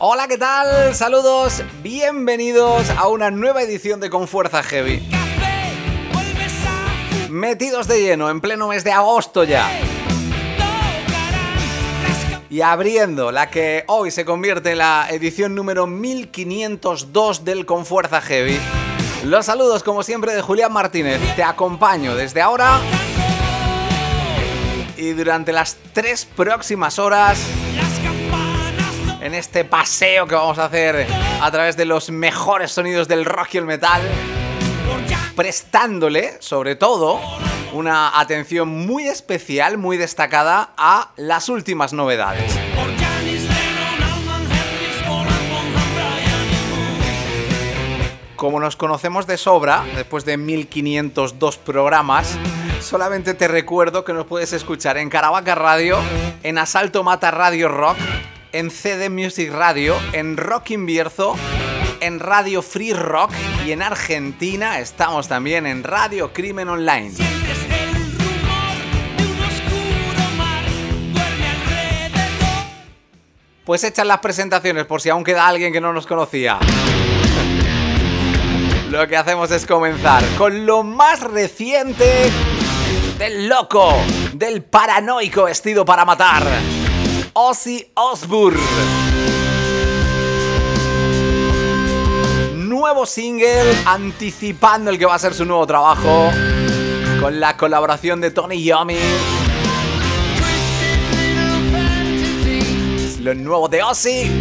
Hola, ¿qué tal? Saludos, bienvenidos a una nueva edición de Con Fuerza Heavy. Metidos de lleno en pleno mes de agosto ya. Y abriendo la que hoy se convierte en la edición número 1502 del Con Fuerza Heavy. Los saludos como siempre de Julián Martínez. Te acompaño desde ahora y durante las 3 próximas horas en este paseo que vamos a hacer a través de los mejores sonidos del rock y el metal, prestándole, sobre todo, una atención muy especial, muy destacada a las últimas novedades. Como nos conocemos de sobra, después de 1502 programas, solamente te recuerdo que nos puedes escuchar en Caravaca Radio, en Asalto Mata Radio Rock, en CD Music Radio, en Rock Invierzo, en Radio Free Rock y en Argentina estamos también en Radio Crimen Online. Pues echan las presentaciones por si aún queda alguien que no nos conocía. Lo que hacemos es comenzar con lo más reciente del loco, del paranoico vestido para matar, Ozzy Osbourne. Nuevo single anticipando el que va a ser su nuevo trabajo, con la colaboración de Tony Iommi. Es lo nuevo de Ozzy.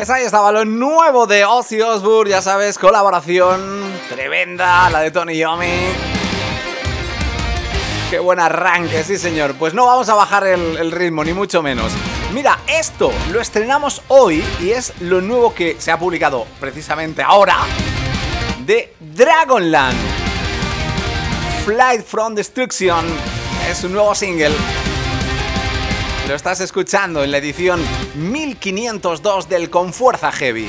Pues ahí estaba lo nuevo de Ozzy Osbourne, ya sabes, colaboración tremenda, la de Tony Iommi. Qué buen arranque, sí señor. Pues no vamos a bajar el ritmo, ni mucho menos. Mira, esto lo estrenamos hoy y es lo nuevo que se ha publicado precisamente ahora de Dragonland. Flight from Destruction es un nuevo single. Lo estás escuchando en la edición 1502 del Con Fuerza Heavy.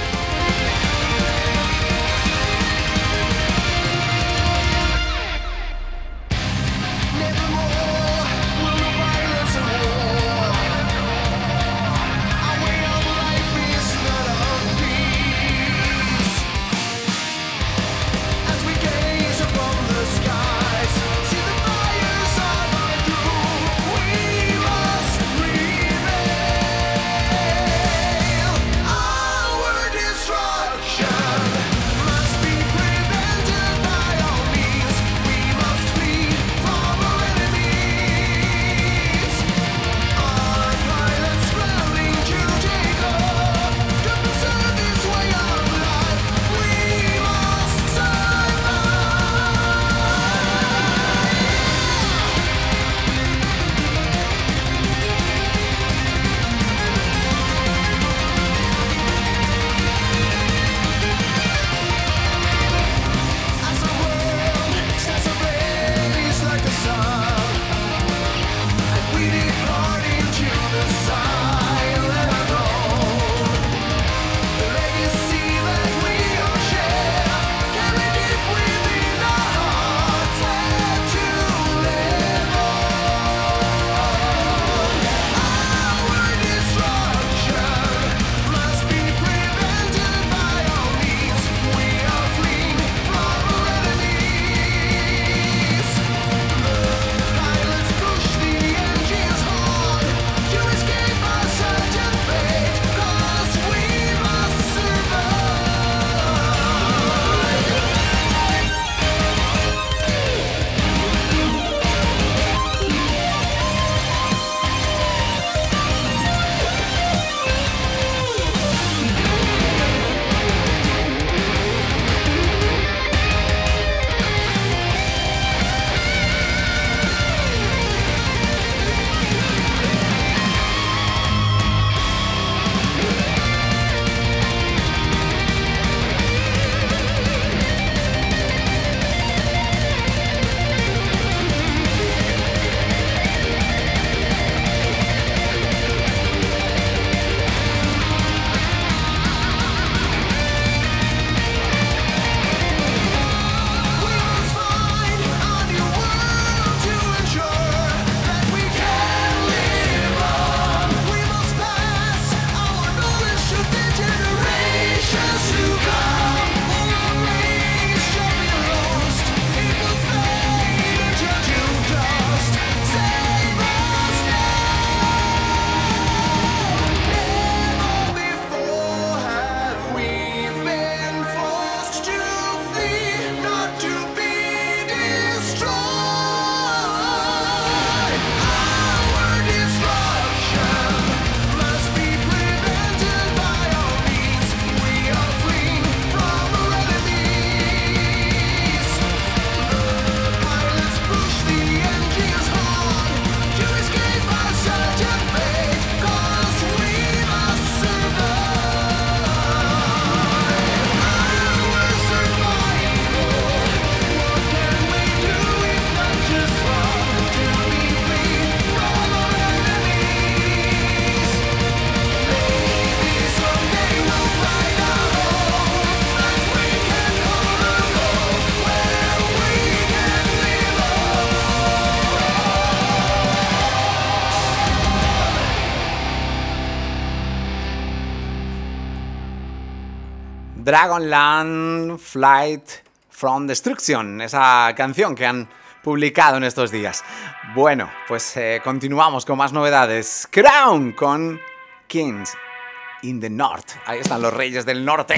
Dragonland Flight from Destruction, esa canción que han publicado en estos días. Bueno, pues continuamos con más novedades. Crown con Kings in the North. Ahí están los Reyes del Norte.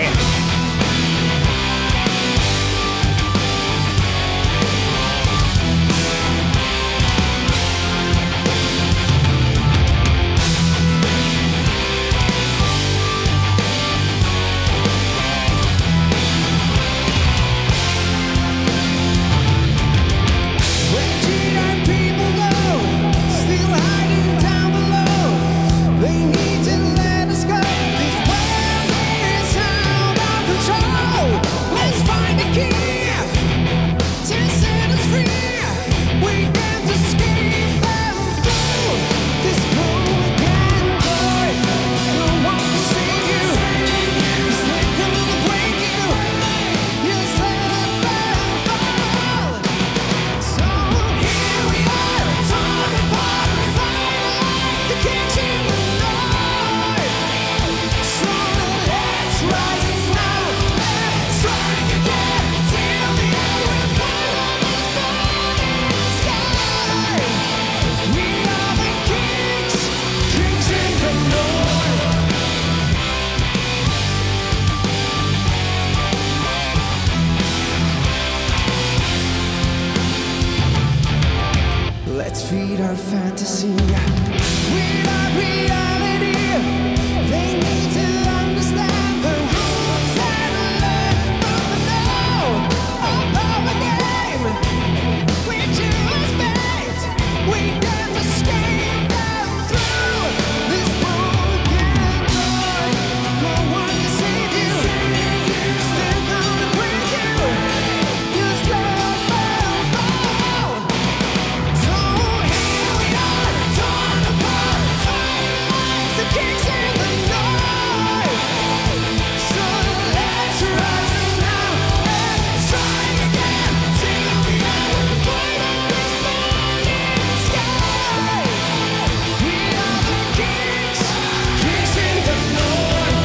fantasy. We are reality. They need to understand the rules and learn from the know of our game. We choose fate. We dance escape them through this broken world. No one can save you. Still gonna break you. You slip and fall. So here we are, torn apart, fighting like the kings in the night. So let's rise now and try again till we are the point of this morning sky. We are the kings, kings in the north.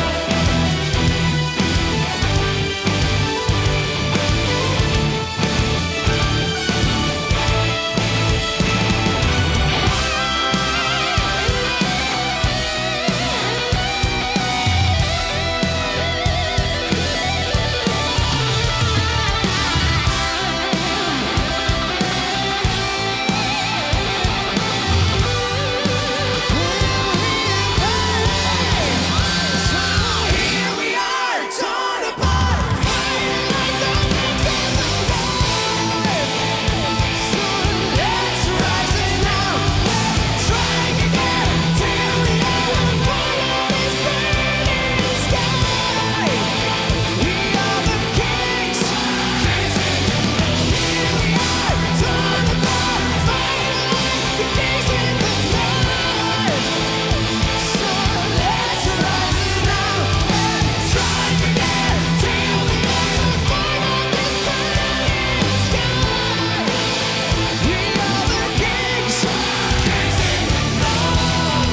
So here we are, torn apart, fighting like the kings in the night. So let's rise now and try again till we are the point of this burning sky. We are the kings, kings in the north. Here we are, torn apart, fighting like the kings in the night. So let's rise now and try again till we are the point of this burning sky. We are the kings, kings in the north.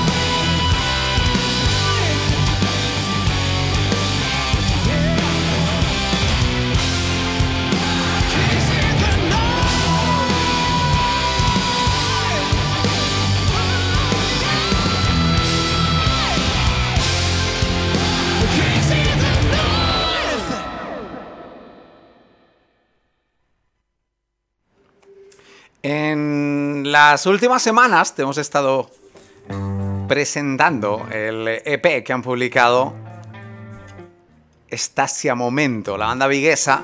Kings in the north. Kings in the north. En las últimas semanas te hemos estado presentando el EP que han publicado Estasia Momento, la banda viguesa.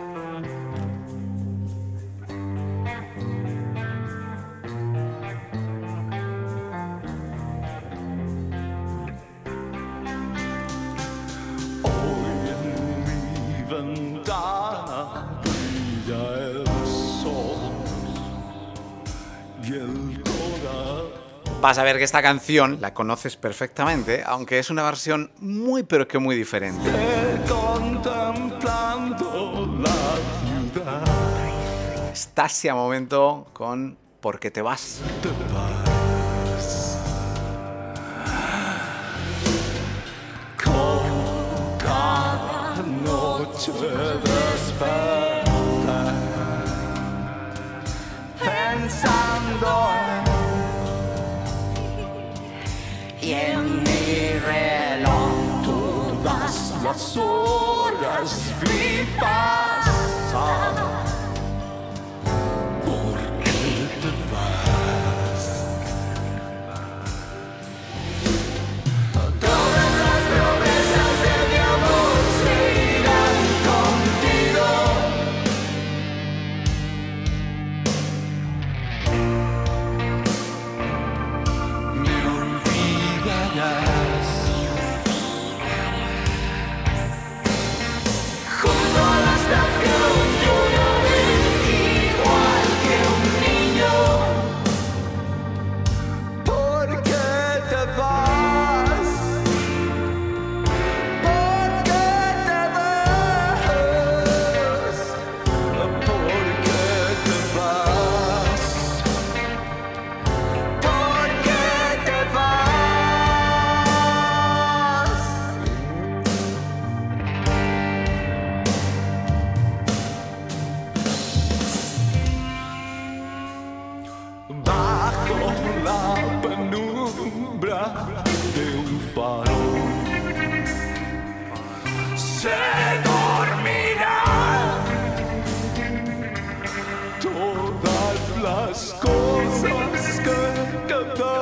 Hoy en mi ventana brilla el sol y el corazón. Vas a ver que esta canción la conoces perfectamente, aunque es una versión muy pero que muy diferente. Contemplando la ciudad, Estasia Momento con ¿Por qué te vas? te vas. Con cada noche despertar, pensando y en mi reloj todas las horas vi pasar. ¿Por qué te vas? Todas las promesas de mi amor se irán contigo. Me olvidarás. Junto a la estación lloraré igual que un niño. ¿Por qué te vas? ¿Por qué te vas? ¿Por qué te vas? ¿Por qué te vas? Bajo la penumbra de un farol se dormirá todas las cosas que quedan.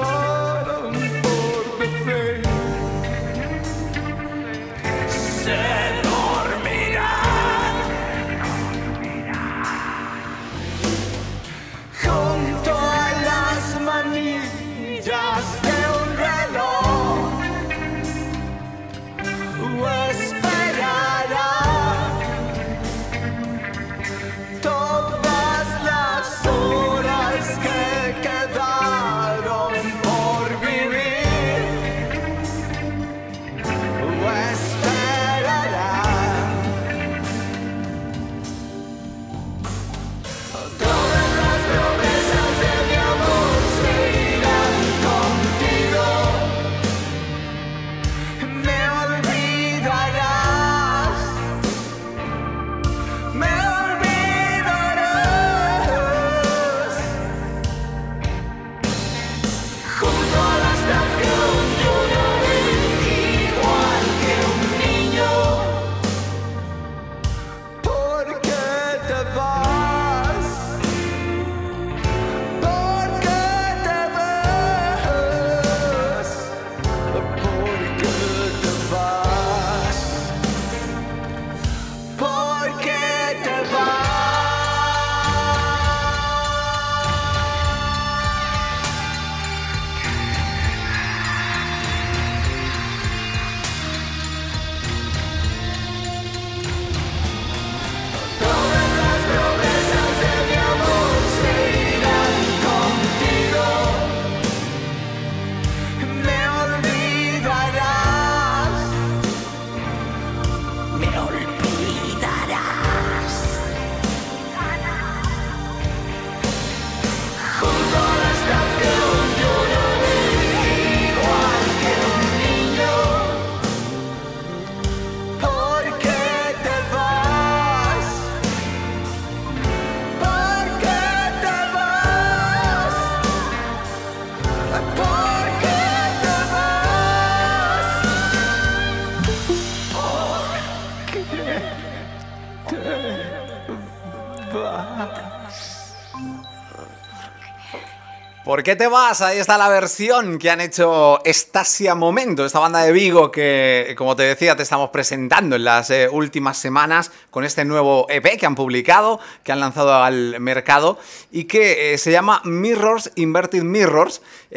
¿Por qué te vas? Ahí está la versión que han hecho Estasia Momento, esta banda de Vigo que, como te decía, te estamos presentando en las últimas semanas con este nuevo EP que han publicado, que han lanzado al mercado y que se llama Mirrors, Inverted Mirrors.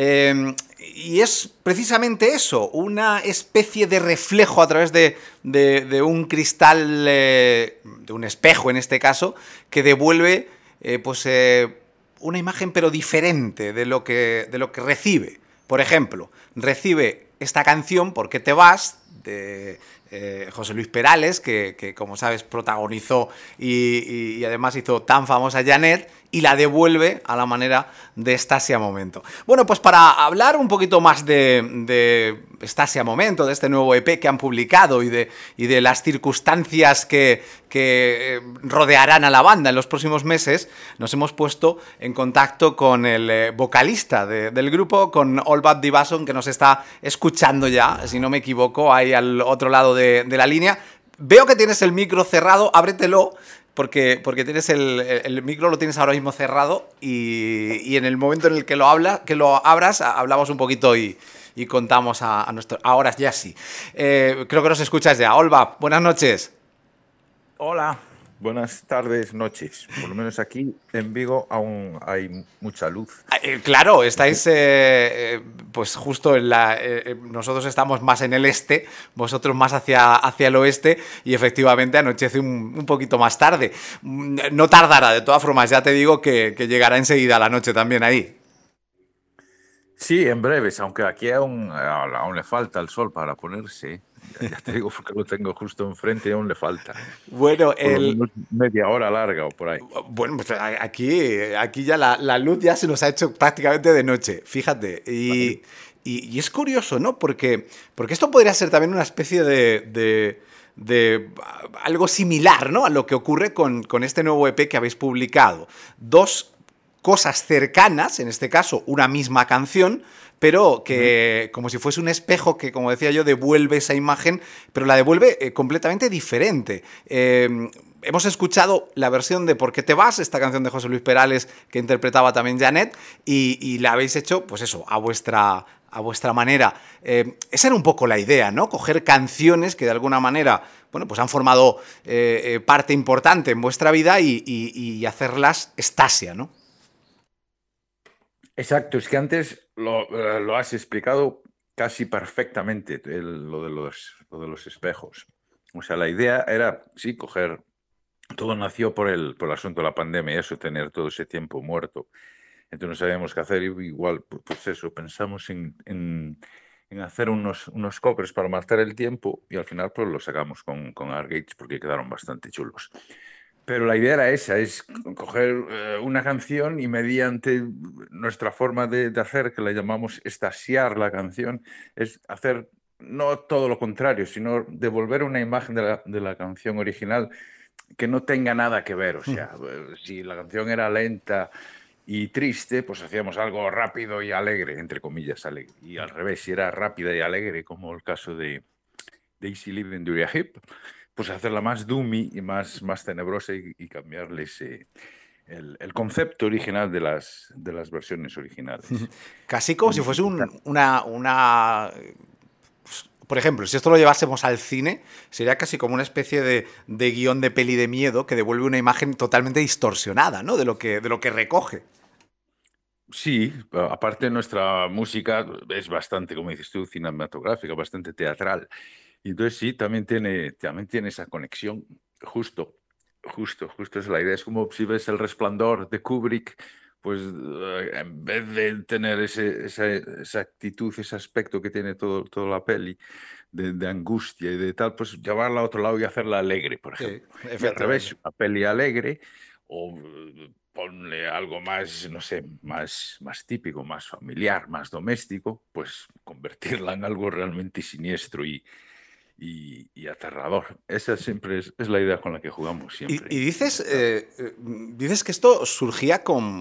Y es precisamente eso, una especie de reflejo a través de un cristal, de un espejo en este caso, que devuelve una imagen pero diferente de lo que recibe. Por ejemplo, recibe esta canción ¿Por qué te vas? De José Luis Perales, que como sabes protagonizó y además hizo tan famosa Janet, y la devuelve a la manera de Estasia Momento. Bueno, pues para hablar un poquito más de Estasia Momento, de este nuevo EP que han publicado y de las circunstancias que rodearán a la banda en los próximos meses, nos hemos puesto en contacto con el vocalista del grupo, con All But The Basson, que nos está escuchando ya, si no me equivoco, ahí al otro lado de la línea. Veo que tienes el micro cerrado, ábretelo, porque tienes el micro lo tienes ahora mismo cerrado y en el momento en el que lo abras, hablamos un poquito y contamos a nuestro... Ahora ya sí. Creo que nos escuchas ya. Olva, buenas noches. Hola, buenas tardes, noches. Por lo menos aquí en Vigo aún hay mucha luz. Claro, estáis pues justo en nosotros estamos más en el este, vosotros más hacia el oeste y efectivamente anochece un poquito más tarde. No tardará, de todas formas, ya te digo que llegará enseguida la noche también ahí. Sí, en breves, aunque aquí aún le falta el sol para ponerse. Ya te digo porque lo tengo justo enfrente y aún le falta. Bueno, Por lo menos media hora larga o por ahí. Bueno, pues aquí ya la luz ya se nos ha hecho prácticamente de noche, fíjate. Y es curioso, ¿no? Porque esto podría ser también una especie de algo similar, ¿no? A lo que ocurre con este nuevo EP que habéis publicado. Dos cosas cercanas, en este caso una misma canción, pero que como si fuese un espejo que, como decía yo, devuelve esa imagen, pero la devuelve completamente diferente. Hemos escuchado la versión de ¿Por qué te vas?, esta canción de José Luis Perales que interpretaba también Janet, y la habéis hecho, pues eso, a vuestra manera. Esa era un poco la idea, ¿no? Coger canciones que de alguna manera, bueno, pues han formado parte importante en vuestra vida y hacerlas Estasia, ¿no? Exacto, es que antes lo has explicado casi perfectamente, lo de los espejos. O sea, la idea era, sí, coger... Todo nació por el asunto de la pandemia, eso, tener todo ese tiempo muerto. Entonces no sabíamos qué hacer y igual, pues eso, pensamos en hacer unos covers para matar el tiempo y al final pues los sacamos con Argates porque quedaron bastante chulos. Pero la idea era esa, es coger una canción y mediante nuestra forma de hacer, que la llamamos estasiar la canción, es hacer no todo lo contrario, sino devolver una imagen de la canción original que no tenga nada que ver. O sea, si la canción era lenta y triste, pues hacíamos algo rápido y alegre, entre comillas, alegre. Y al revés, si era rápida y alegre, como el caso de Easy Living the Uriah Heep, pues hacerla más doomy y más tenebrosa y cambiarles el concepto original de las versiones originales. Casi como si fuese por ejemplo, si esto lo llevásemos al cine, sería casi como una especie de guión de peli de miedo que devuelve una imagen totalmente distorsionada, ¿no? De lo que recoge. Sí, aparte nuestra música es bastante, como dices tú, cinematográfica, bastante teatral. Y entonces sí, también tiene esa conexión. Justo es la idea. Es como si ves El Resplandor de Kubrick, pues en vez de tener esa actitud, ese aspecto que tiene toda la peli, de angustia y de tal, pues llevarla a otro lado y hacerla alegre, por Sí, ejemplo. Y al efectivamente. revés, una peli alegre o ponle algo más, no sé, más típico, más familiar, más doméstico, pues convertirla en algo realmente siniestro y aterrador. Esa siempre es la idea con la que jugamos siempre. Y dices que esto surgía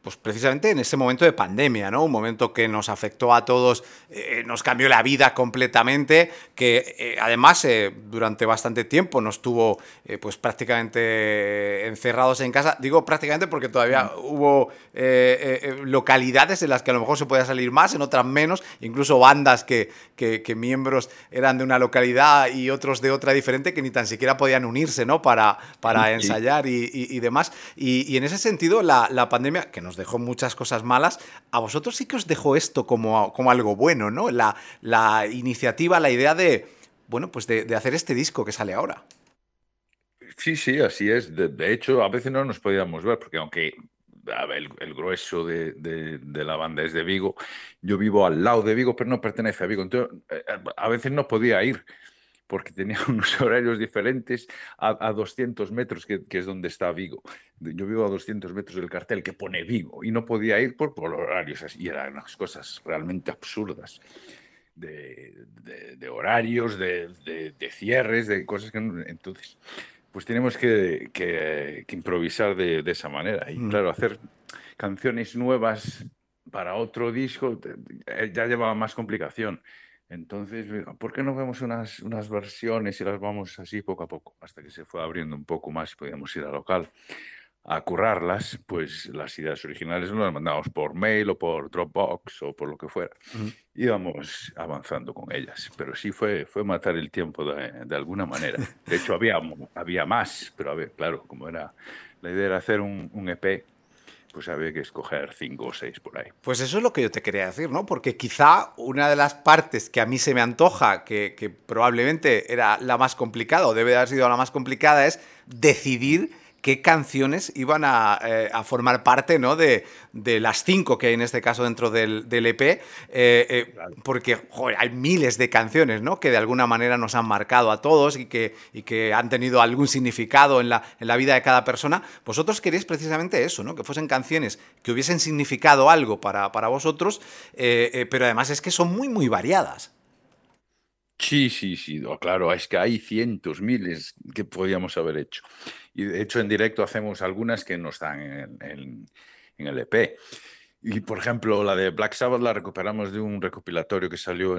pues precisamente en ese momento de pandemia, ¿no? Un momento que nos afectó a todos, nos cambió la vida completamente, que además durante bastante tiempo nos tuvo pues prácticamente encerrados en casa. Digo prácticamente porque todavía hubo localidades en las que a lo mejor se podía salir más, en otras menos, incluso bandas que miembros eran de una localidad y otros de otra diferente que ni tan siquiera podían unirse, ¿no? Para Sí. ensayar y demás. Y en ese sentido, la pandemia, que nos dejó muchas cosas malas, a vosotros sí que os dejó esto como algo bueno, ¿no? La iniciativa, la idea de, bueno, pues de hacer este disco que sale ahora. Sí, sí, así es. De hecho, a veces no nos podíamos ver, porque aunque a ver, el grueso de la banda es de Vigo, yo vivo al lado de Vigo, pero no pertenece a Vigo. Entonces, a veces no podía ir, porque tenía unos horarios diferentes a 200 metros, que es donde está Vigo. Yo vivo a 200 metros del cartel que pone Vigo, y no podía ir por horarios así, y eran unas cosas realmente absurdas. De horarios, de cierres, de cosas que entonces, pues tenemos que improvisar de esa manera. Y claro, hacer canciones nuevas para otro disco ya llevaba más complicación. Entonces, ¿por qué no vemos unas versiones y las vamos así poco a poco? Hasta que se fue abriendo un poco más y podíamos ir al local a currarlas, pues las ideas originales nos las mandábamos por mail o por Dropbox o por lo que fuera. Íbamos avanzando con ellas, pero sí fue matar el tiempo de alguna manera. De hecho, había más, pero a ver, claro, como era la idea era hacer un EP, pues había que escoger 5 o 6 por ahí. Pues eso es lo que yo te quería decir, ¿no? Porque quizá una de las partes que a mí se me antoja, que probablemente era la más complicada o debe de haber sido la más complicada, es decidir qué canciones iban a formar parte, ¿no? de las 5 que hay en este caso dentro del EP, porque joder, hay miles de canciones, ¿no? Que de alguna manera nos han marcado a todos y que han tenido algún significado en la vida de cada persona. Vosotros queréis precisamente eso, ¿no? Que fuesen canciones que hubiesen significado algo para vosotros, pero además es que son muy, muy variadas. Sí, sí, sí, no, claro, es que hay cientos, miles que podíamos haber hecho. Y de hecho en directo hacemos algunas que no están en el EP. Y por ejemplo, la de Black Sabbath la recuperamos de un recopilatorio que salió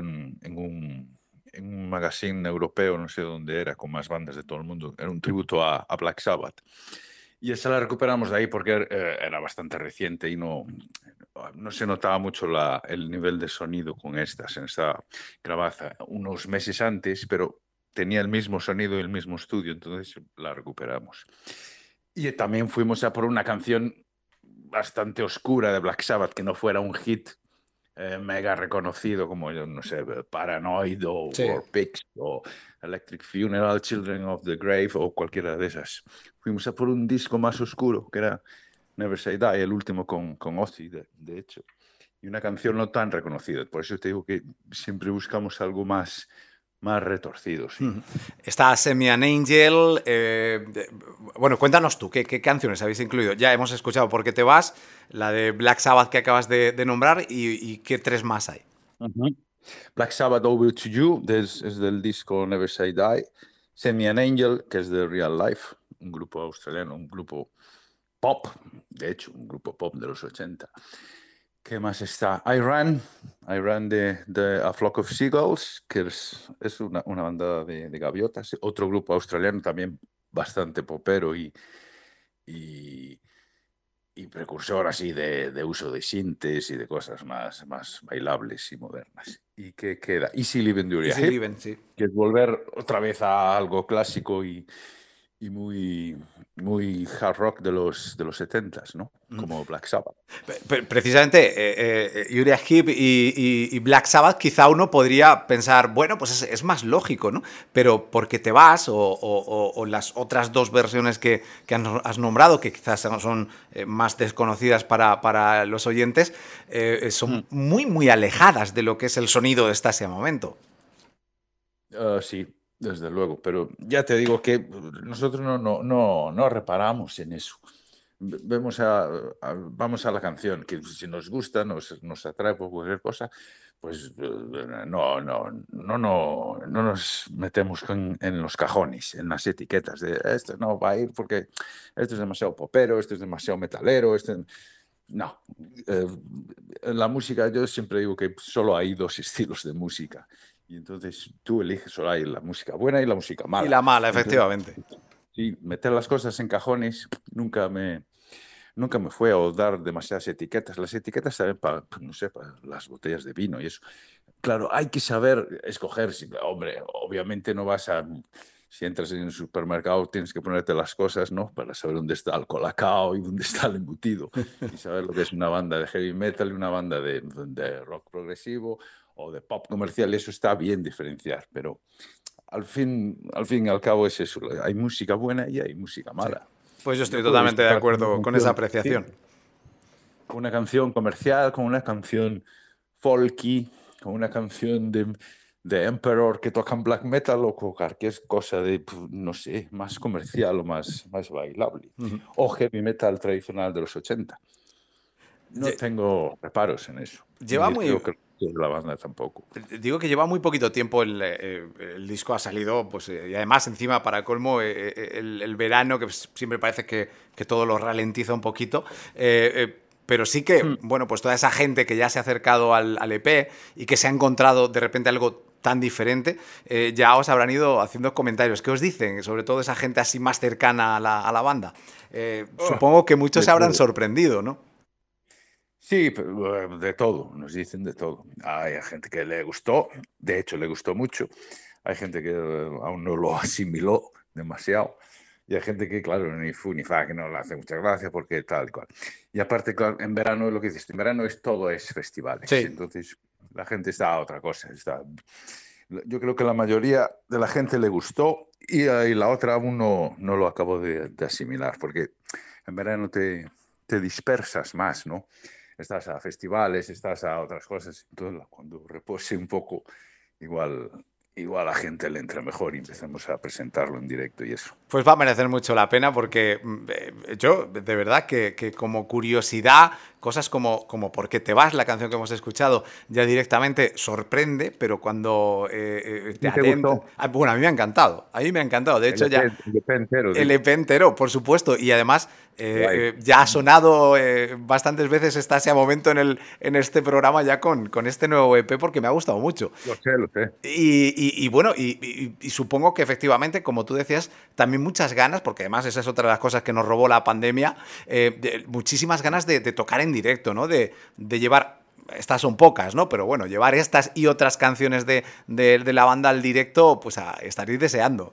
en un magazine europeo, no sé dónde era, con más bandas de todo el mundo. Era un tributo a Black Sabbath. Y esa la recuperamos de ahí porque era bastante reciente y no se notaba mucho el nivel de sonido con estas. Estaba grabada unos meses antes, pero tenía el mismo sonido y el mismo estudio, entonces la recuperamos. Y también fuimos a por una canción bastante oscura de Black Sabbath, que no fuera un hit mega reconocido como, yo no sé, Paranoid o Sí. War Pigs o Electric Funeral, Children of the Grave o cualquiera de esas. Fuimos a por un disco más oscuro, que era Never Say Die, el último con Ozzy, de hecho. Y una canción no tan reconocida. Por eso te digo que siempre buscamos algo más retorcido, sí. Está Semi an Angel. Bueno, cuéntanos tú, ¿qué canciones habéis incluido? Ya hemos escuchado Por qué te vas, la de Black Sabbath que acabas de nombrar, y qué 3 más hay. Ujú. Black Sabbath Over to You, es del disco Never Say Die. Send Me an Angel, que es de Real Life, un grupo australiano, un grupo pop, de hecho, un grupo pop de los 80. ¿Qué más está? I Ran de A Flock of Seagulls, que es una banda de gaviotas. Otro grupo australiano también bastante popero y, y precursor así de uso de sintes y de cosas más bailables y modernas. ¿Y qué queda? Easy Living de Uriah Easy Heep, Living, sí. que es volver otra vez a algo clásico y muy hard rock de los 70s, ¿no? Como Black Sabbath. Precisamente, Uriah Heep y Black Sabbath, quizá uno podría pensar, bueno, pues es más lógico, ¿no? Pero ¿Por qué te vas? O las otras 2 versiones que has nombrado, que quizás son más desconocidas para los oyentes, son muy, muy alejadas de lo que es el sonido de hasta ese momento. Sí, desde luego, pero ya te digo que nosotros no reparamos en eso. Vamos a la canción, que si nos gusta, nos atrae por cualquier cosa, pues no nos metemos en los cajones, en las etiquetas de esto no va a ir porque esto es demasiado popero, esto es demasiado metalero, no. Eh, en la música yo siempre digo que solo hay dos estilos de música. Y entonces tú eliges, solo hay la música buena y la música Y mala. la mala, Entonces, efectivamente. sí, meter las cosas en cajones nunca me fue a dar demasiadas etiquetas. Las etiquetas también para, no sé, para las botellas de vino y eso. Claro, hay que saber escoger. Hombre, obviamente no vas a... Si entras en un supermercado tienes que ponerte las cosas, ¿no? Para saber dónde está el colacao y dónde está el embutido. Y saber lo que es una banda de heavy metal y una banda de rock progresivo o de pop comercial. Eso está bien diferenciar, pero al fin y al cabo es eso. Hay música buena y hay música Sí. mala. Pues yo No estoy puedo totalmente de disfrutar con acuerdo una con esa canción, apreciación. sí, una canción comercial, con una canción folky, con una canción de Emperor que tocan black metal o con cualquier cosa de, no sé, más comercial o más bailable. Ujú. O heavy metal tradicional de los 80. No Lle- tengo reparos en eso. Lleva Y muy, creo que la banda tampoco. Digo que lleva muy poquito tiempo el disco ha salido, pues y además encima para colmo el verano, que siempre parece que todo lo ralentiza un poquito. Pero sí que, Hmm. bueno, pues toda esa gente que ya se ha acercado al EP y que se ha encontrado de repente algo tan diferente, ya os habrán ido haciendo comentarios. ¿Qué os dicen? Sobre todo esa gente así más cercana a la banda. Oh, Supongo que muchos de se habrán todo. sorprendido, ¿no? Sí, pero, de todo, nos dicen de todo. Hay gente que le gustó, de hecho le gustó mucho. Hay gente que aún no lo asimiló demasiado. Y hay gente que, claro, ni fu ni fa, que no le hace mucha gracia porque tal y cual. Y aparte, claro, en verano es lo que dices, en verano es todo es festivales. Sí. Entonces, la gente está a otra cosa. Yo creo que la mayoría de la gente le gustó y la otra aún no lo acabo de asimilar, porque en verano te dispersas más, ¿no? Estás a festivales, estás a otras cosas. Entonces, cuando repose un poco, igual, igual a la gente le entra mejor y empezamos a presentarlo en directo y eso. Pues va a merecer mucho la pena porque yo, de verdad, que como curiosidad, cosas como ¿Por qué te vas?, la canción que hemos escuchado, ya directamente sorprende, pero cuando te ¿Y te adentras... gustó? Bueno, a mí me ha encantado, a mí me ha encantado. De hecho, ya El EP entero, el digo. EP entero, por supuesto, y además Guay. ya ha sonado bastantes veces hasta ese momento en este programa ya con este nuevo EP porque me ha gustado mucho. Lo sé, lo sé. Y bueno, y supongo que efectivamente, como tú decías, también muchas ganas, porque además esa es otra de las cosas que nos robó la pandemia, muchísimas ganas de tocar en directo, ¿no? De llevar, estas son pocas, ¿no? Pero bueno, llevar estas y otras canciones de la banda al directo, pues estaréis deseando.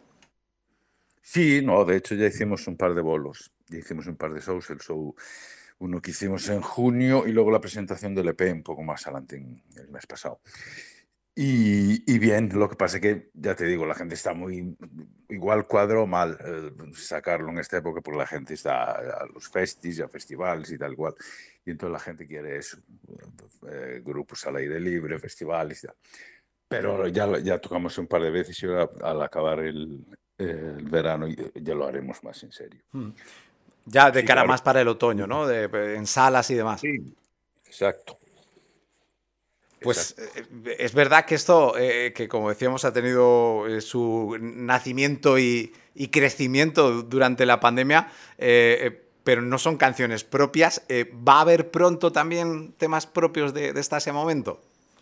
Sí, no, de hecho ya hicimos un par de bolos, ya hicimos un par de shows, el show uno que hicimos en junio y luego la presentación del EP un poco más adelante el mes pasado. Y bien, lo que pasa es que, ya te digo, la gente está muy... Igual cuadro mal sacarlo en esta época porque la gente está a los festis y a festivales y tal cual. Y entonces la gente quiere eso, grupos al aire libre, festivales y tal. Pero ya tocamos un par de veces y ahora al acabar el verano ya lo haremos más en serio. Ya de Sí, cara claro. más para el otoño, ¿no? En salas y demás. Sí, exacto. Pues Exacto. es verdad que esto, que como decíamos, ha tenido su nacimiento y crecimiento durante la pandemia, pero no son canciones propias. ¿Va a haber pronto también temas propios de hasta ese momento?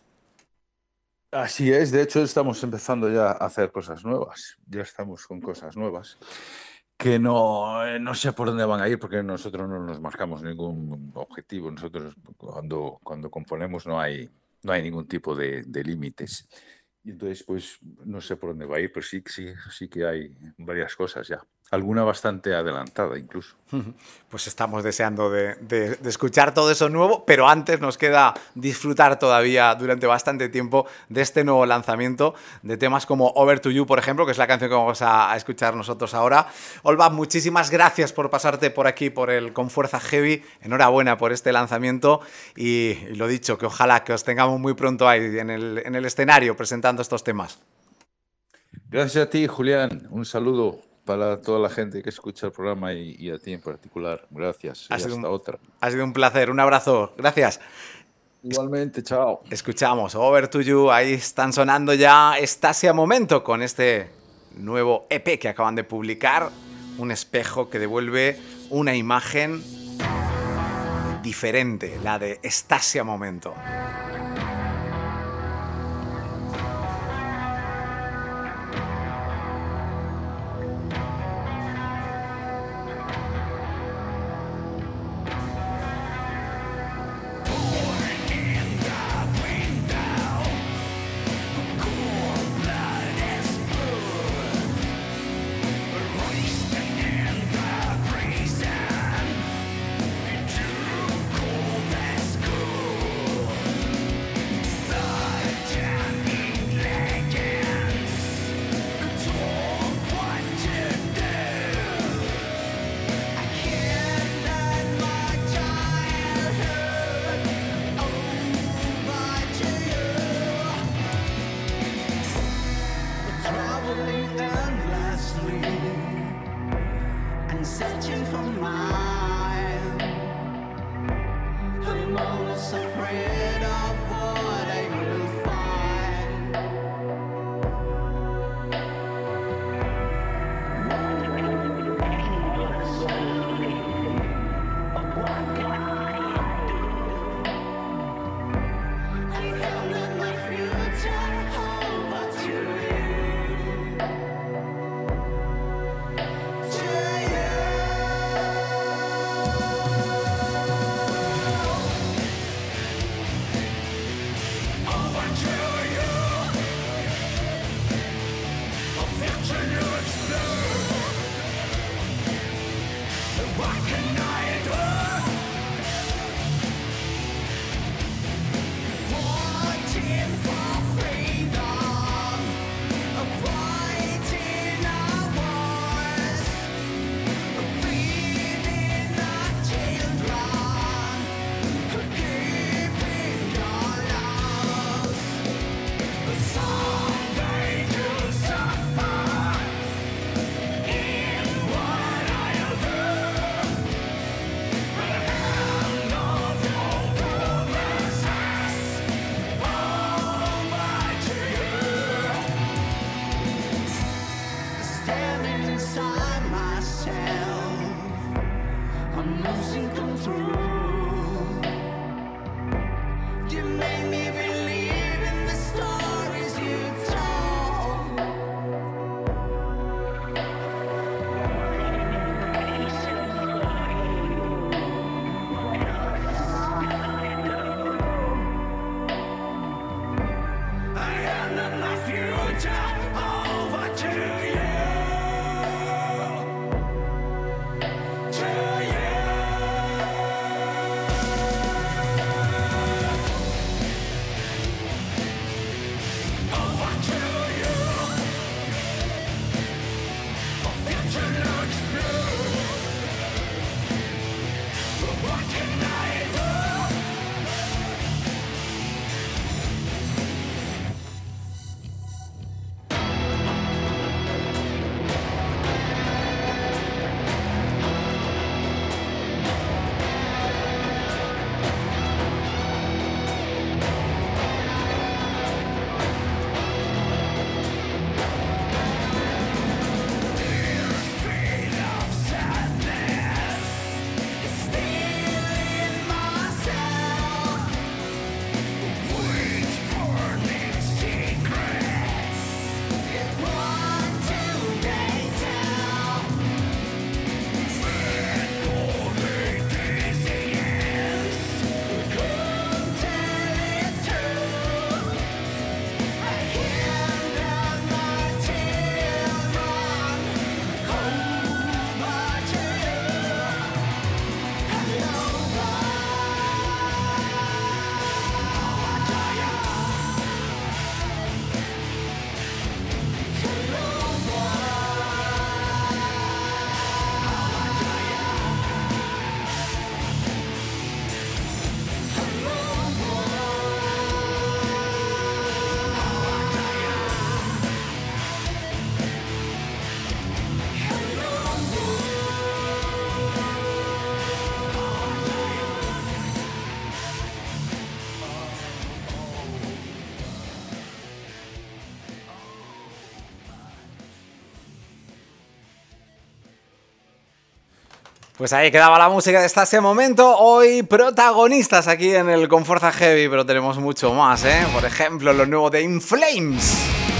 Así es, de hecho estamos empezando ya a hacer cosas nuevas, ya estamos con cosas nuevas que no sé por dónde van a ir porque nosotros no nos marcamos ningún objetivo, nosotros cuando componemos no hay ningún tipo de límites y entonces pues no sé por dónde va a ir, pero sí que hay varias cosas ya, alguna bastante adelantada incluso. Pues estamos deseando de escuchar todo eso nuevo, pero antes nos queda disfrutar todavía durante bastante tiempo de este nuevo lanzamiento de temas como Over to You, por ejemplo, que es la canción que vamos a escuchar nosotros ahora. Olva, muchísimas gracias por pasarte por aquí, por el Con Fuerza Heavy. Enhorabuena por este lanzamiento y lo dicho, que ojalá que os tengamos muy pronto ahí en el escenario presentando estos temas. Gracias a ti, Julián, un saludo para toda la gente que escucha el programa y a ti en particular. Gracias y hasta otra. Ha sido un placer, un abrazo, gracias. Igualmente, chao. Escuchamos Over to You, ahí están sonando ya Estasia Momento con este nuevo EP que acaban de publicar, un espejo que devuelve una imagen diferente, la de Estasia Momento. Into cold as cool. Pues ahí quedaba la música de hasta ese momento. Hoy protagonistas aquí en el Con Fuerza Heavy, pero tenemos mucho más, ¿eh? Por ejemplo, lo nuevo de In Flames.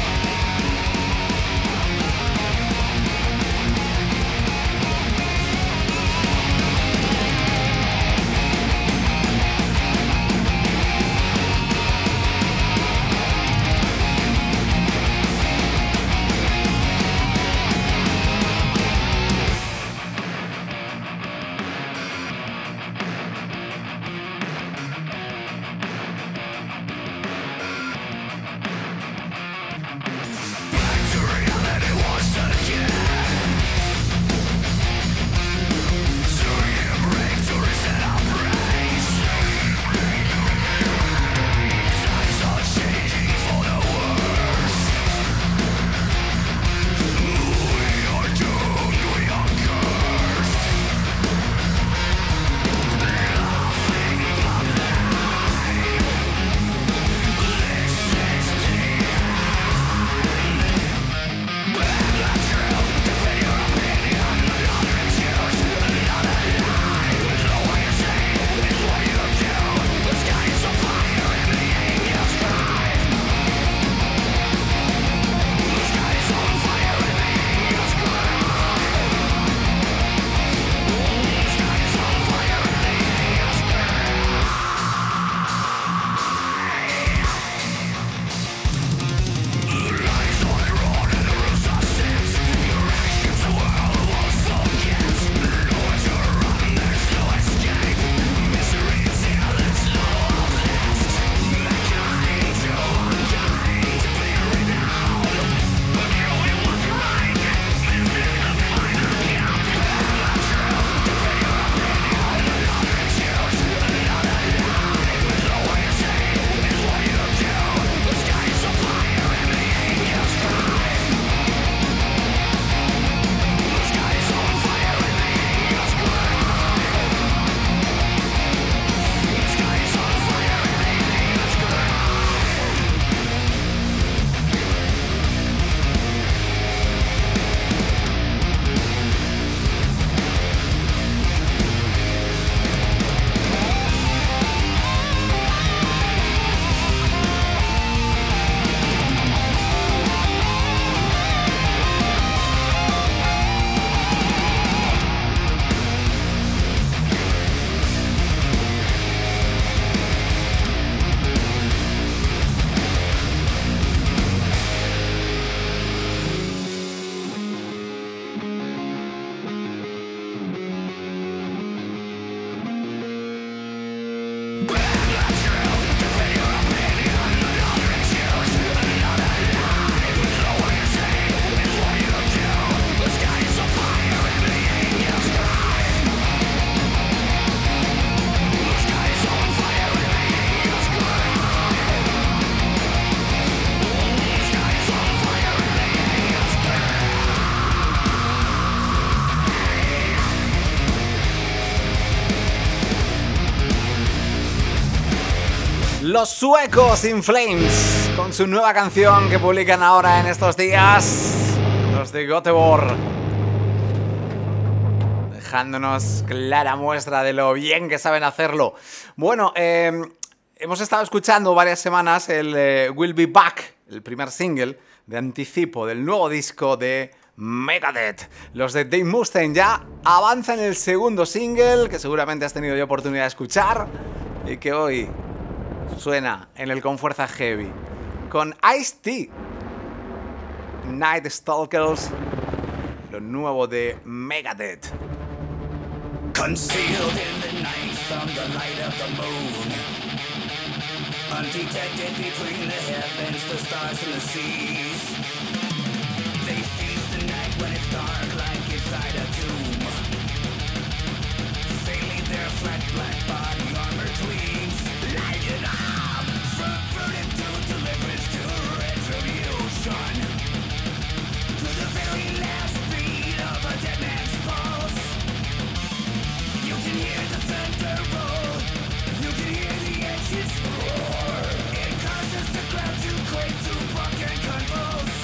Los suecos In Flames, con su nueva canción que publican ahora en estos días, los de Göteborg, dejándonos clara muestra de lo bien que saben hacerlo. Bueno, hemos estado escuchando varias semanas el Will Be Back, el primer single de anticipo del nuevo disco de Megadeth. Los de Dave Mustaine ya avanzan el segundo single, que seguramente has tenido ya oportunidad de escuchar y que hoy suena en el Con Fuerza Heavy con Ice-T, Night Stalkers, lo nuevo de Megadeth. Concealed in the night from the light of the moon, undetected between the heavens, the stars and the seas. They seize the night when it's dark like inside a tomb, failing their flat black body armor gleams. Light it up, from burden to deliverance to retribution, to the very last beat of a dead man's pulse. You can hear the thunder roll, you can hear the engines roar. It causes the ground to quake, to rock and convulse.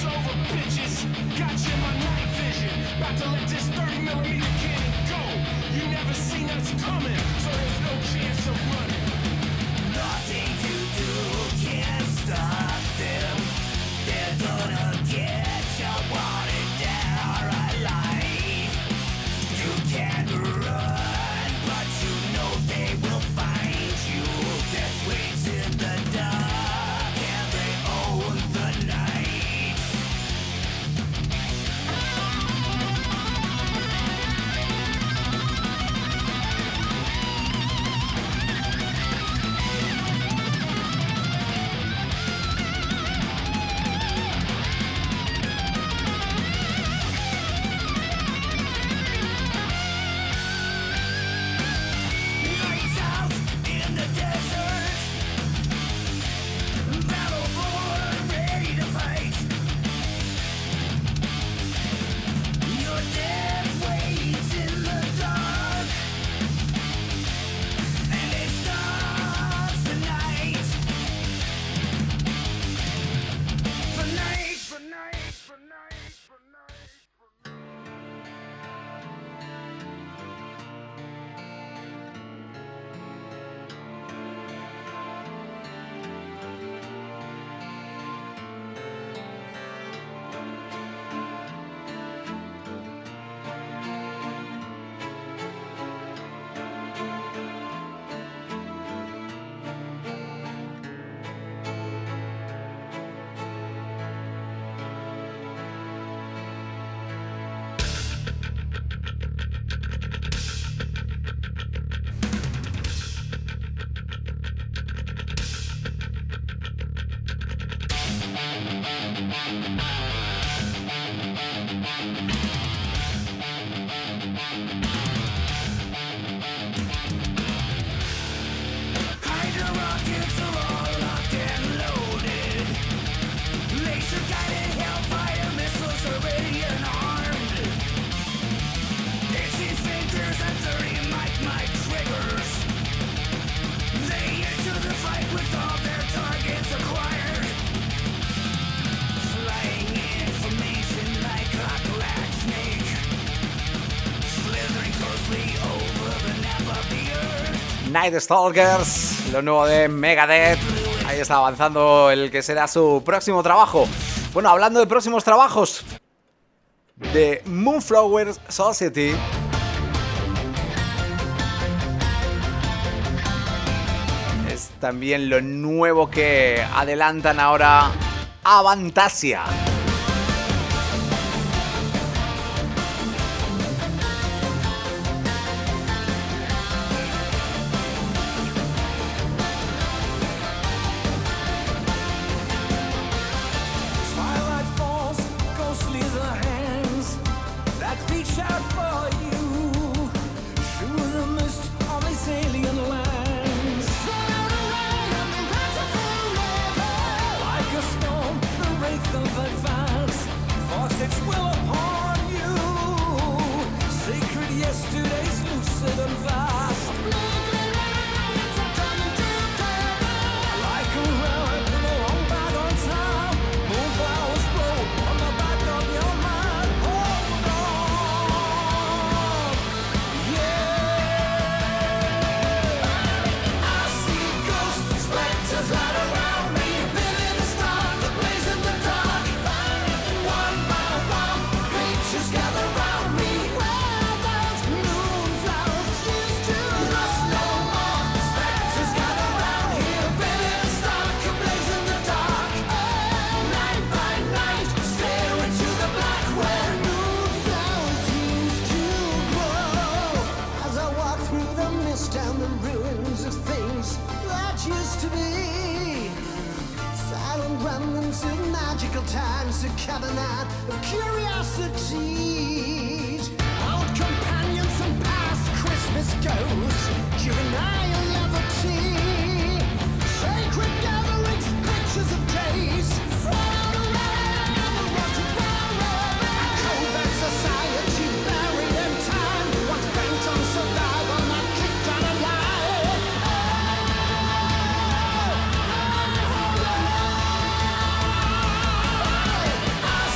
over, bitches. Got you in my night vision. About to let this 30mm cannon go. You never seen us coming, so there's no chance of running. Nothing you do can stop them. They're gonna get you wanted down alive. You can run, but you know they will find you. Death waits in the dark, and they own the night. Lights out in the desert. Battle born, ready to fight. Your death waits in the dark, and it starts tonight. For night, for night, for night, for night, for night. Hydra rockets are all locked and loaded. Laser-guided Hellfire missiles are ready and armed. Itchy fingers and 30 mic triggers. They enter the fight with all their targets acquired. Flying information like a black snake. Slithering closely over the nap of the earth. Night Stalkers, lo nuevo de Megadeth. Ahí está avanzando el que será su próximo trabajo. Bueno, hablando de próximos trabajos, de Moonflower Society. Es también lo nuevo que adelantan ahora Avantasia. Twilight falls, ghostly the hands that reach out for you through the mist on these alien lands. Like a storm, the wraith of advance force its will upon you. Sacred yesterdays, lucid and vast. Like a relic of a long bygone time, moonflowers grow on the back of your mind. Hold on, yeah. I see ghosts, specters right around me. Been in the storm, the blaze in the dark. One by one, creatures gather round me. Where those moonflowers used to rust no more. Specters gather round here. Been in the storm, the blaze in the dark. Night by night, stare into the black where moonflowers used to grow. As I walk through the mist and the ruins of things that used to be, silent remnants of magical times, a cabinet of curiosities, old companions and past Christmas ghosts, juvenile levity, sacred gatherings, pictures of days, thrown around the rocky railroad, a covert society buried in time, once bent on survival, not kicked out alive. I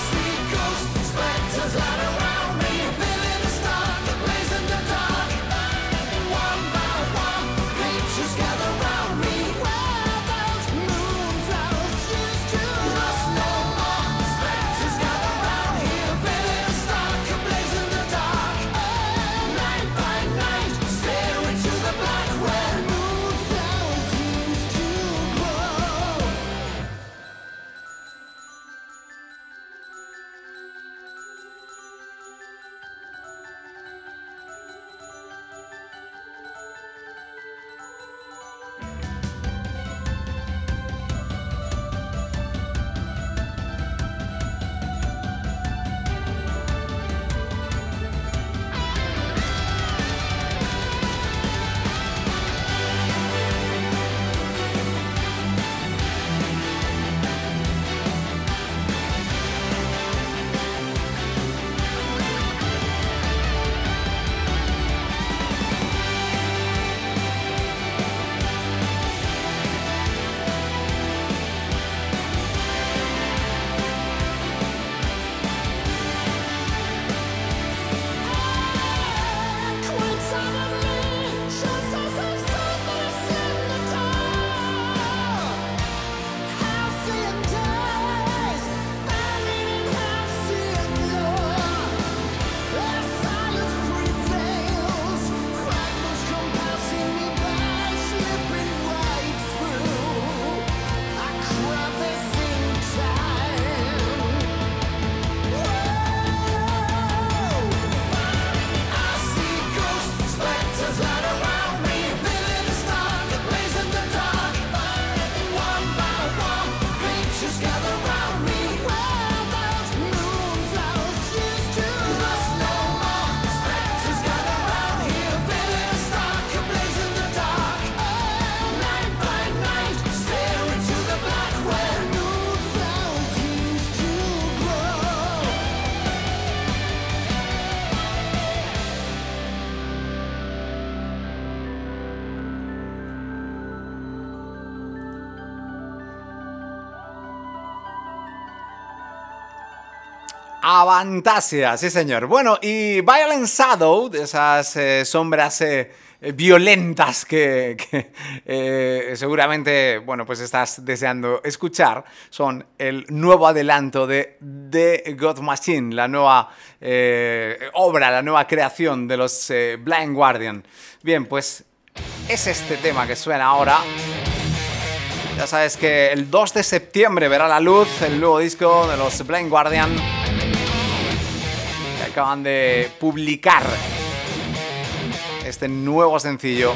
Avantasia, sí señor. Bueno, y Violent Shadow, de esas sombras violentas que seguramente, bueno, pues estás deseando escuchar, son el nuevo adelanto de The God Machine, la nueva obra, la nueva creación de los Blind Guardian. Bien, pues es este tema que suena ahora. Ya sabes que el 2 de septiembre verá la luz el nuevo disco de los Blind Guardian, que acaban de publicar este nuevo sencillo.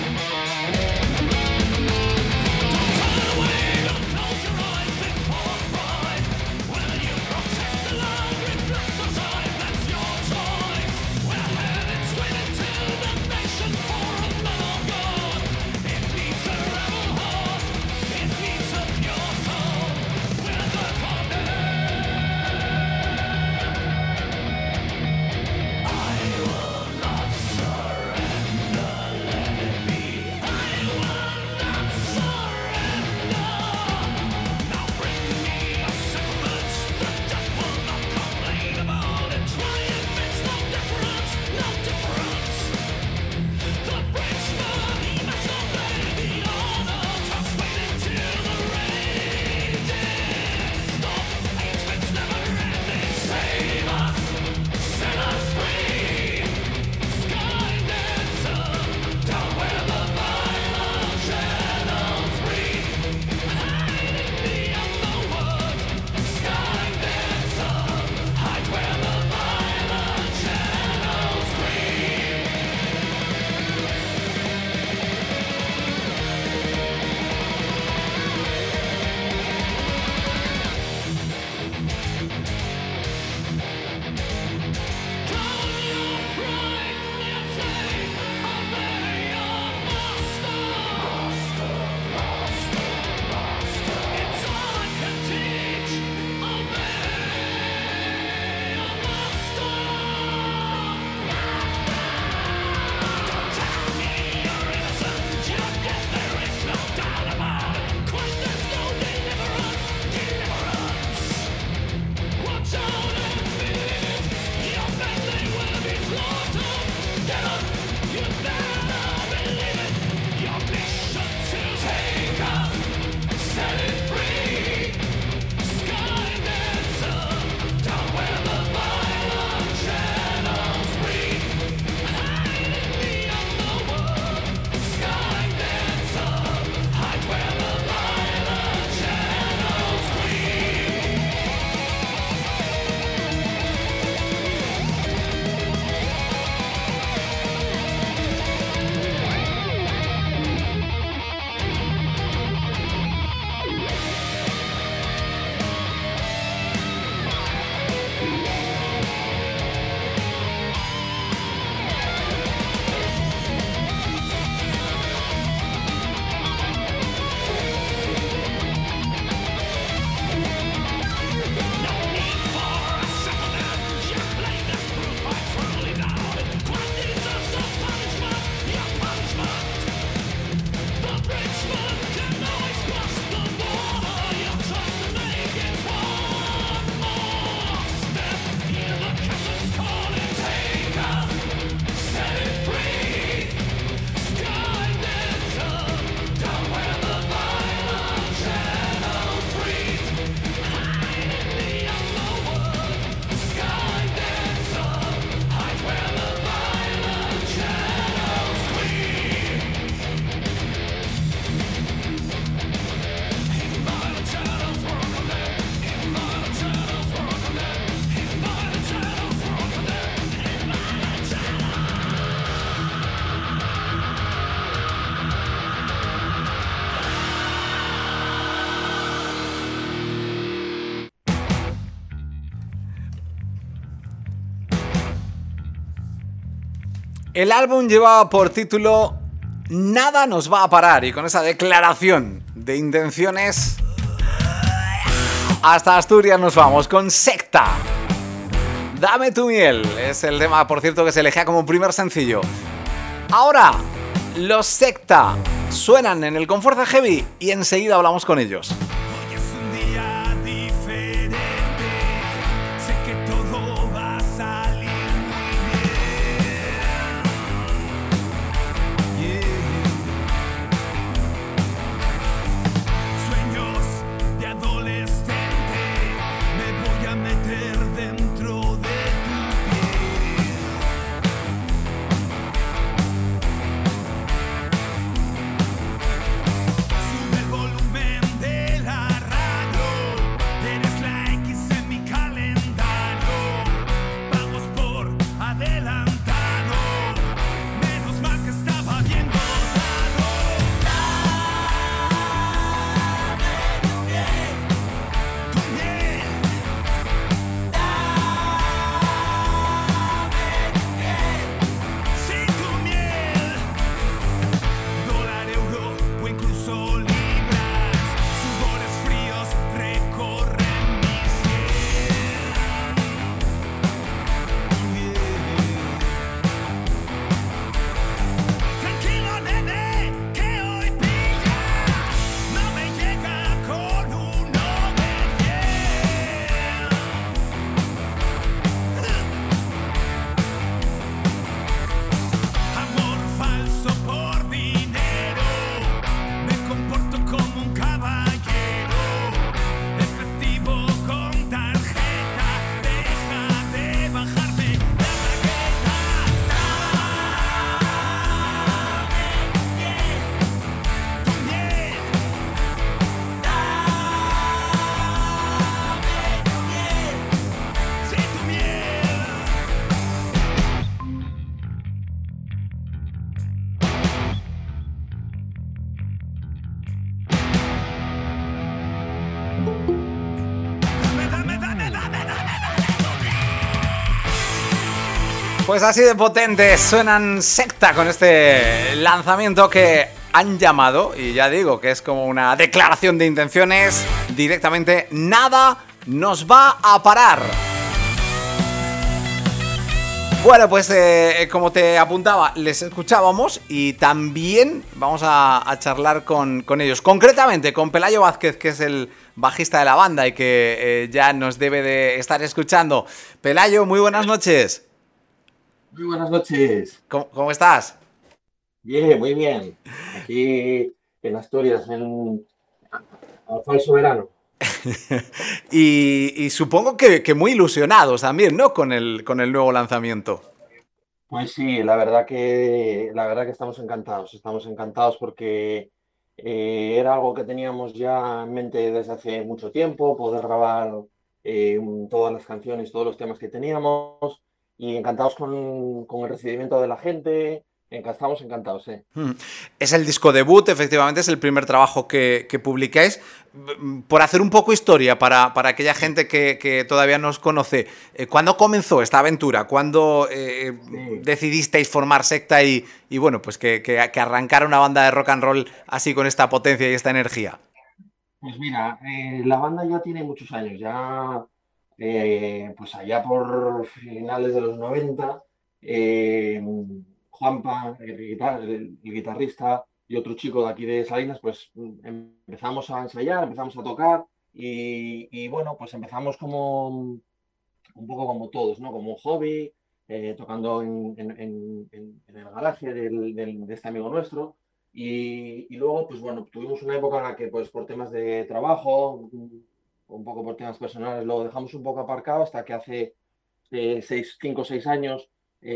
El álbum llevaba por título Nada nos va a parar, y con esa declaración de intenciones hasta Asturias nos vamos con Secta. Dame tu miel es el tema, por cierto, que se elegía como primer sencillo. Ahora, los Secta suenan en el Confuerza Heavy y enseguida hablamos con ellos. Hoy es un día diferente. Sé que todo Pues así de potentes suenan Secta con este lanzamiento que han llamado, y ya digo que es como una declaración de intenciones, directamente Nada nos va a parar. Bueno, pues como te apuntaba, les escuchábamos y también vamos a charlar con ellos. Concretamente con Pelayo Vázquez, que es el bajista de la banda y que ya nos debe de estar escuchando. Pelayo, muy buenas noches. Muy buenas noches. ¿Cómo estás? Bien, muy bien. Aquí en Asturias, al falso verano. Y supongo que muy ilusionados también, ¿no? Con el nuevo lanzamiento. Pues sí, la verdad que estamos encantados porque era algo que teníamos ya en mente desde hace mucho tiempo, poder grabar todas las canciones, todos los temas que teníamos y encantados con el recibimiento de la gente, estamos encantados, sí. Es el disco debut, efectivamente, es el primer trabajo que publicáis. Por hacer un poco historia para aquella gente que todavía no os conoce, ¿cuándo comenzó esta aventura? ¿Cuándo Sí. decidisteis formar Secta y bueno, pues que arrancara una banda de rock and roll así con esta potencia y esta energía? Pues mira, la banda ya tiene muchos años, ya pues allá por finales de los 90, eh, Juanpa, el guitarrista y otro chico de aquí de Salinas, pues empezamos a ensayar, empezamos a tocar y bueno, pues empezamos como un poco como todos, ¿no? Como un hobby, tocando en el garaje de este amigo nuestro. Y luego, pues bueno, tuvimos una época en la que, pues por temas de trabajo, un poco por temas personales, lo dejamos un poco aparcado hasta que hace 5 o 6 años,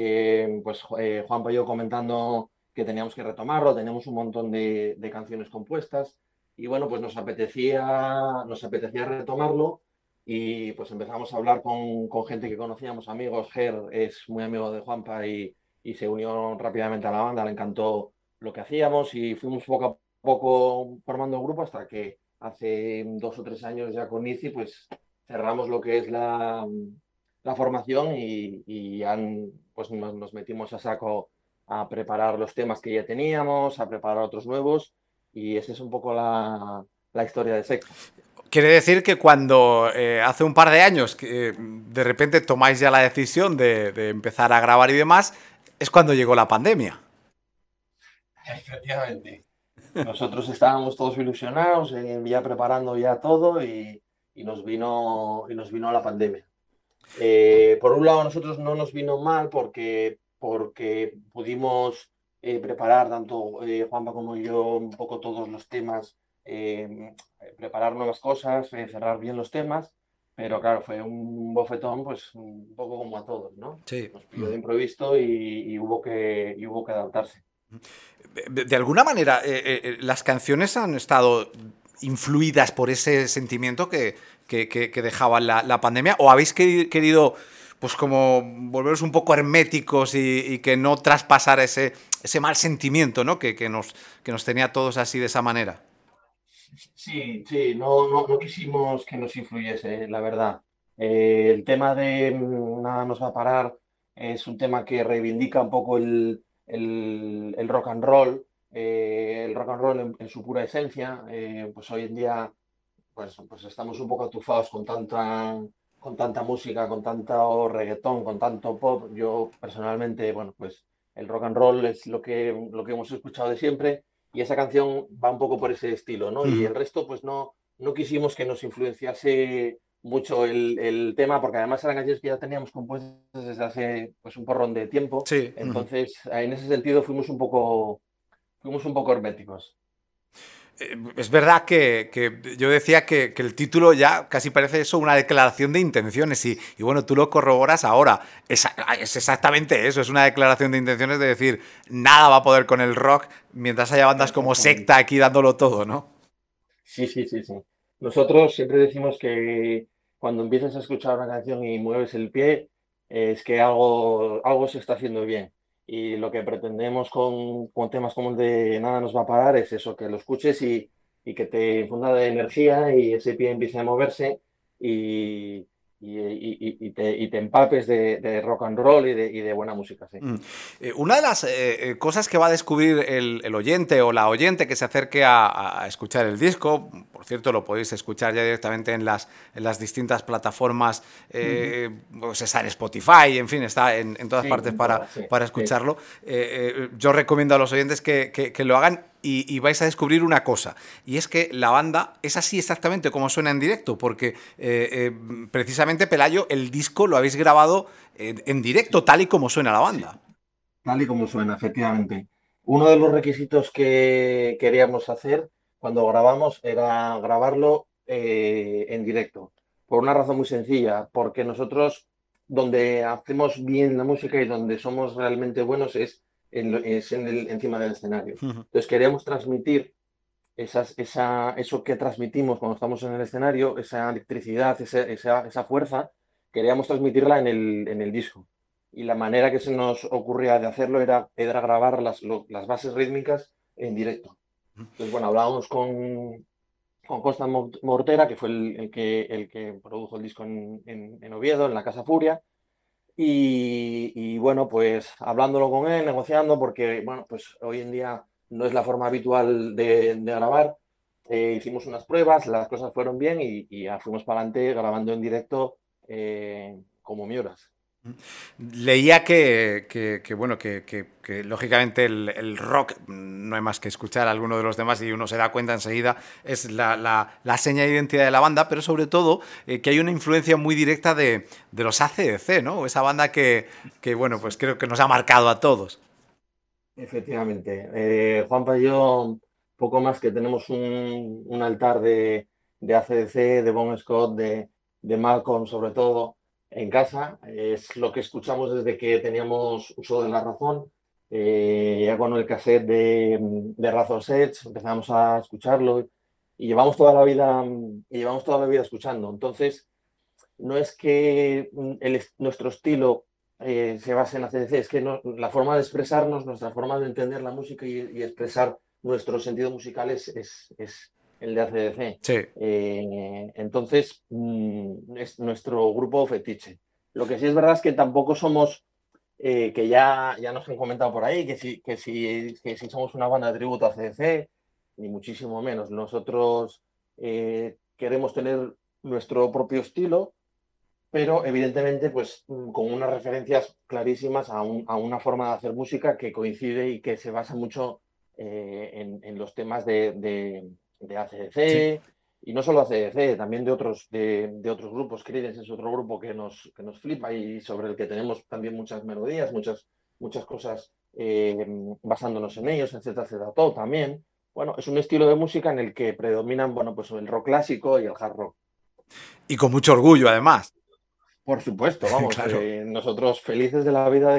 Juanpa y yo comentando que teníamos que retomarlo, tenemos un montón de canciones compuestas y bueno, pues nos apetecía retomarlo y pues empezamos a hablar con gente que conocíamos, amigos. Ger es muy amigo de Juanpa y se unió rápidamente a la banda, le encantó lo que hacíamos y fuimos poco a poco formando un grupo hasta que hace 2 o 3 años ya con Izzy pues cerramos lo que es la formación pues nos metimos a saco a preparar los temas que ya teníamos, a preparar otros nuevos y esa es un poco la historia de Secta. Quiere decir que cuando hace un par de años que de repente tomáis ya la decisión de empezar a grabar y demás, es cuando llegó la pandemia. Efectivamente. Nosotros estábamos todos ilusionados, ya preparando ya todo y nos vino la pandemia. Por un lado, a nosotros no nos vino mal porque pudimos preparar, tanto Juanpa como yo, un poco todos los temas, preparar nuevas cosas, cerrar bien los temas, pero claro, fue un bofetón, pues un poco como a todos, ¿no? Sí. Nos pilló de imprevisto y hubo que adaptarse. De alguna manera, las canciones han estado influidas por ese sentimiento que dejaba la pandemia, o habéis querido pues como volveros un poco herméticos y que no traspasar ese mal sentimiento, ¿no? que nos tenía a todos así de esa manera. Sí, sí, no quisimos que nos influyese, la verdad. El tema de Nada nos va a parar es un tema que reivindica un poco el rock and roll, el rock and roll en su pura esencia. Pues hoy en día pues estamos un poco atufados con tanta música, con tanto reggaetón, con tanto pop. Yo personalmente, bueno, pues el rock and roll es lo que hemos escuchado de siempre y esa canción va un poco por ese estilo, ¿no? Y el resto, pues no quisimos que nos influenciase mucho el tema, porque además eran canciones que ya teníamos compuestas desde hace pues un porrón de tiempo. Sí. Entonces, en ese sentido fuimos un poco herméticos. Es verdad que yo decía que el título ya casi parece eso, una declaración de intenciones y bueno, tú lo corroboras ahora. Es exactamente eso, es una declaración de intenciones de decir, nada va a poder con el rock mientras haya bandas como Secta aquí dándolo todo, ¿no? Sí, sí, sí, sí. Nosotros siempre decimos que cuando empiezas a escuchar una canción y mueves el pie, es que algo se está haciendo bien. Y lo que pretendemos con temas como el de Nada nos va a parar es eso, que lo escuches y que te infunda de energía y ese pie empiece a moverse y, y te empapes de rock and roll y de buena música, sí. Una de las cosas que va a descubrir el oyente o la oyente que se acerque a escuchar el disco, por cierto, lo podéis escuchar ya directamente en las distintas plataformas, pues está en Spotify, en fin, está en todas Sí, partes en todas, sí, para sí. escucharlo. Yo recomiendo a los oyentes que lo hagan y vais a descubrir una cosa, y es que la banda es así exactamente como suena en directo, porque precisamente, Pelayo, el disco lo habéis grabado en directo, tal y como suena la Sí, banda. tal y como suena, efectivamente. Uno de los requisitos que queríamos hacer cuando grabamos era grabarlo en directo, por una razón muy sencilla, porque nosotros donde hacemos bien la música y donde somos realmente buenos es encima del escenario. Entonces queríamos transmitir eso que transmitimos cuando estamos en el escenario, esa electricidad, esa fuerza, queríamos transmitirla en el disco. Y la manera que se nos ocurría de hacerlo era grabar las bases rítmicas en directo. Entonces, bueno, hablábamos con Costa Mortera, que fue el que produjo el disco en Oviedo, en la Casa Furia. Y bueno, pues hablándolo con él, negociando, porque bueno, pues hoy en día no es la forma habitual de grabar. Hicimos unas pruebas, las cosas fueron bien y ya fuimos para adelante grabando en directo como Miuras. Leía bueno, que lógicamente el rock, no hay más que escuchar a alguno de los demás y uno se da cuenta enseguida, es la seña de identidad de la banda, pero sobre todo que hay una influencia muy directa de los AC/DC, ¿no? Esa banda bueno, pues creo que nos ha marcado a todos. Efectivamente. Juanpa y yo, poco más que tenemos un altar de AC/DC, de Bon Scott, de Malcolm, sobre todo, en casa. Es lo que escuchamos desde que teníamos uso de la razón. Ya con el cassette de Razor's Edge empezamos a escucharlo y llevamos toda la vida escuchando. Entonces, no es que nuestro estilo se base en la CDC, es que la forma de expresarnos, nuestra forma de entender la música y expresar nuestro sentido musical es el de ACDC. Sí. Entonces, es nuestro grupo fetiche. Lo que sí es verdad es que tampoco somos, que ya nos han comentado por ahí, que si somos una banda de tributo a ACDC, ni muchísimo menos. Nosotros queremos tener nuestro propio estilo, pero evidentemente pues con unas referencias clarísimas a una forma de hacer música que coincide y que se basa mucho en los temas de Sí. AC/DC y no solo AC/DC, también de otros grupos. Creedence es otro grupo que nos flipa y sobre el que tenemos también muchas melodías, muchas cosas basándonos en ellos, etcétera, etcétera. Todo también. Bueno, es un estilo de música en el que predominan, bueno, pues el rock clásico y el hard rock. Y con mucho orgullo, además. Por supuesto, vamos, Claro. nosotros felices de la vida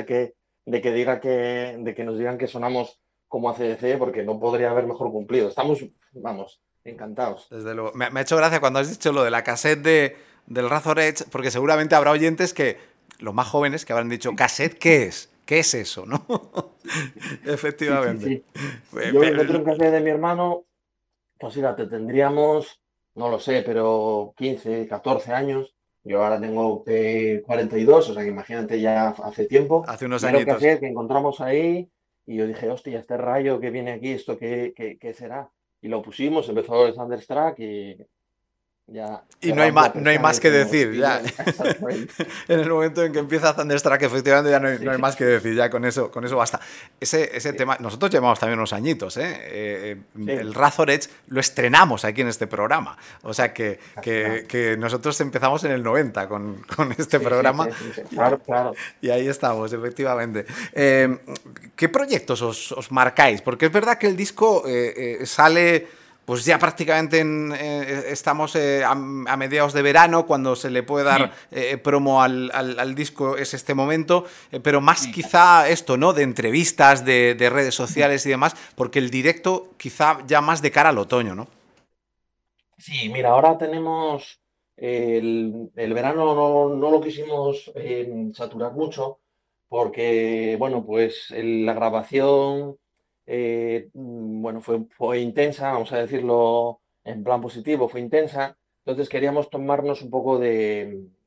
de que nos digan que sonamos como AC/DC porque no podría haber mejor cumplido. Estamos, vamos, encantados. Desde luego. Me ha hecho gracia cuando has dicho lo de la cassette del Razor Edge, porque seguramente habrá oyentes que, los más jóvenes, que habrán dicho, ¿cassette qué es? ¿Qué es eso? ¿No? Sí, sí, Efectivamente. sí. Yo el otro en casa de mi hermano, pues fíjate, tendríamos, no lo sé, pero 15, 14 años. Yo ahora tengo 42, o sea que imagínate ya hace tiempo. Hace unos Primero añitos. cassette que encontramos ahí y yo dije, hostia, este rayo que viene aquí, ¿esto qué será? Y lo pusimos, empezó el Thunderstruck y ya Y cerramos la no hay persiana y más que dijimos, decir, y ya. bueno, exactamente. En el momento en que empieza Thunderstruck, efectivamente ya Sí, no hay más que sí, decir, ya con eso basta. Ese sí, tema, nosotros llevamos también unos añitos, ¿eh? sí, El Razor Edge lo estrenamos aquí en este programa. O sea fenomenal. que nosotros empezamos en el 90 con este Sí, sí, programa sí, sí, sí, claro, claro. y ahí estamos, efectivamente. ¿Qué proyectos os marcáis? Porque es verdad que el disco sale pues ya prácticamente estamos a mediados de verano, cuando se le puede dar Sí, promo al disco es este momento, pero más sí. quizá esto, ¿no? De entrevistas, de redes sociales y demás, porque el directo quizá ya más de cara al otoño, ¿no? Sí, mira, ahora tenemos el verano no lo quisimos saturar mucho porque, bueno, pues la grabación, bueno, fue intensa, vamos a decirlo en plan positivo, fue intensa. Entonces queríamos tomarnos un poco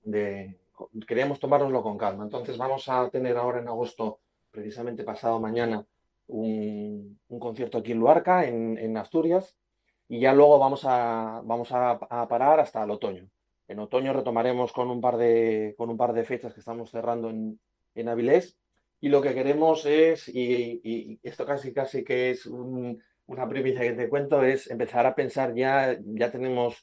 queríamos tomárnoslo con calma. Entonces vamos a tener ahora en agosto, precisamente pasado mañana, un concierto aquí en Luarca, en Asturias, y ya luego vamos a parar hasta el otoño. En otoño retomaremos con un par de fechas que estamos cerrando en Avilés, y lo que queremos es, y esto casi que es una primicia que te cuento, es empezar a pensar ya tenemos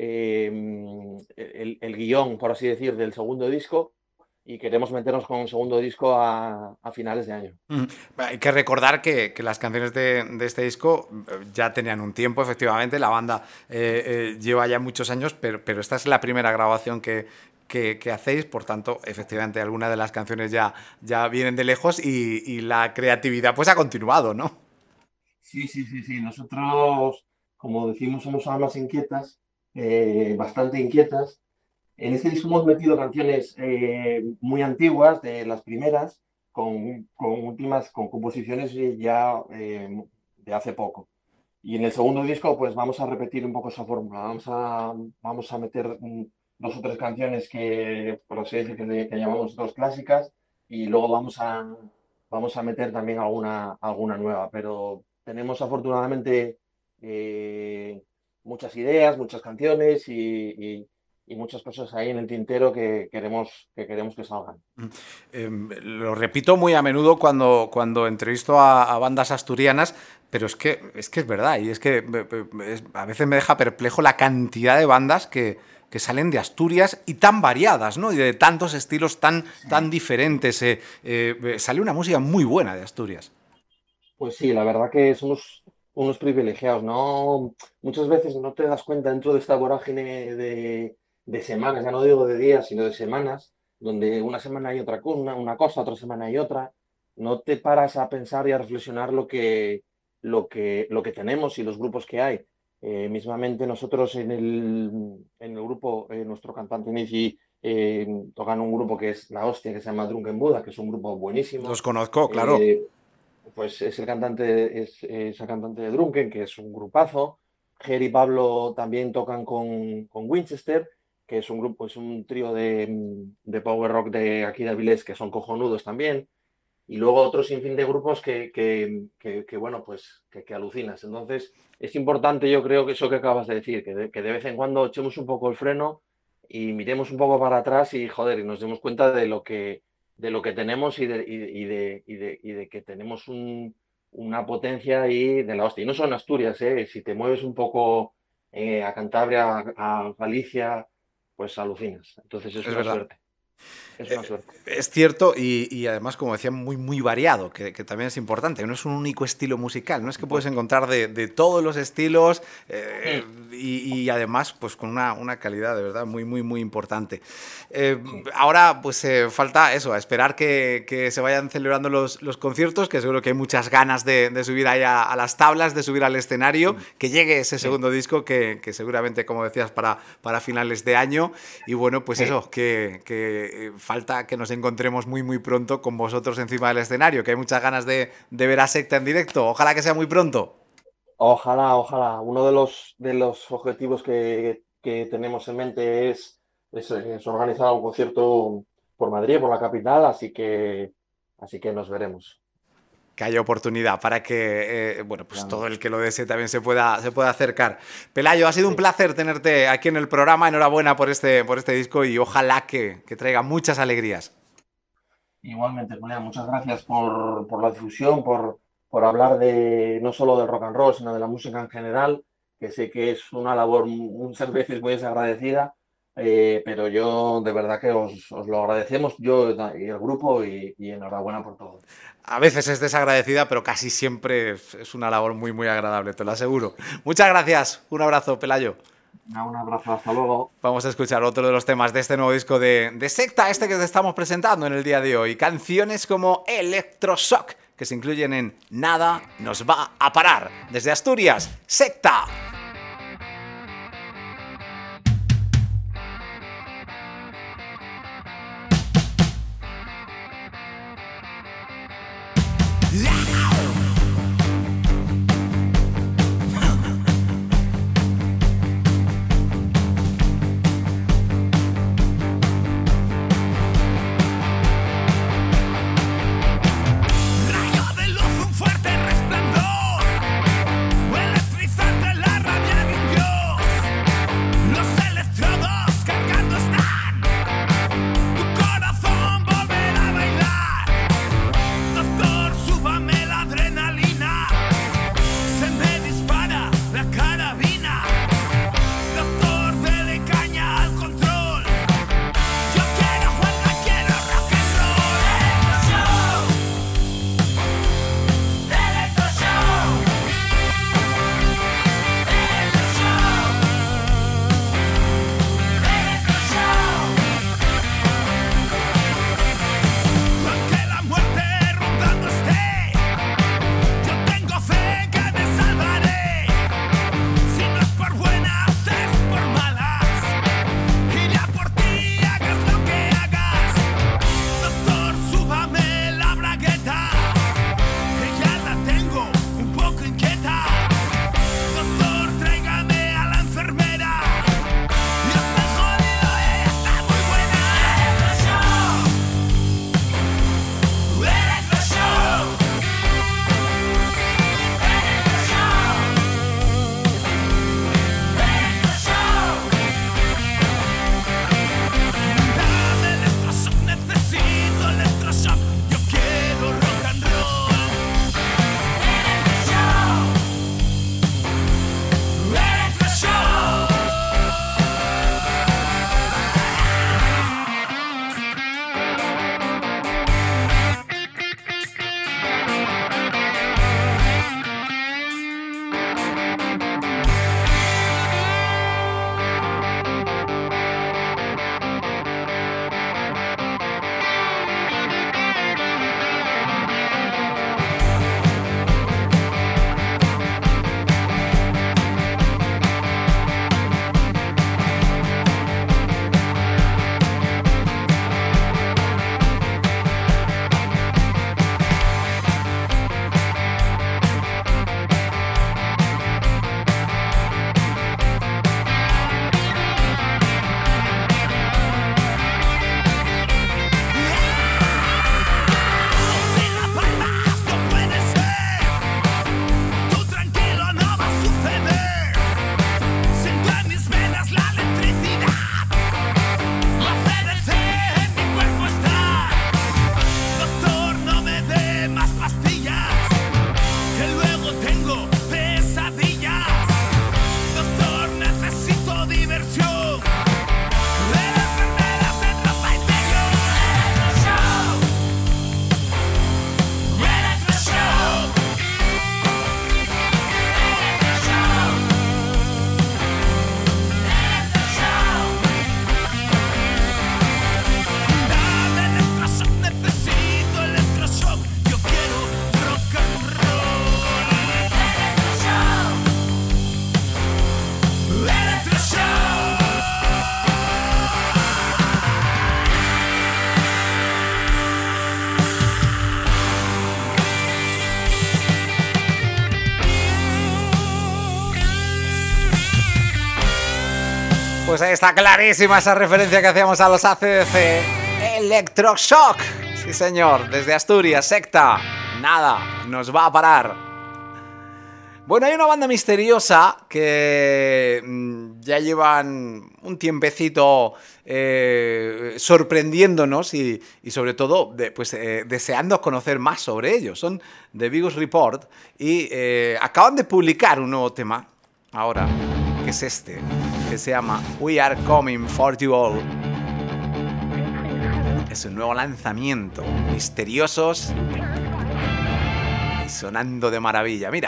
el guión, por así decir, del segundo disco, y queremos meternos con un segundo disco a finales de año. Hay que recordar que las canciones de este disco ya tenían un tiempo, efectivamente. La banda lleva ya muchos años, pero esta es la primera grabación que hacéis. Por tanto, efectivamente, algunas de las canciones ya vienen de lejos y la creatividad pues ha continuado, ¿no? Sí, sí, sí, sí. Nosotros, como decimos, somos almas inquietas, bastante inquietas. En este disco hemos metido canciones muy antiguas, de las primeras, con composiciones ya de hace poco. Y en el segundo disco, pues vamos a repetir un poco esa fórmula. Vamos a meter 2 o 3 canciones que, por así decir, que llamamos dos clásicas, y luego vamos a meter también alguna nueva. Pero tenemos afortunadamente eh, muchas ideas, muchas canciones y muchas cosas ahí en el tintero que queremos que salgan. Lo repito muy a menudo cuando entrevisto a bandas asturianas, pero es que es verdad, y es que a veces me deja perplejo la cantidad de bandas que salen de Asturias y tan variadas, ¿no? Y de tantos estilos tan diferentes. Sale una música muy buena de Asturias. Pues sí, la verdad que somos unos privilegiados, ¿no? Muchas veces no te das cuenta dentro de esta vorágine de semanas, ya no digo de días, sino de semanas, donde una semana hay una cosa, otra semana hay otra. No te paras a pensar y a reflexionar lo que tenemos y los grupos que hay. Mismamente nosotros en el grupo, nuestro cantante Nicky toca en un grupo que es la hostia, que se llama Drunken Buddha, que es un grupo buenísimo. Los conozco, claro. Pues es el cantante de Drunken, que es un grupazo. Ger y Pablo también tocan con Winchester, que es un grupo, es un trío de power rock de aquí de Avilés, que son cojonudos también. Y luego otro sinfín de grupos bueno, pues que alucinas. Entonces, es importante, yo creo, que eso que acabas de decir, que de vez en cuando echemos un poco el freno y miremos un poco para atrás y, joder, y nos demos cuenta de lo que tenemos y de que tenemos una potencia ahí de la hostia. Y no solo en Asturias, ¿eh? Si te mueves un poco a Cantabria, a Galicia, pues alucinas. Entonces es una verdad. suerte. Es una suerte. Es cierto, y además, como decía, muy variado, que también es importante. No es un único estilo musical, no es que puedes encontrar de todos los estilos y además, pues con una calidad de verdad muy importante. Ahora, pues falta eso, a esperar que se vayan celebrando los conciertos, que seguro que hay muchas ganas de subir ahí a las tablas, de subir al escenario, que llegue ese segundo disco que seguramente, como decías, para finales de año. Y bueno, pues eso, que falta que nos encontremos muy pronto con vosotros encima del escenario, que hay muchas ganas de ver a Secta en directo. Ojalá que sea muy pronto. Ojalá, ojalá. Uno de los objetivos que tenemos en mente es organizar un concierto por Madrid, por la capital, así que nos veremos. Que haya oportunidad para que bueno, pues todo el que lo desee también se pueda acercar. Pelayo, ha sido un placer tenerte aquí en el programa. Enhorabuena por este disco y ojalá que traiga muchas alegrías. Igualmente, Julián, muchas gracias por la difusión, por hablar no solo del rock and roll, sino de la música en general, que sé que es una labor muchas veces muy desagradecida, pero yo de verdad que os lo agradecemos, yo y el grupo, y enhorabuena por todo. A veces es desagradecida, pero casi siempre es una labor muy agradable, te lo aseguro. Muchas gracias. Un abrazo, Pelayo. Un abrazo, hasta luego. Vamos a escuchar otro de los temas de este nuevo disco de Secta, que te estamos presentando en el día de hoy. Canciones como Electroshock, que se incluyen en Nada nos va a parar. Desde Asturias, Secta. Pues ahí está clarísima esa referencia que hacíamos a los AC/DC. Electroshock. Sí, señor. Desde Asturias, secta. Nada nos va a parar. Bueno, hay una banda misteriosa que ya llevan un tiempecito sorprendiéndonos y sobre todo deseando conocer más sobre ellos. Son The Vigous Report y acaban de publicar un nuevo tema ahora, que es este, que se llama We Are Coming For You All. Es un nuevo lanzamiento, misteriosos y sonando de maravilla. Mira.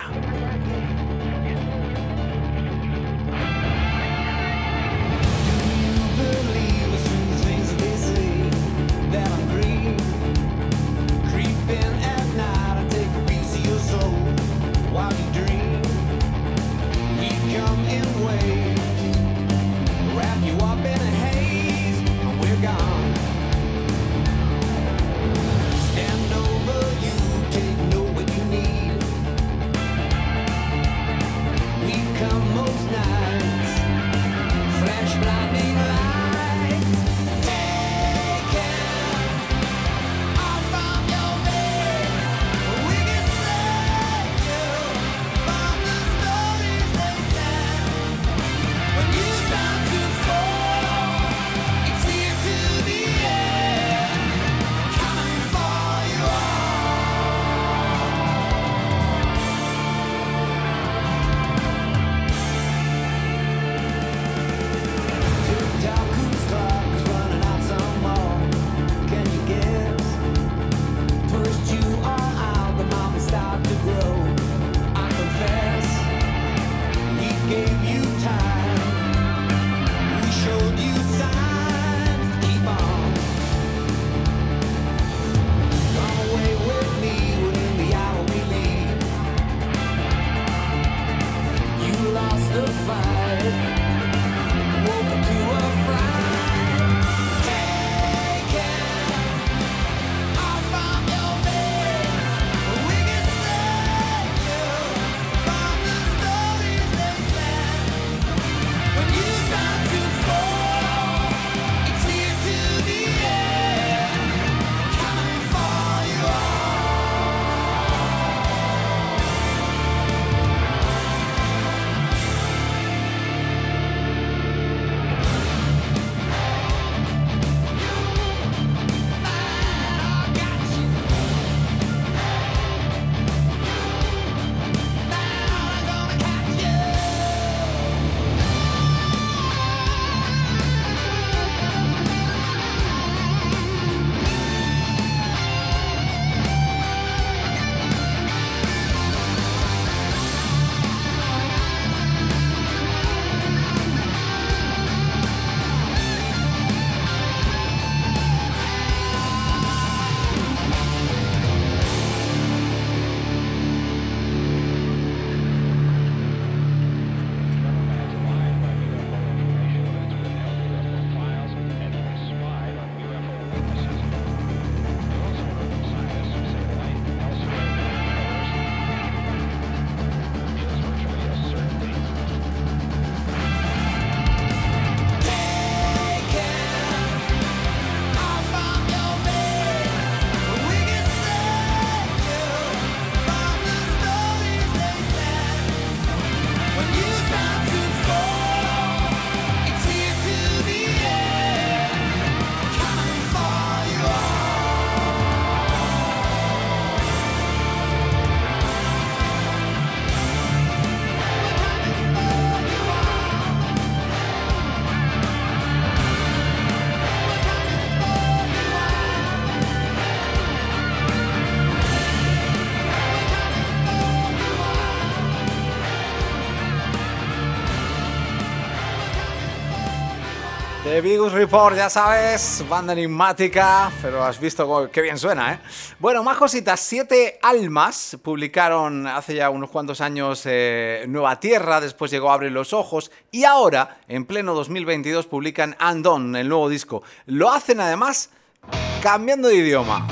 The Vigous Report, ya sabes, banda enigmática, pero has visto qué bien suena, ¿eh? Bueno, más cositas. 7 Almas publicaron hace ya unos cuantos años Nueva Tierra, después llegó Abre los Ojos y ahora, en pleno 2022, publican Undone, el nuevo disco. Lo hacen además cambiando de idioma.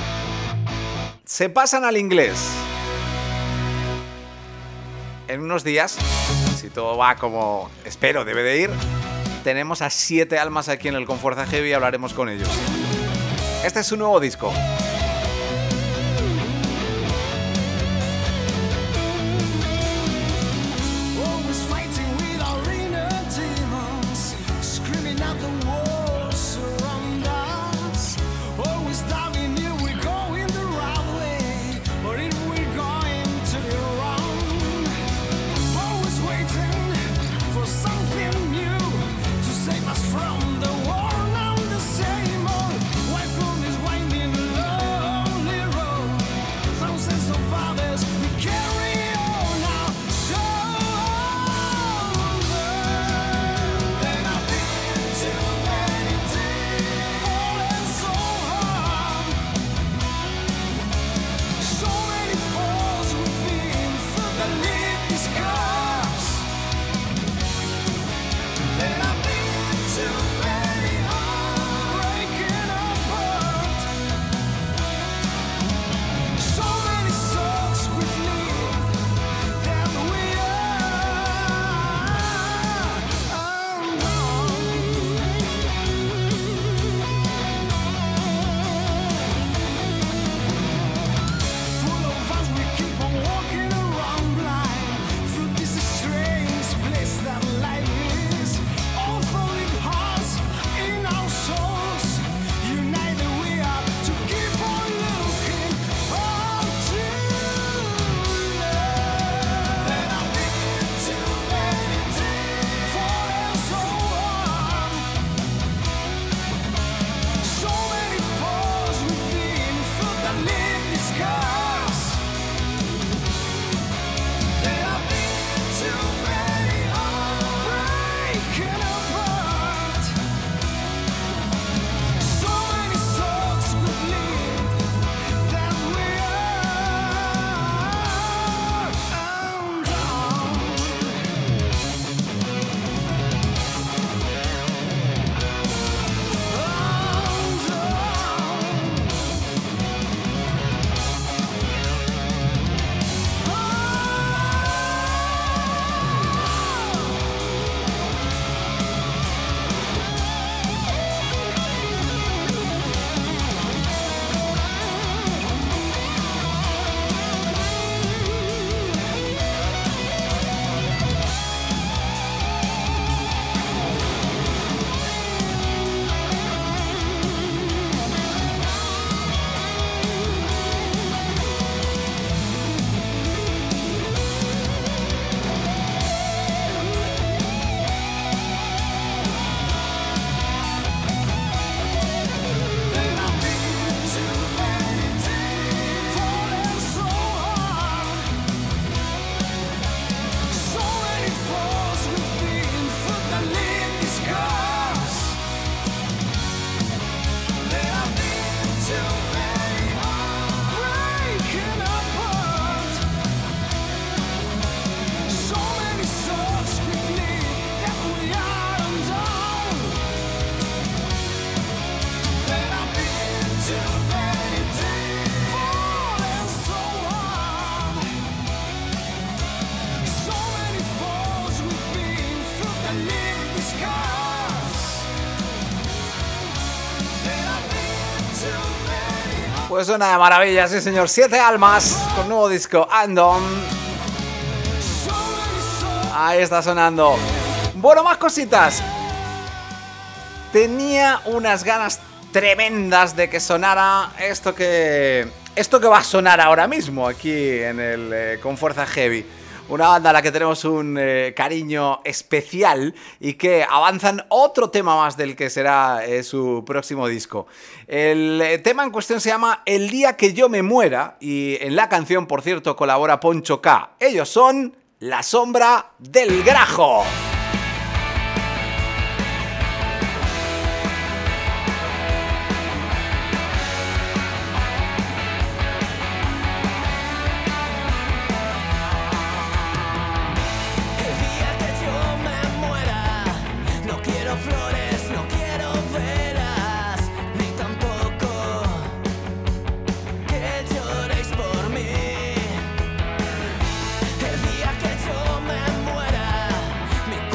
Se pasan al inglés. En unos días, si todo va como espero debe de ir, tenemos a 7 almas aquí en el Con Fuerza Heavy y hablaremos con ellos. Este es su nuevo disco. Always fighting with our inner demons, screaming at the walls surround us. Always doubting if we're going the right way, or if we're going to the wrong. Always waiting for something new to save us from the worn and the same old. Why from this winding lonely road? Thousands of others we carry on now. So then I've been too many days, falling so hard. So many falls we've been through the lead discuss. Then I've been too many breaking apart. So many souls we've lived that we full of us, we keep on walking around blind through this strange place that life is. All falling hearts in our souls, united we are to keep on looking unto love. Then I've been too many days, falling so hard. So many falls we've been through the lead discuss. There have been too many breaking apart. So many souls we've lived that we are undone. There have been too many days, falling so hard. So many falls we've been through the lead discuss. There have been too many. Pues una de maravilla, sí señor. 7 almas con nuevo disco Andon. So many souls. Ahí está sonando. Bueno, más cositas. Tenía unas ganas tremendas de que sonara esto que va a sonar ahora mismo aquí en el Con Fuerza Heavy. Una banda a la que tenemos un cariño especial y que avanzan otro tema más del que será su próximo disco. El tema en cuestión se llama El día que yo me muera y en la canción, por cierto, colabora Poncho K. Ellos son La Sombra del Grajo. El día que yo me muera, no quiero flores, no quiero velas, ni tampoco que lloréis por mí. El día que yo me muera, mi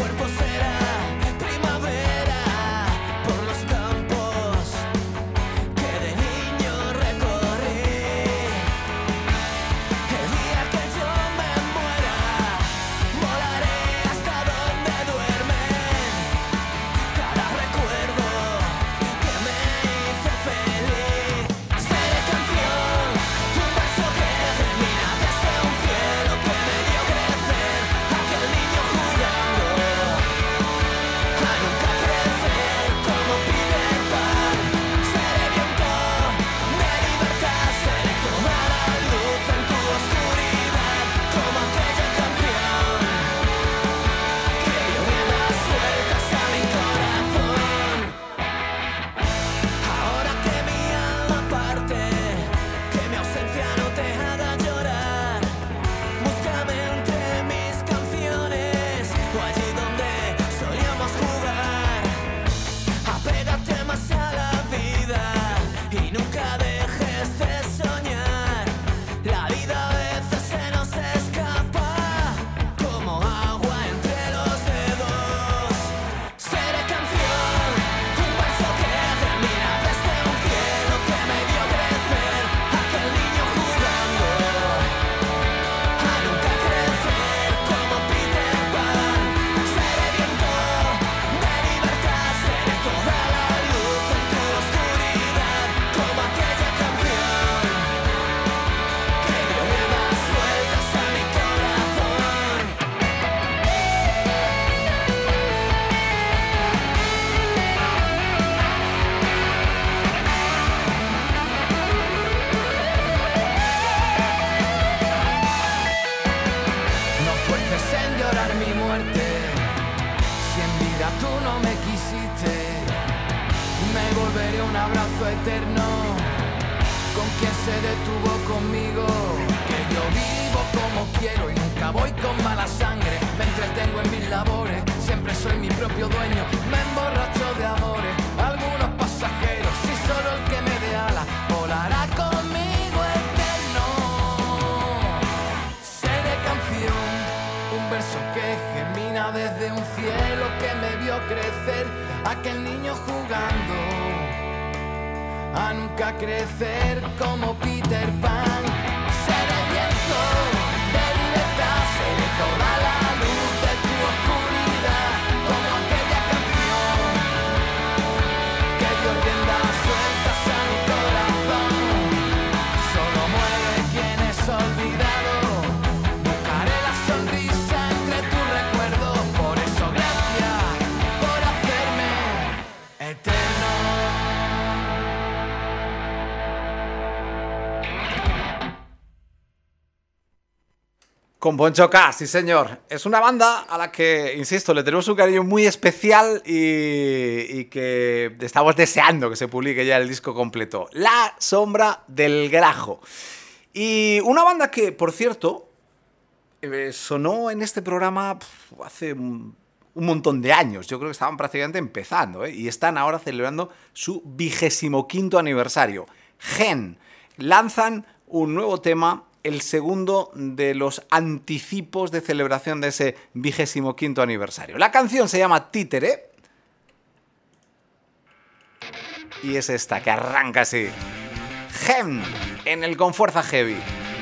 se detuvo conmigo. Que yo vivo como quiero y nunca voy con mala sangre. Me entretengo en mis labores, siempre soy mi propio dueño. Me emborracho de amores, algunos pasajeros. Si solo el que me dé alas volará conmigo eterno. Seré canción, un verso que germina desde un cielo que me vio crecer. Aquel niño jugando a nunca crecer como Peter Pan. Seré viento de libertad, seré toda la luz de tu oscuridad, como aquella canción que dio riendas sueltas a mi corazón. Solo muere quien es olvidado, buscaré la sonrisa entre tus recuerdos. Por eso gracias por hacerme eterno. Con Poncho K, sí señor. Es una banda a la que, insisto, le tenemos un cariño muy especial y que estamos deseando que se publique ya el disco completo. La Sombra del Grajo. Y una banda que, por cierto, sonó en este programa hace un montón de años. Yo creo que estaban prácticamente empezando, ¿eh? Y están ahora celebrando su 25º aniversario. Gen. Lanzan un nuevo tema, el segundo de los anticipos de celebración de ese 25º aniversario. La canción se llama Títere y es esta que arranca así. Gen en el Con Fuerza Heavy.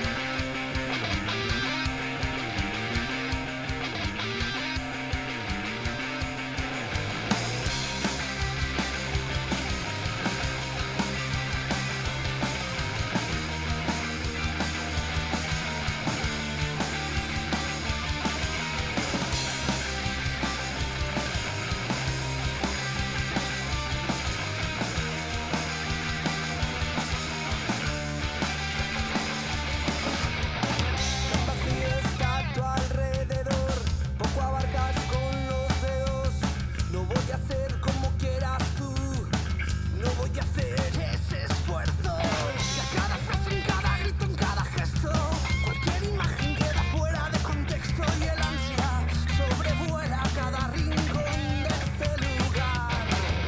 Está a tu alrededor, poco abarcas con los dedos. No voy a hacer como quieras tú, no voy a hacer ese esfuerzo. Y a cada frase, en cada grito, en cada gesto, cualquier imagen queda fuera de contexto y el ansia sobrevuela cada rincón de este lugar.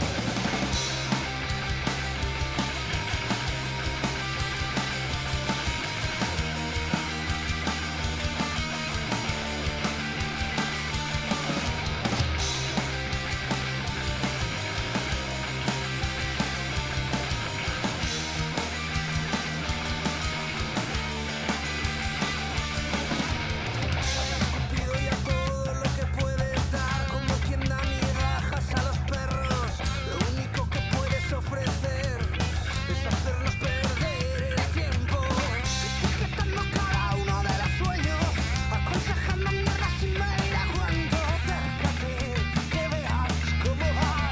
Pido ya todo lo que puedes dar, como quien da migajas a los perros. Lo único que puedes ofrecer es hacernos perder el tiempo, etiquetando cada uno de los sueños, aconsejando mierda sin medir a cuánto. Acércate, que veas cómo vas.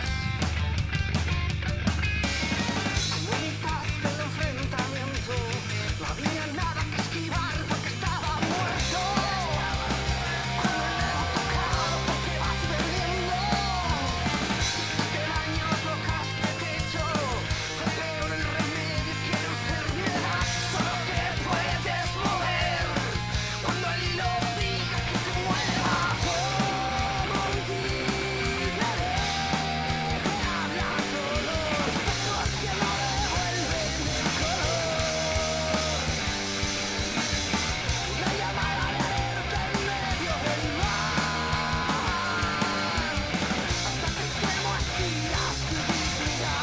Como en mitad del enfrentamiento, no había nada que esquivar porque estaba muerto. Porque vas perdiendo. Este daño tocaste techo. Fue peor el remedio que la enfermedad. Solo te puedes mover cuando el hilo diga que te muevas. Como un títere que habla solo. Espejos que no devuelven el color. Una llamada de alerta en medio del mar. Hasta que extremo estiras tu dignidad.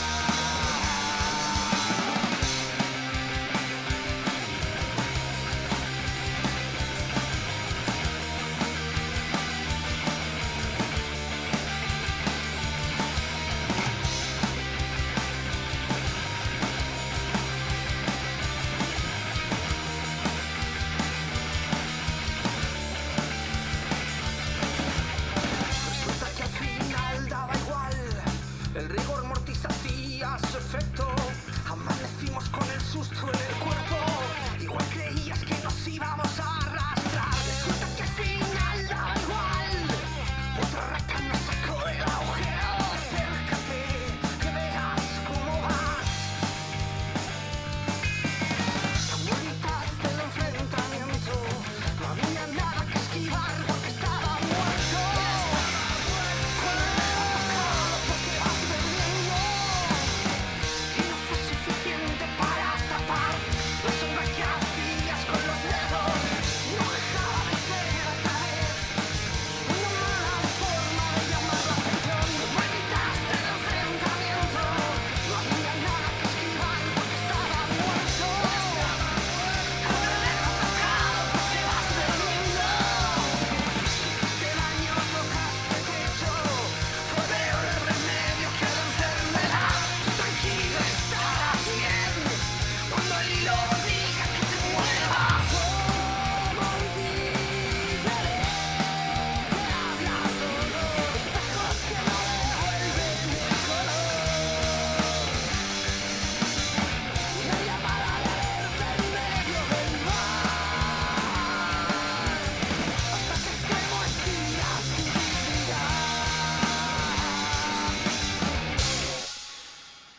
Resulta que al final daba igual, el rigor mortis hacía su efecto. Amanecimos con el susto en el cuerpo, igual creías que nos íbamos a arrastrar. Resulta que al final daba igual, otra raca nos sacó del agujero. Acércate, que veas cómo vas.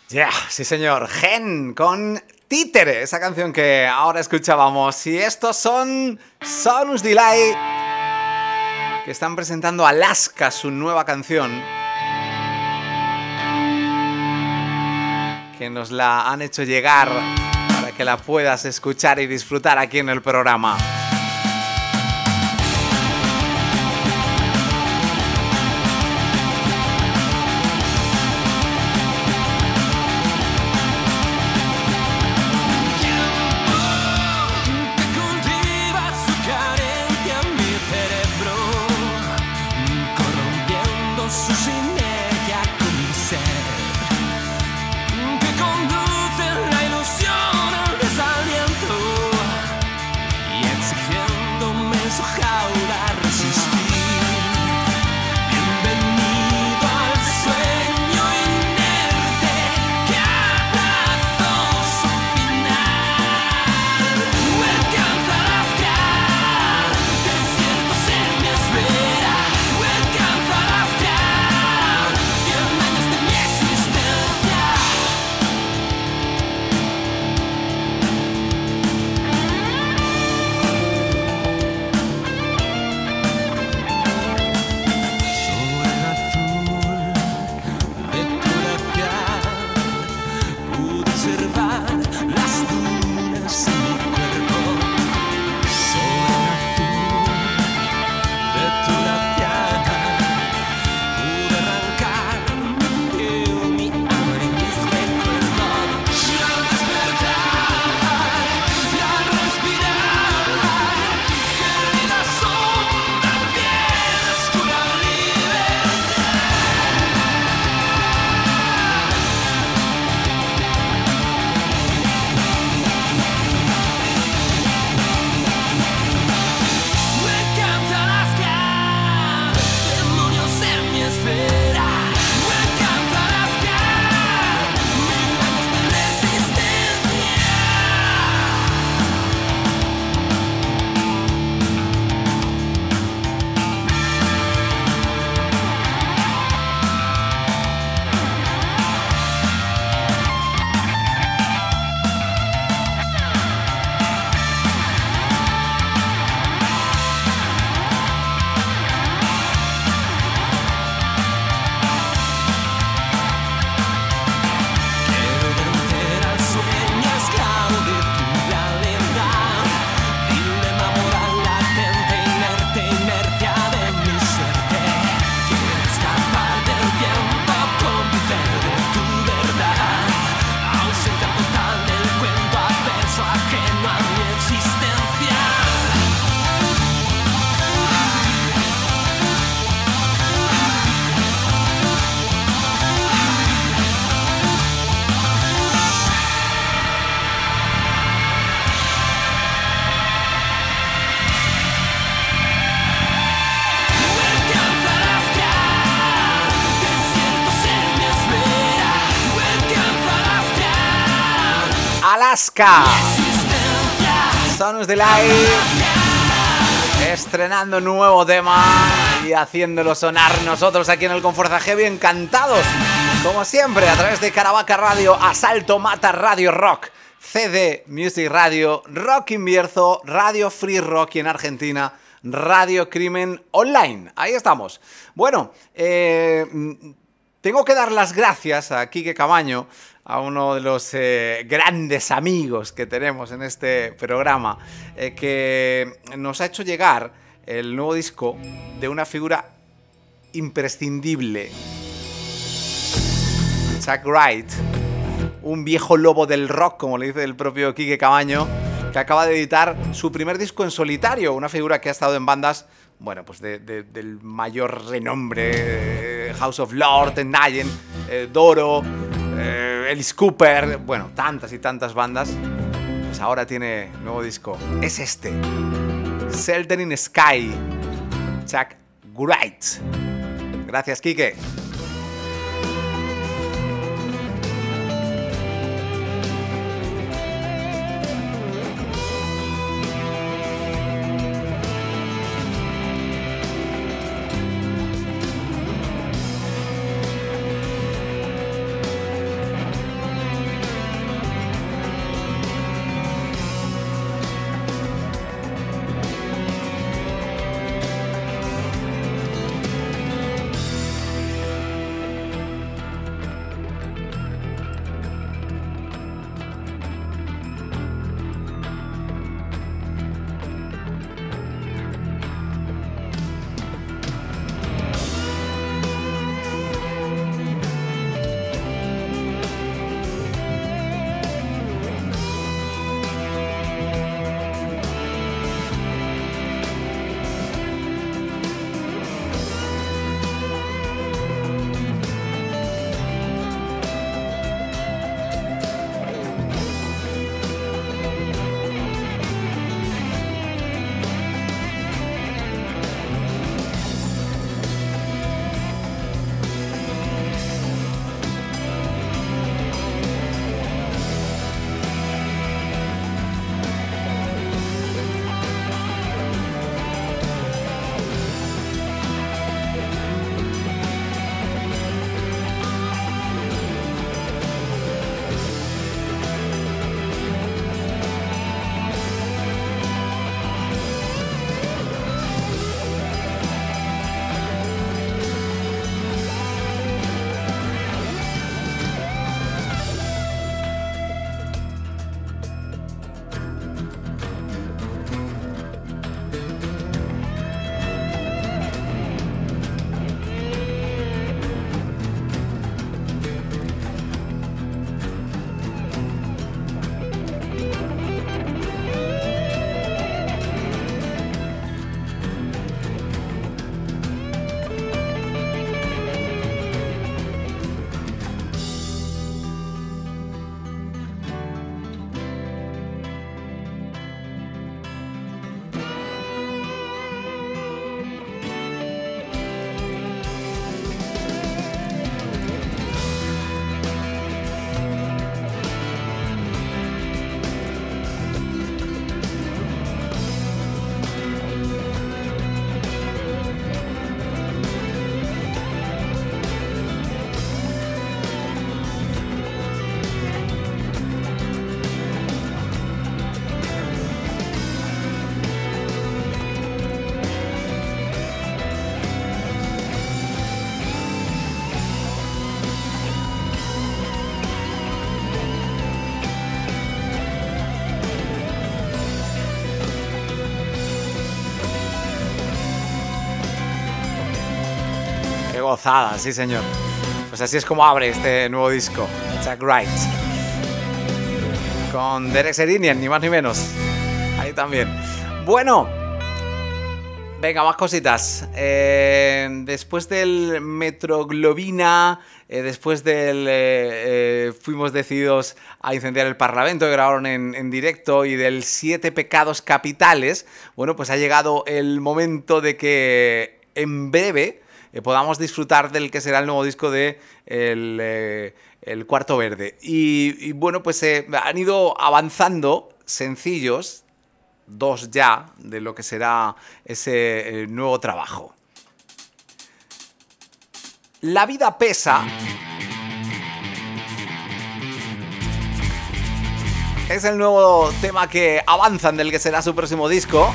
Ya, sí señor, Gen con Títere, esa canción que ahora escuchábamos. Y estos son Sonus Delay, que están presentando Alaska, su nueva canción, que nos la han hecho llegar para que la puedas escuchar y disfrutar aquí en el programa. Que cultiva su carencia en mi cerebro, corrompiendo su sinergia con mi ser, que conduce la ilusión al desaliento y exigiéndome en su jaula resistir. Bienvenido al sueño inerte que abrazó su final. Welcome to Alaska, desiertos en mi esfera. Welcome to Alaska, 100 años de mi existencia. Sobre el azul de tu glaciar pude observar las dunas en mi cuerpo. Sobre el azul de tu glaciar pude arrancar mi piel, mi hambre y mis recuerdos. Y al despertar, y al respirar, que la sombra bien oscura Welcome to Alaska, demonios en mi esfera. Welcome to Alaska, 1000 años de resistencia. Quiero vencer al sueño esclavo de tu realidad, dilema moral latente, inerte, inercia de mi suerte. Quiero escapar del tiempo, cómplice de tu verdad, ausencia total del cuento, adverso, ajeno a mi existencia. Welcome to Alaska, desiertos en mi esfera. Welcome to Alaska, Alaska, existencia. Sonus Delay, estrenando nuevo tema y haciéndolo sonar nosotros aquí en el Conforza Heavy, encantados, como siempre, a través de Caravaca Radio, Asalto Mata Radio Rock, CD Music Radio, Rock Invierzo, Radio Free Rock y en Argentina, Radio Crimen Online. Ahí estamos. Bueno, tengo que dar las gracias a Quique Camaño, a uno de los grandes amigos que tenemos en este programa, que nos ha hecho llegar el nuevo disco de una figura imprescindible, Chuck Wright, un viejo lobo del rock, como le dice el propio Quique Camaño, que acaba de editar su primer disco en solitario, una figura que ha estado en bandas, bueno, pues del mayor renombre, House of Lords, Nine, Doro, Alice Cooper, bueno, tantas y tantas bandas. Pues ahora tiene nuevo disco, es este, Sheltering Sky, Chuck Wright. Gracias, Quique. gozada, sí señor. Pues así es como abre este nuevo disco, Jack Wright. Con Derek Sherinian, ni más ni menos. Ahí también. Bueno, venga, más cositas. Después del Metroglobina, después del fuimos decididos a incendiar el Parlamento, que grabaron en directo, y del 7 pecados capitales, bueno, pues ha llegado el momento de que en breve podamos disfrutar del que será el nuevo disco de el Cuarto Verde. Y bueno, pues han ido avanzando sencillos, 2 ya, de lo que será ese nuevo trabajo. La vida pesa. Es el nuevo tema que avanzan del que será su próximo disco.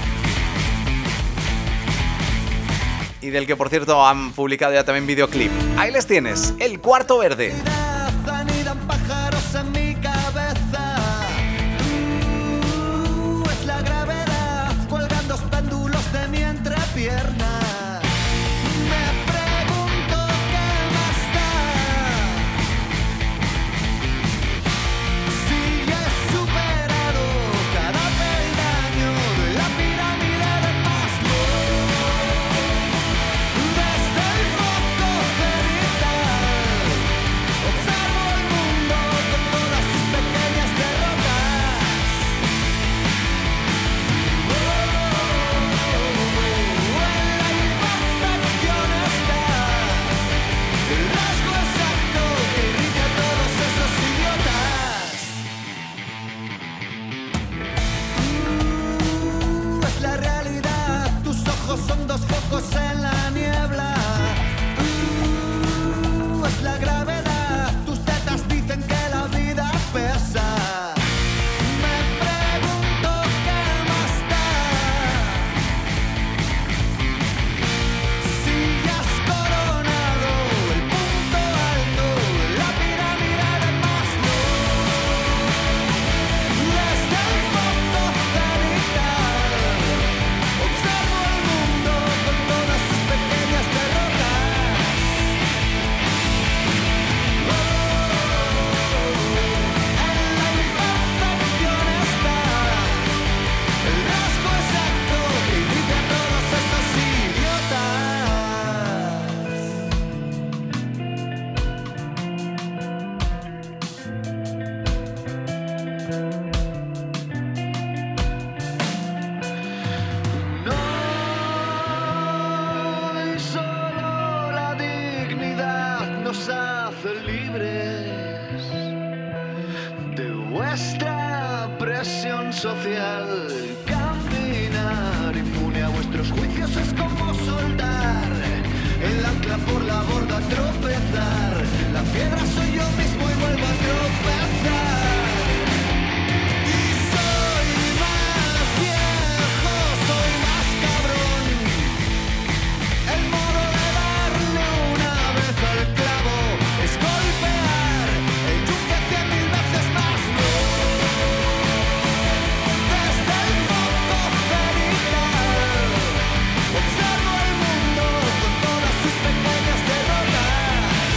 Y del que, por cierto, han publicado ya también videoclip. Ahí les tienes, El Cuarto Verde. Anidan pájaros en mi cabeza. Es la gravedad colgando péndulos de mi entrepierna. Me pregunto qué más da. Si ya he superado cada peldaño de la pirámide de Maslow. Desde el foco cenital observo el mundo con todas sus pequeñas derrotas. En la imperfección está el rasgo exacto que irrita a todos esos idiotas. Es la realidad, tus ojos son 2 focos en la niebla. Es la gravedad, tus tetas dicen que la vida pesa. Me pregunto qué más da. Si ya has coronado el punto alto de la pirámide de Maslow. Desde el fondo cenital observo el mundo con todas sus pequeñas derrotas. En la imperfección está el rasgo exacto que irrita a todos esos idiotas. No, solo la dignidad nos hace libres de vuestra presión social. Caminar impune a vuestros juicios es como soltar el ancla por la borda, tropezar. La piedra soy yo mismo y vuelvo a tropezar. Y soy más viejo, soy más cabrón. El modo de darle una vez al clavo es golpear el yunque 100.000 veces más. No. Desde el foco cenital observo el mundo con todas sus pequeñas derrotas.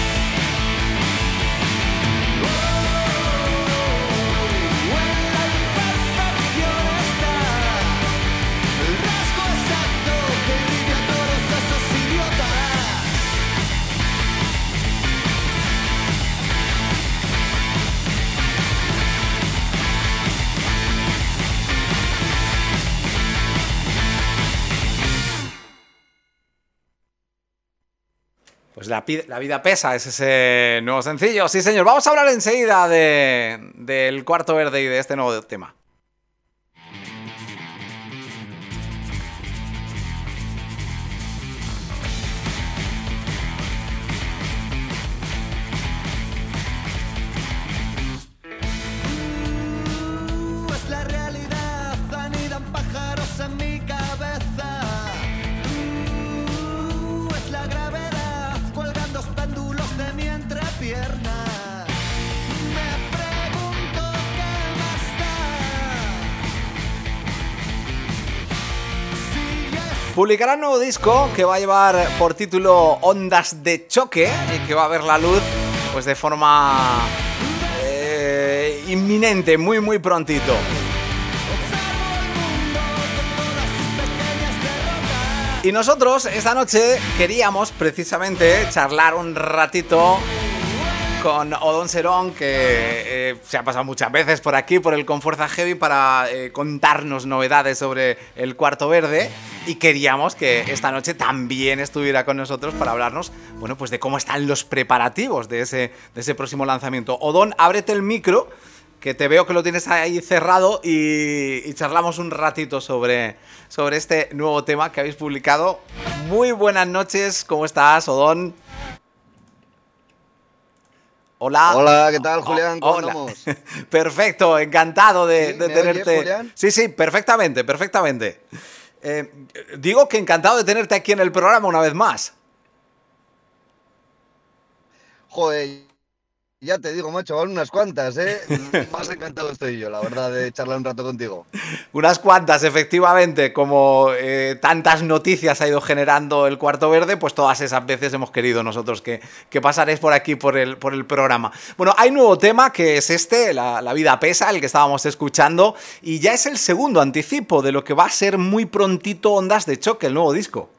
Pues la vida pesa, es ese nuevo sencillo. Sí, señor. Vamos a hablar enseguida del Cuarto Verde y de este nuevo tema. Es la realidad, anidan pájaros en mi cabeza. Es la gravedad, colgando péndulos de mi entrepierna. Me pregunto qué más da. publicará un nuevo disco que va a llevar por título Ondas de Choque y que va a ver la luz pues de forma inminente, muy muy prontito. Y nosotros esta noche queríamos precisamente charlar un ratito con Odón Serón, que se ha pasado muchas veces por aquí, por el Confuerza Heavy, para contarnos novedades sobre el Cuarto Verde. Y queríamos que esta noche también estuviera con nosotros para hablarnos, bueno, pues de cómo están los preparativos de ese próximo lanzamiento. Odón, ábrete el micro, que te veo que lo tienes ahí cerrado, y charlamos un ratito sobre este nuevo tema que habéis publicado. Muy buenas noches, ¿cómo estás, Odón? Hola. Hola, ¿qué tal, Julián? ¿Cómo Hola. andamos? Perfecto, encantado de ¿Sí? ¿Me tenerte. oyes, Julián? Sí, perfectamente, perfectamente. Digo que encantado de tenerte aquí en el programa una vez más. Joder, ya te digo, macho, van unas cuantas, ¿eh? Más encantado estoy yo, la verdad, de charlar un rato contigo. Unas cuantas, efectivamente, como tantas noticias ha ido generando el Cuarto Verde, pues todas esas veces hemos querido nosotros que pasaréis por aquí, por el programa. Bueno, hay nuevo tema que es este, la vida pesa, el que estábamos escuchando, y ya es el segundo anticipo de lo que va a ser muy prontito Ondas de Choque, el nuevo disco.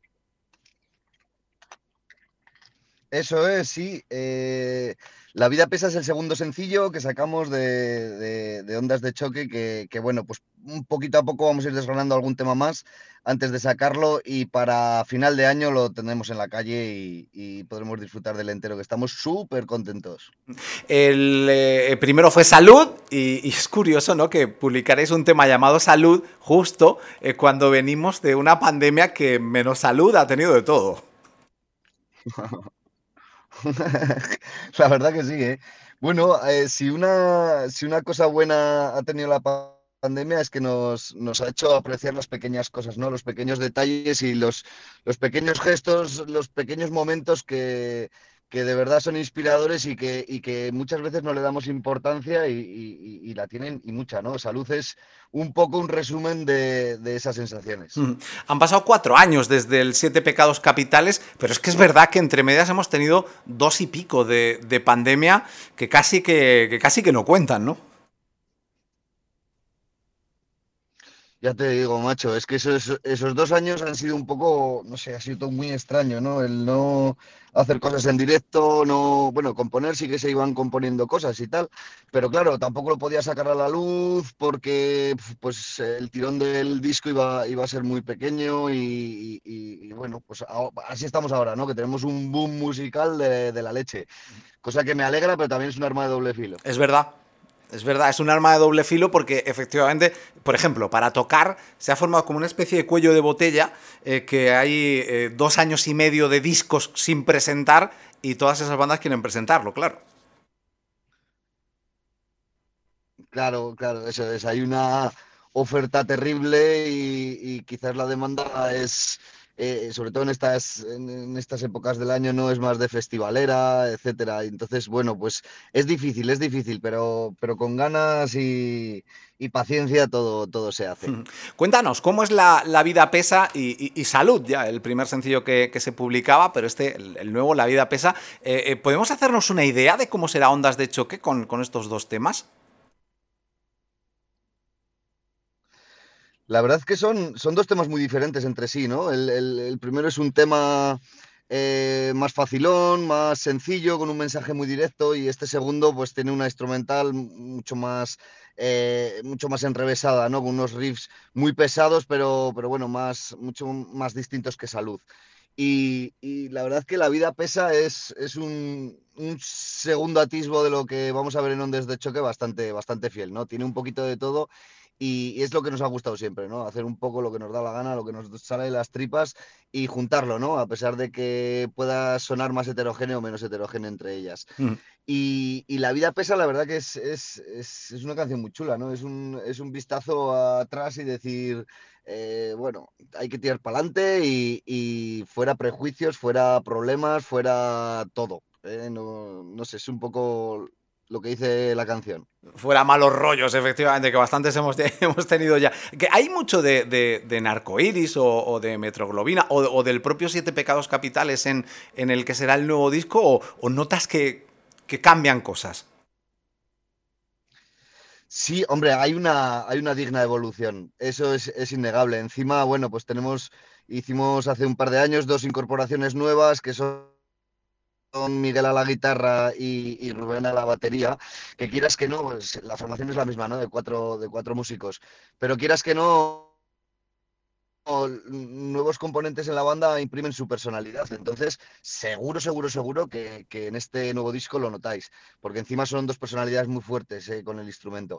Eso es, sí. La vida pesa es el segundo sencillo que sacamos de Ondas de Choque, que, bueno, pues un poquito a poco vamos a ir desgranando algún tema más antes de sacarlo, y para final de año lo tendremos en la calle y podremos disfrutar del entero, que estamos súper contentos. El primero fue Salud, y es curioso, ¿no?, que publicaréis un tema llamado Salud justo cuando venimos de una pandemia que menos salud ha tenido de todo. La verdad que sí, ¿eh? Bueno, si una cosa buena ha tenido la pandemia es que nos ha hecho apreciar las pequeñas cosas, ¿no? Los pequeños detalles y los pequeños gestos, los pequeños momentos que de verdad son inspiradores y que muchas veces no le damos importancia y la tienen y mucha, ¿no? Salud es un poco un resumen de esas sensaciones. Han pasado 4 años desde el 7 pecados capitales, pero es que es verdad que entre medias hemos tenido 2 y pico de pandemia que casi que no cuentan, ¿no? Ya te digo, macho, es que esos 2 años han sido un poco, no sé, ha sido todo muy extraño, ¿no? El no hacer cosas en directo, no, bueno, componer sí que se iban componiendo cosas y tal, pero claro, tampoco lo podía sacar a la luz porque pues el tirón del disco iba a ser muy pequeño y bueno, pues así estamos ahora, ¿no? Que tenemos un boom musical de la leche, cosa que me alegra, pero también es un arma de doble filo. Es verdad. Es verdad, es un arma de doble filo porque efectivamente, por ejemplo, para tocar se ha formado como una especie de cuello de botella, que hay 2 años y medio de discos sin presentar y todas esas bandas quieren presentarlo, claro. Claro, claro, eso es. Hay una oferta terrible y quizás la demanda es, sobre todo en estas épocas del año, no es más de festivalera, etcétera. Y entonces, bueno, pues es difícil, pero con ganas y paciencia todo se hace. Cuéntanos, ¿cómo es la vida pesa y Salud, ya el primer sencillo que se publicaba, pero el nuevo, La vida pesa? ¿Podemos hacernos una idea de cómo será Ondas de Choque con estos dos temas? La verdad es que son dos temas muy diferentes entre sí, ¿no? El primero es un tema más facilón, más sencillo, con un mensaje muy directo, y este segundo pues tiene una instrumental mucho más enrevesada, ¿no? Con unos riffs muy pesados, pero bueno, mucho más distintos que Salud. Y la verdad que La vida pesa es un segundo atisbo de lo que vamos a ver en Ondas de Choque bastante fiel, ¿no? Tiene un poquito de todo y es lo que nos ha gustado siempre, ¿no? Hacer un poco lo que nos da la gana, lo que nos sale de las tripas y juntarlo, ¿no? A pesar de que pueda sonar más heterogéneo o menos heterogéneo entre ellas. Mm. Y La vida pesa, la verdad que es una canción muy chula, ¿no? Es un vistazo atrás y decir, bueno, hay que tirar para adelante y fuera prejuicios, fuera problemas, fuera todo. No sé, es un poco lo que dice la canción. Fuera malos rollos, efectivamente, que bastantes hemos tenido ya. Que hay mucho de Narcoiris o de Metroglobina o del propio Siete Pecados Capitales en el que será el nuevo disco, o notas que cambian cosas. Sí, hombre, hay una digna evolución, eso es innegable. Encima, bueno, pues hicimos hace un par de años dos incorporaciones nuevas que son Miguel a la guitarra y Rubén a la batería, que quieras que no, pues, la formación es la misma, ¿no? De cuatro músicos, pero quieras que no, nuevos componentes en la banda imprimen su personalidad. Entonces, seguro que en este nuevo disco lo notáis, porque encima son dos personalidades muy fuertes con el instrumento.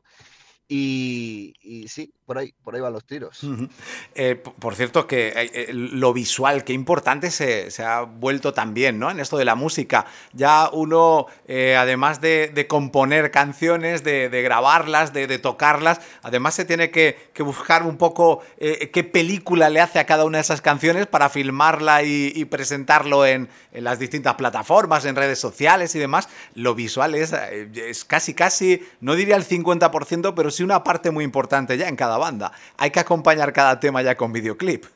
Y sí, por ahí van los tiros. Ujú. Por cierto, que lo visual, qué importante se ha vuelto también, ¿no? En esto de la música. Ya uno, además de componer canciones, de grabarlas, de tocarlas, además se tiene que buscar un poco qué película le hace a cada una de esas canciones para filmarla y presentarlo en las distintas plataformas, en redes sociales y demás. Lo visual es casi, no diría el 50%, pero sí una parte muy importante ya en cada banda. Hay que acompañar cada tema ya con videoclip.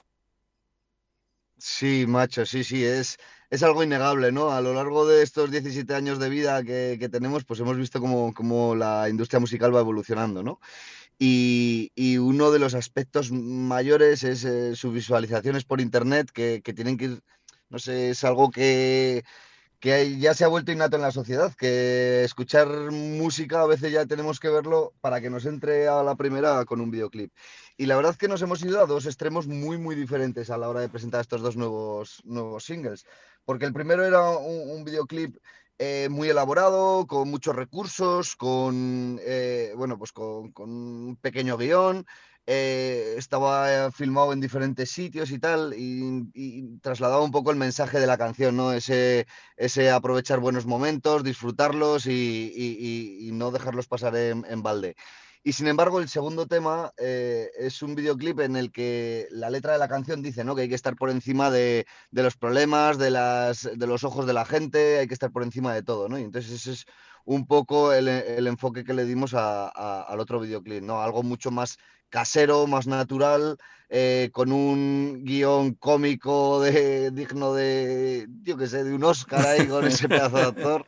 Sí, macho, sí, es algo innegable, ¿no? A lo largo de estos 17 años de vida que tenemos, pues hemos visto cómo la industria musical va evolucionando, ¿no? Y uno de los aspectos mayores es sus visualizaciones por internet, que tienen que ir, no sé, es algo que ya se ha vuelto innato en la sociedad, que escuchar música a veces ya tenemos que verlo para que nos entre a la primera con un videoclip. Y la verdad es que nos hemos ido a dos extremos muy diferentes a la hora de presentar estos dos nuevos singles, porque el primero era un videoclip muy elaborado, con muchos recursos, bueno, pues con un pequeño guión, estaba filmado en diferentes sitios y tal, y trasladaba un poco el mensaje de la canción, ¿no? Ese aprovechar buenos momentos, disfrutarlos y no dejarlos pasar en balde. Y sin embargo, el segundo tema es un videoclip en el que la letra de la canción dice, ¿no? Que hay que estar por encima de los problemas, de los ojos de la gente, hay que estar por encima de todo, ¿no? Y entonces ese es un poco el enfoque que le dimos al otro videoclip, ¿no? Algo mucho más casero, más natural, con un guión cómico digno yo qué sé, de un Oscar ahí con ese pedazo de actor.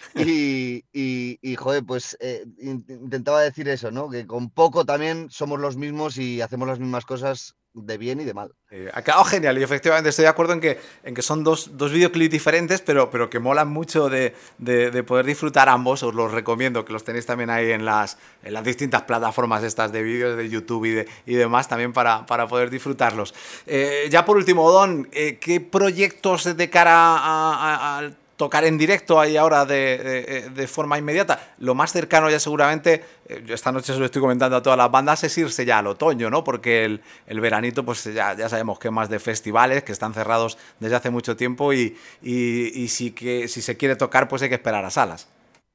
Joder, pues intentaba decir eso, ¿no? Que con poco también somos los mismos y hacemos las mismas cosas de bien y de mal. Ha quedado genial y efectivamente estoy de acuerdo en que son dos videoclips diferentes, pero que molan mucho de poder disfrutar ambos. Os los recomiendo, que los tenéis también ahí en las distintas plataformas estas de vídeos de YouTube y demás, también para poder disfrutarlos. Ya por último, Don, ¿qué proyectos de cara a tocar en directo ahí ahora de forma inmediata? Lo más cercano ya seguramente, yo esta noche se lo estoy comentando a todas las bandas, es irse ya al otoño, ¿no? Porque el veranito, pues ya sabemos que es más de festivales, que están cerrados desde hace mucho tiempo y sí que si se quiere tocar, pues hay que esperar a salas.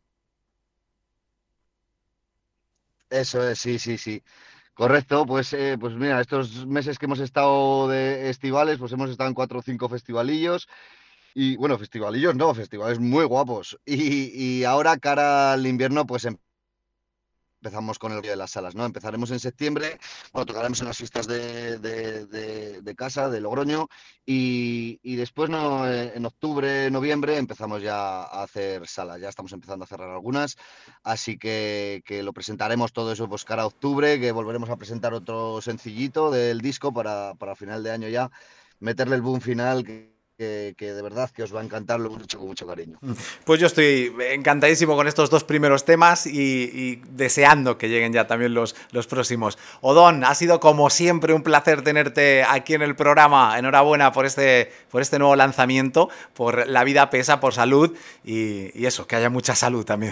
Eso es, sí. Correcto, pues mira, estos meses que hemos estado de estivales, pues hemos estado en 4 o 5 festivalillos. Y bueno, festivalillos no, festivales muy guapos. Y ahora, cara al invierno, pues empezamos con el día de las salas, ¿no? Empezaremos en septiembre, bueno, tocaremos en las fiestas de casa, de Logroño, y después, ¿no? En octubre, noviembre, empezamos ya a hacer salas. Ya estamos empezando a cerrar algunas, así que lo presentaremos todo eso pues cara a octubre, que volveremos a presentar otro sencillito del disco para final de año ya, meterle el boom final que de verdad que os va a encantar, lo hemos hecho con mucho cariño. Pues yo estoy encantadísimo con estos dos primeros temas y deseando que lleguen ya también los próximos. Odón, ha sido como siempre un placer tenerte aquí en el programa. Enhorabuena por este nuevo lanzamiento, por La vida pesa, por salud y eso, que haya mucha salud también.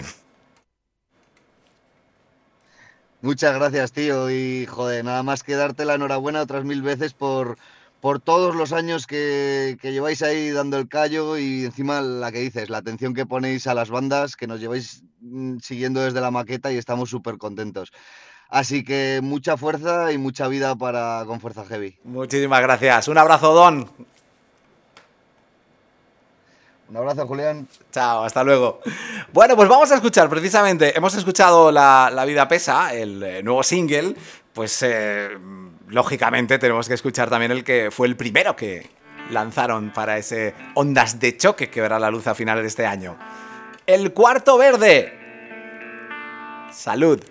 Muchas gracias, tío. Y joder, nada más que darte la enhorabuena otras 1000 veces por todos los años que lleváis ahí dando el callo y encima la que dices, la atención que ponéis a las bandas, que nos lleváis siguiendo desde la maqueta y estamos súper contentos. Así que mucha fuerza y mucha vida con Fuerza Heavy. Muchísimas gracias. Un abrazo, Odón. Un abrazo, Julián. Chao, hasta luego. Bueno, pues vamos a escuchar precisamente, hemos escuchado La vida pesa, el nuevo single, pues lógicamente tenemos que escuchar también el que fue el primero que lanzaron para ese Ondas de Choque que verá la luz a finales de este año. El Cuarto Verde. Salud.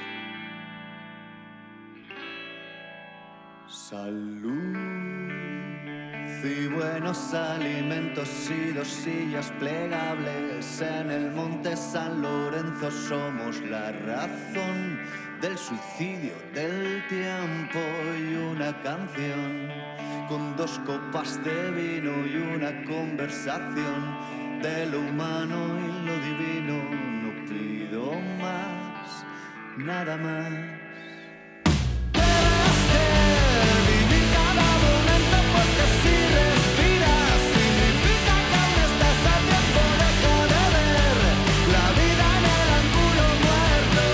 Salud y buenos alimentos y 2 sillas plegables en el monte San Lorenzo somos la razón del suicidio del tiempo y una canción con 2 copas de vino y una conversación de lo humano y lo divino. No pido más, nada más. Vivir cada momento porque si respiras significa que aún estás a tiempo, deja de ver la vida en el ángulo muerto.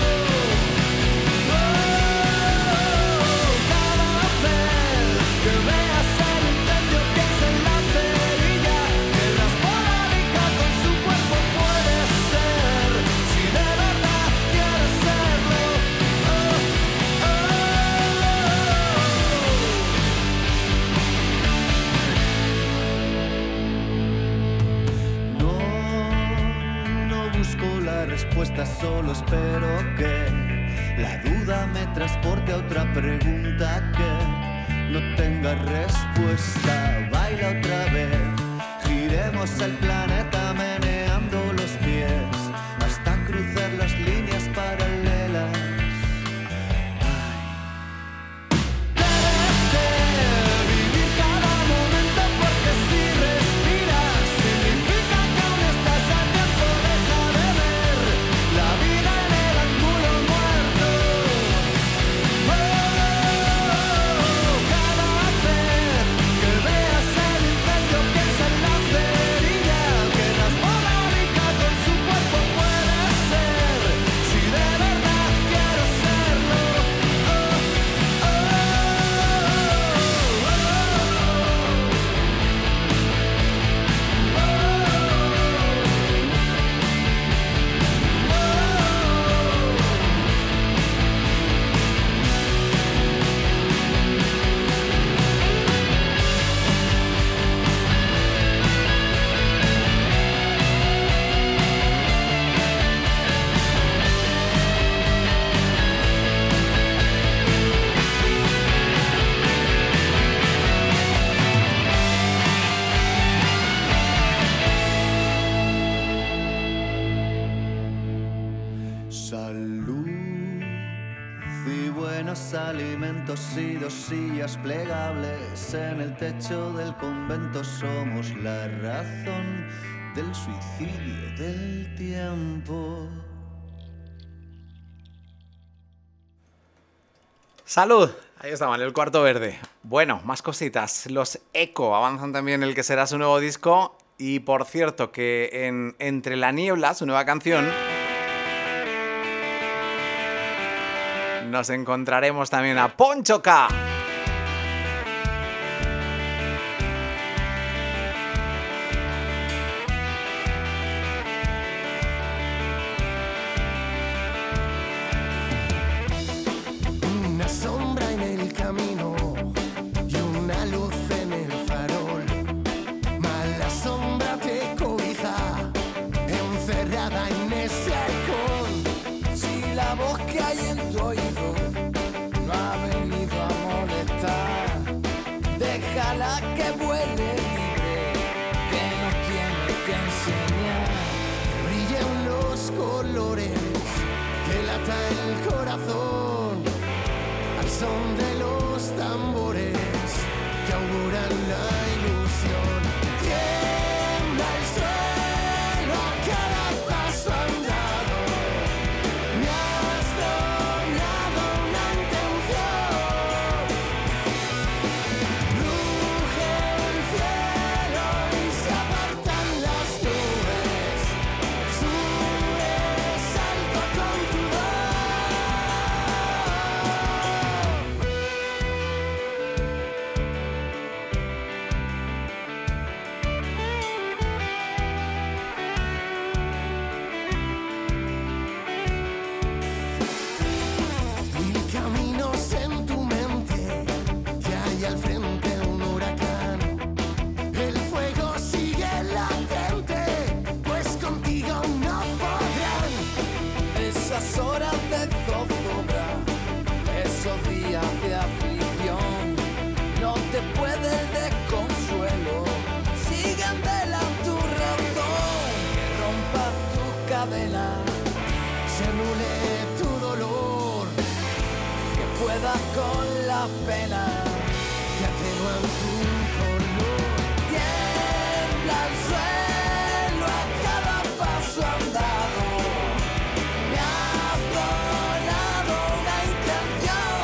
Cada vez que veas el incendio piensa en la cerilla que raspó la lija con su cuerpo. Puede ser si de verdad quieres serlo. No busco la respuesta, solo espero que la duda me transporte a otra pregunta que no tenga respuesta. Baila otra vez, giremos el planeta meneando los pies hasta cruzar las líneas paralelas. Debes de vivir cada momento porque si respiras significa que aún estás a tiempo, deja de ver la vida en el ángulo muerto. Cada vez que veas el incendio piensa en la cerilla que raspó la lija con su cuerpo. Puede ser si de verdad quiero serlo. Salud y buenos alimentos y 2 sillas plegables en el techo del convento somos la razón del suicidio del tiempo. Salud. Ahí estaban, el Cuarto Verde. Bueno, más cositas. Los Echo avanzan también el que será su nuevo disco. Y por cierto, que en Entre la Niebla, su nueva canción, nos encontraremos también a Poncho K. Una sombra en el camino y una luz en el farol. Mala sombra te cobija, encerrada en ese halcón. Si la voz que hay en tu oído no ha venido a molestar, déjala que vuele libre, que no tiene que enseñar. Que brillen los colores, que lata el corazón al son de los tambores que auguran la ilusión. Tiembla el suelo a cada paso andado. Me has soñado una intención. Ruge el cielo y se apartan las nubes. Sube, salto con tu voz. puedas con la pena que atenúan tu color. Tiembla el suelo a cada paso andado. Me has donado una intención.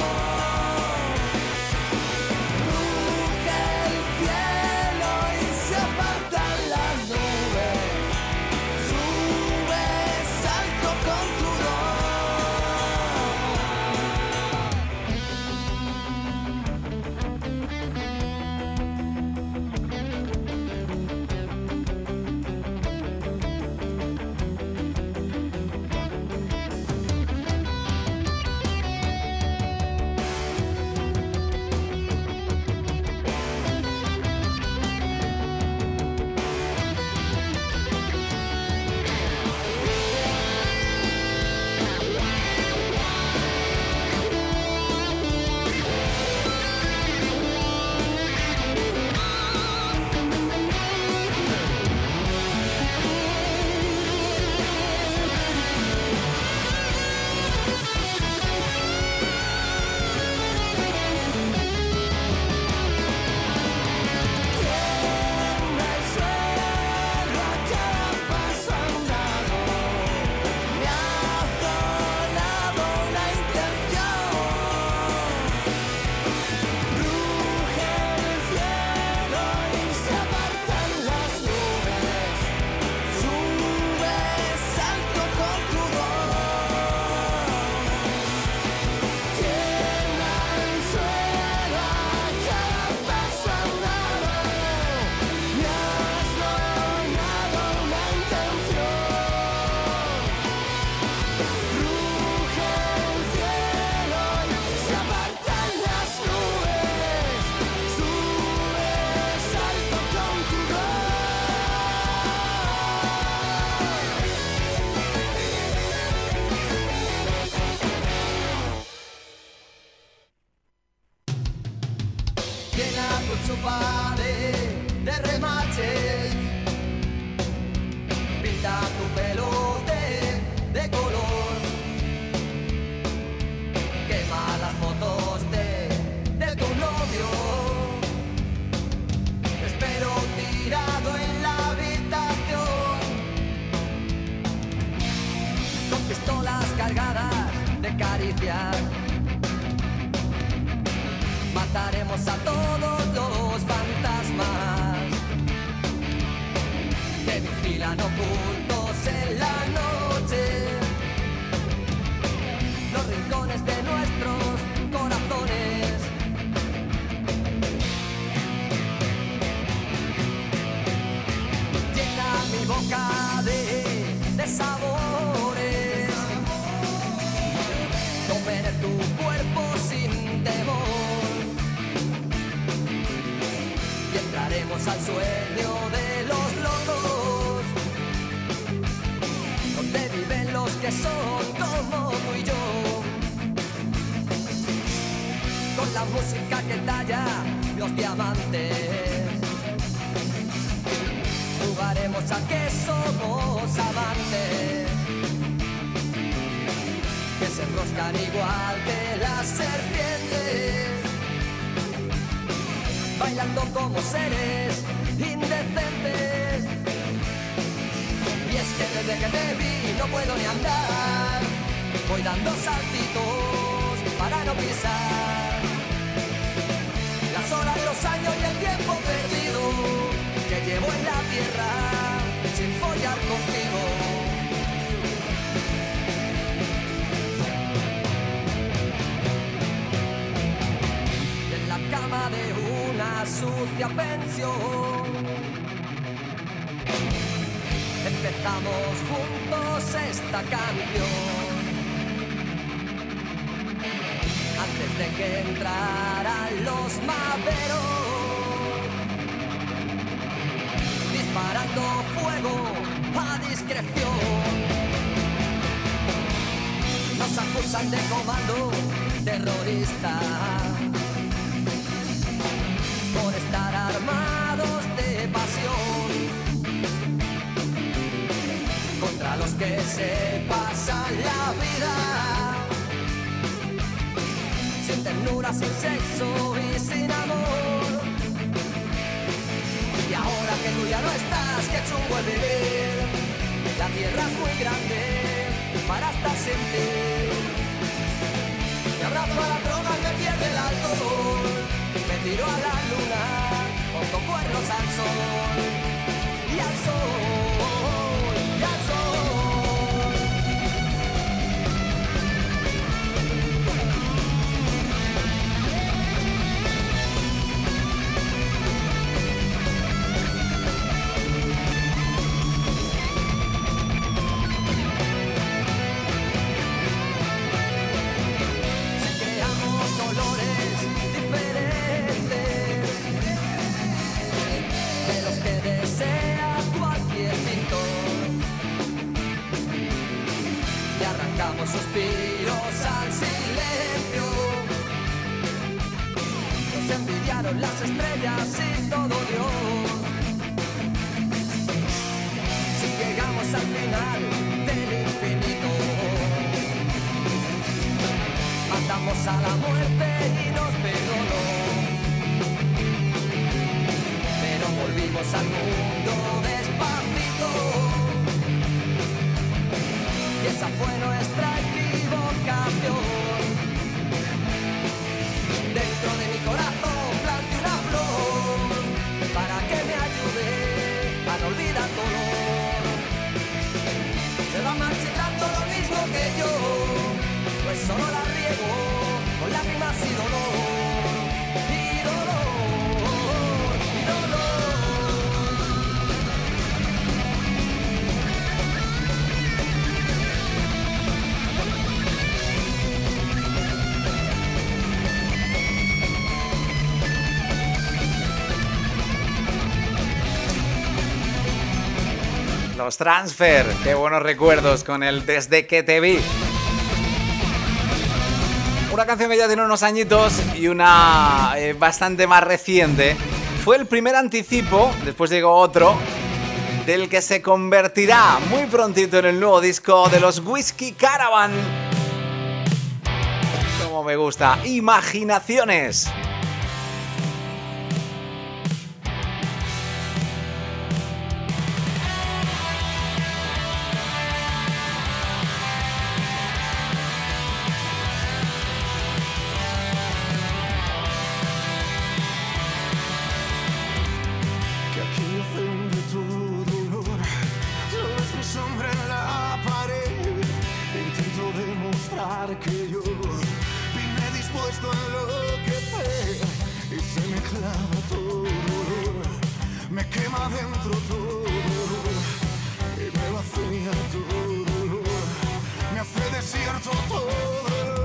Ruge el cielo y se apartan las nubes. Sube, salto con tu don. Tiembla el suelo a cada paso andado. Me has donado una intención. Ruge el cielo y se apartan las nubes. Sube, salto con tu don. Tiembla el suelo a cada paso andado. Me has donado una intención. Ruge el cielo y se apartan las nubes. Sube, salto con tu Llena tu chupa de remaches. Pinta tu pelo de color. Quema las fotos de tu novio. Te espero tirado en la habitación, con pistolas cargadas de caricias. Mataremos a todos los fantasmas que vigilan ocultos en la noche los rincones de nuestros corazones. Llena mi boca de sabores. Comeré tu cuerpo sin temor y entraremos al sueño de los locos, donde viven los que son como tú y yo. Con la música que talla los diamantes, jugaremos a que somos amantes, que se enroscan igual que las serpientes, bailando como seres indecentes. Y es que desde que te vi no puedo ni andar, voy dando saltitos para no pisar las horas, los años y el tiempo perdido que llevo en la tierra sin follar contigo. En la cama de una sucia pensión empezamos juntos esta canción. Antes de que entraran los maderos, disparando fuego a discreción. Nos acusan de comando terrorista por estar armados de pasión contra los que se pasan la vida sin ternura sin sexo y sin amor. Y ahora que tú ya no estás, qué chungo es vivir. La tierra es muy grande para estar sin ti. Me abrazo a la droga y me pierde el alcohol. Me tiro a la luna, pongo cuernos al sol. Y al sol, y al sol. Suspiros al silencio. Nos envidiaron las estrellas y todo Dios. Si llegamos al final del infinito, matamos a la muerte y nos perdonó. Pero volvimos al mundo despacito. Y esa fue nuestra equivocación. Dentro de mi corazón planté una flor para que me ayude a no olvidar dolor. Se va marchitando lo mismo que yo, pues solo la riego con lágrimas y dolor. Y dolor, y dolor. Los Transfer, qué buenos recuerdos con el Desde que te vi. Una canción que ya tiene unos añitos y una bastante más reciente. Fue el primer anticipo, después llegó otro, del que se convertirá muy prontito en el nuevo disco de los Whiskey Caravan. Como me gusta, Imaginaciones. Que aquí ofende tu dolor. Solo es mi sombra en la pared. Intento demostrar que yo vine dispuesto a enloquecer. Y se me clava todo, me quema dentro todo. Y me vacía todo, me hace desierto todo.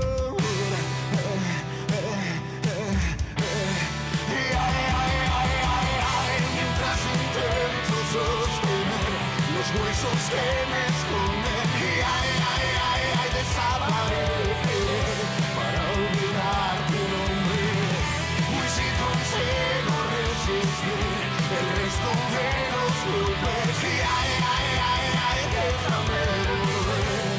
Mientras intento sostener los huesos que me esconden y desaparecer para olvidar tu nombre. Y si consigo resistir el resto de los golpes y déjame volver.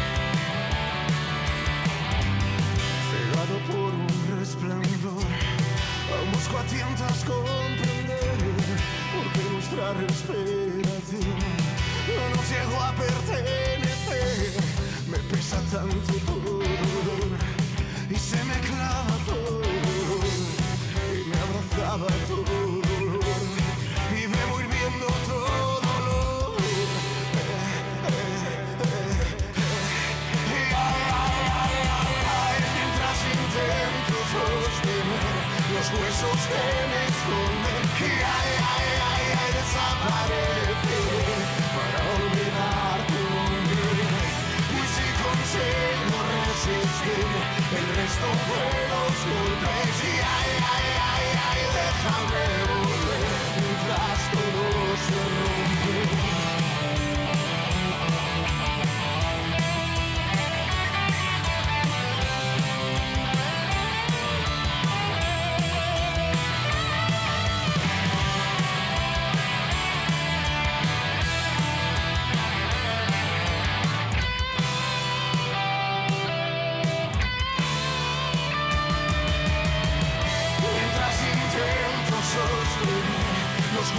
Cegado por un resplandor, busco a tientas comprender porque nuestra respiración no nos llegó a pertenecer. Me pesa tanto todo y se me clava todo y me abrazaba todo y me voy viendo todo dolor. Mientras intento sostener los huesos que me esconden y desaparecer para olvidar tu nombre. Y si consigo resistir el resto de los golpes y déjame volver mientras todo se rompe.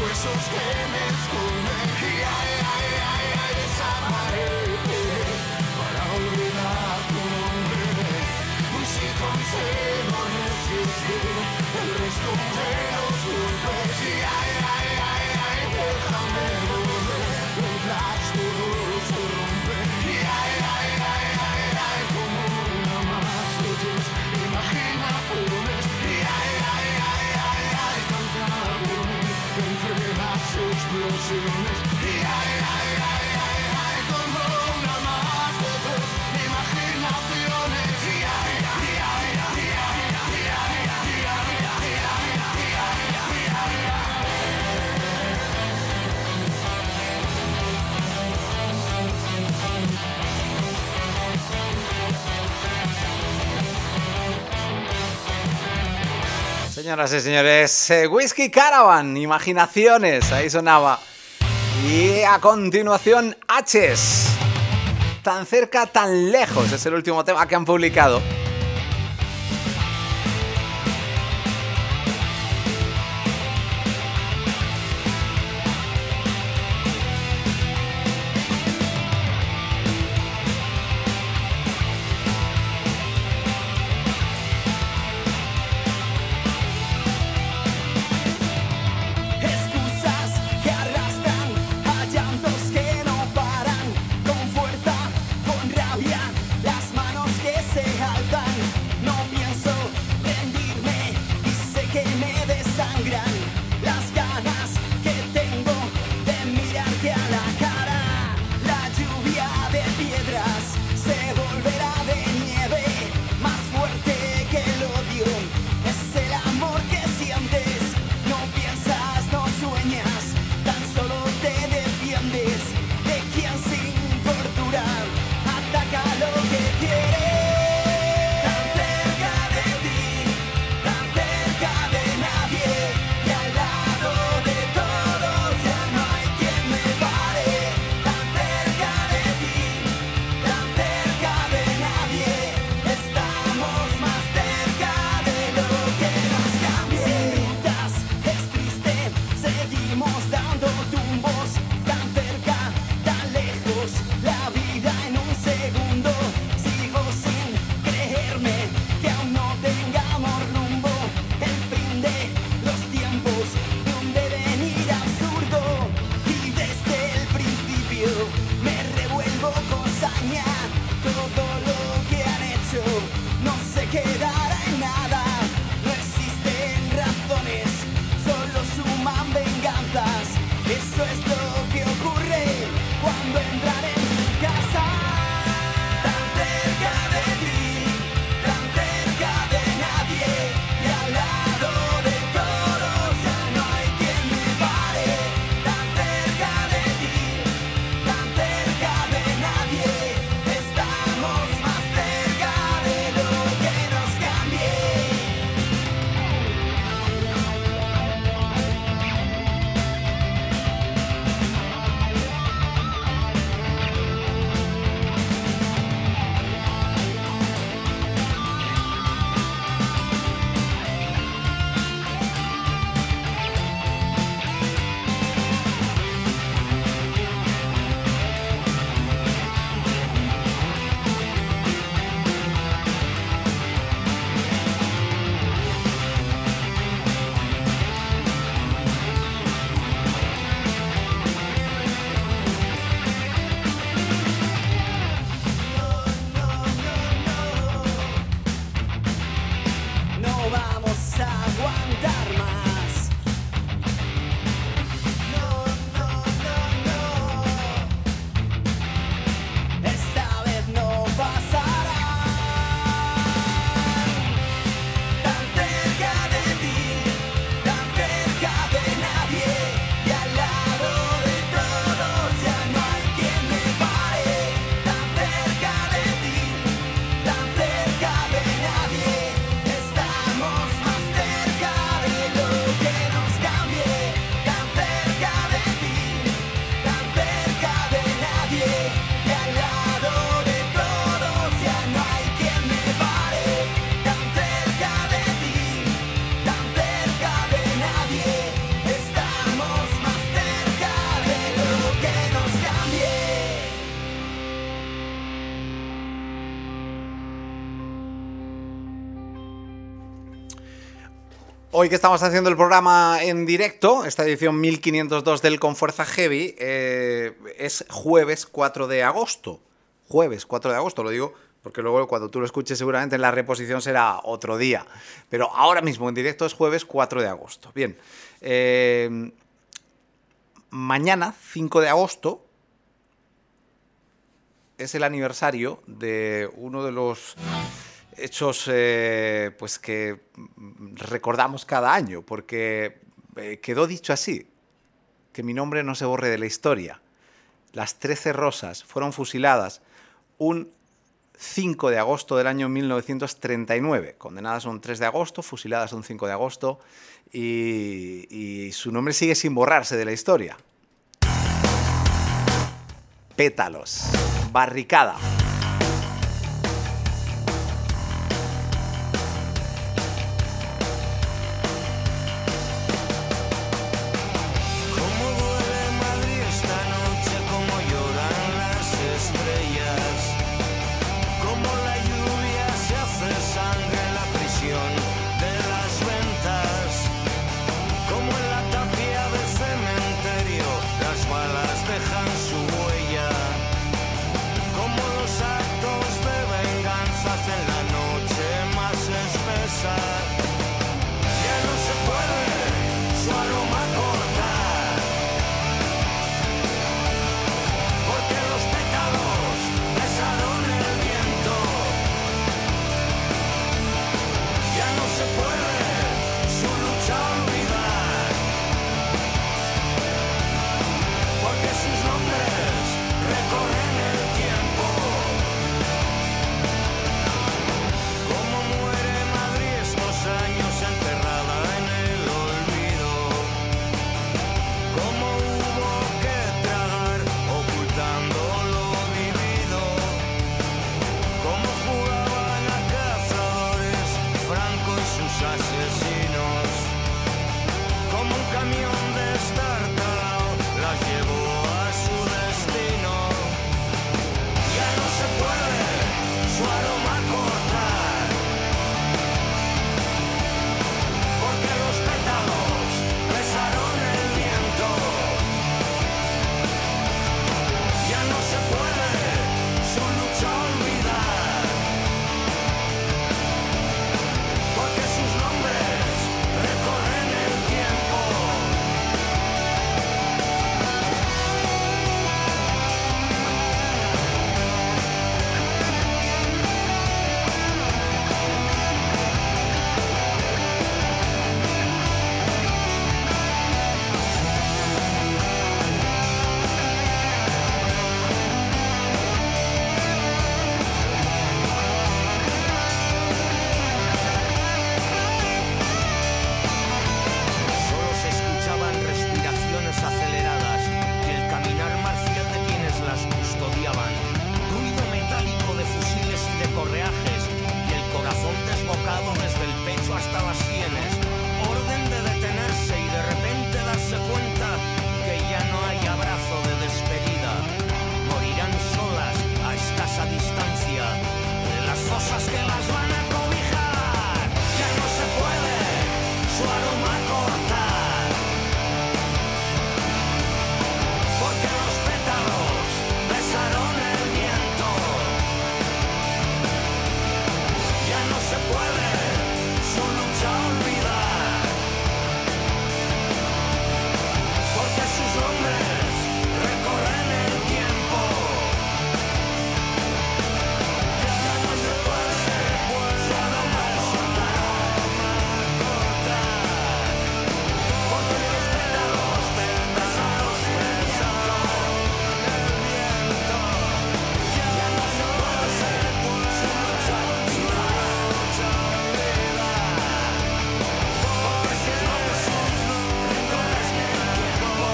huesos que me esconden. Y ay, desaparece para olvidar tu nombre. Y si consigo resistir el resto de los golpes. Y ay, déjame volver, el flash todo se rompe. Y ay, como una más de tus imaginaciones. Y ay, cantaron entre las explosiones. Y ay, como una más de tus imaginaciones. Y Señoras y señores, Whiskey Caravan, Imaginaciones, ahí sonaba. Y a continuación, H's. Tan cerca, tan lejos, es el último tema que han publicado. excusas que arrastran a llantos que no paran, con fuerza, con rabia, las manos que se alzan. No pienso rendirme y sé que me desangran las ganas que tengo de mirarte a la cara. La lluvia de piedras se volverá de nieve, más fuerte que el odio. Es el amor que sientes. No piensas, no sueñas, tan solo te defiendes de quien sin cordura ataca lo que quiere. Tan cerca de ti, tan cerca de nadie, y al lado de todos ya no hay quien me pare. Tan cerca de ti, tan cerca de nadie, estamos más cerca de lo que nos cambie. Sin dudas, es triste, seguimos dando tumbos, tan cerca, tan lejos, la vida en un segundo. Sigo sin creerme que aún no tengamos rumbo. El fin de los tiempos de un devenir absurdo. Y desde el principio me revuelvo con saña. Todo lo que han hecho no se quedará en nada. No existen razones, solo suman venganzas. Eso es lo que ocurre cuando entran en tu casa. Tan cerca de ti, tan cerca Hoy que estamos haciendo el programa en directo, esta edición 1502 del Con Fuerza Heavy, es jueves 4 de agosto. Jueves 4 de agosto, lo digo porque luego cuando tú lo escuches seguramente en la reposición será otro día. Pero ahora mismo en directo es jueves 4 de agosto. Bien, mañana, 5 de agosto, es el aniversario de uno de los hechos pues que recordamos cada año, porque quedó dicho así, que mi nombre no se borre de la historia. Las 13 rosas fueron fusiladas un 5 de agosto del año 1939, condenadas un 3 de agosto, fusiladas un 5 de agosto, y su nombre sigue sin borrarse de la historia. Pétalos, barricada. Cómo duele Madrid esta noche, cómo lloran las estrellas, cómo la lluvia se hace sangre en la prisión de las ventas, cómo en la tapia del cementerio las balas dejan su huella, cómo los actos de venganza hacen la noche más espesa. Ya no se puede su aroma cortar, porque los pétalos besaron el viento. Ya no se puede su lucha olvidar, porque sus nombres recorren el tiempo. Cómo muere Madrid estos años enterrada en el olvido, cómo hubo que tragar ocultando lo vivido, cómo jugaban a cazadores Franco y sus asesinos, como un camión destartalado las llevó a su destino. Ya no se puede su aroma cortar, porque los pétalos besaron el viento. Ya no se puede su lucha olvidar, porque sus nombres recorren el tiempo. Solo se escuchaban respiraciones aceleradas y el caminar marcial de quienes las custodiaban. Ruido metálico de fusiles y de correajes y el corazón desbocado desde el pecho hasta las sienes. Orden de detenerse y de repente darse cuenta que ya no hay abrazo de despedida. Morirán solas a escasa distancia de las fosas que las van a cobijar. Ya no se puede su aroma cortar, porque los pétalos besaron el viento. Ya no se puede su lucha olvidar, porque sus nombres recorren el tiempo. Ya no se puede su aroma cortar, porque los pétalos besaron el viento. Ya no se puede su lucha olvidar, porque sus nombres recorren el tiempo.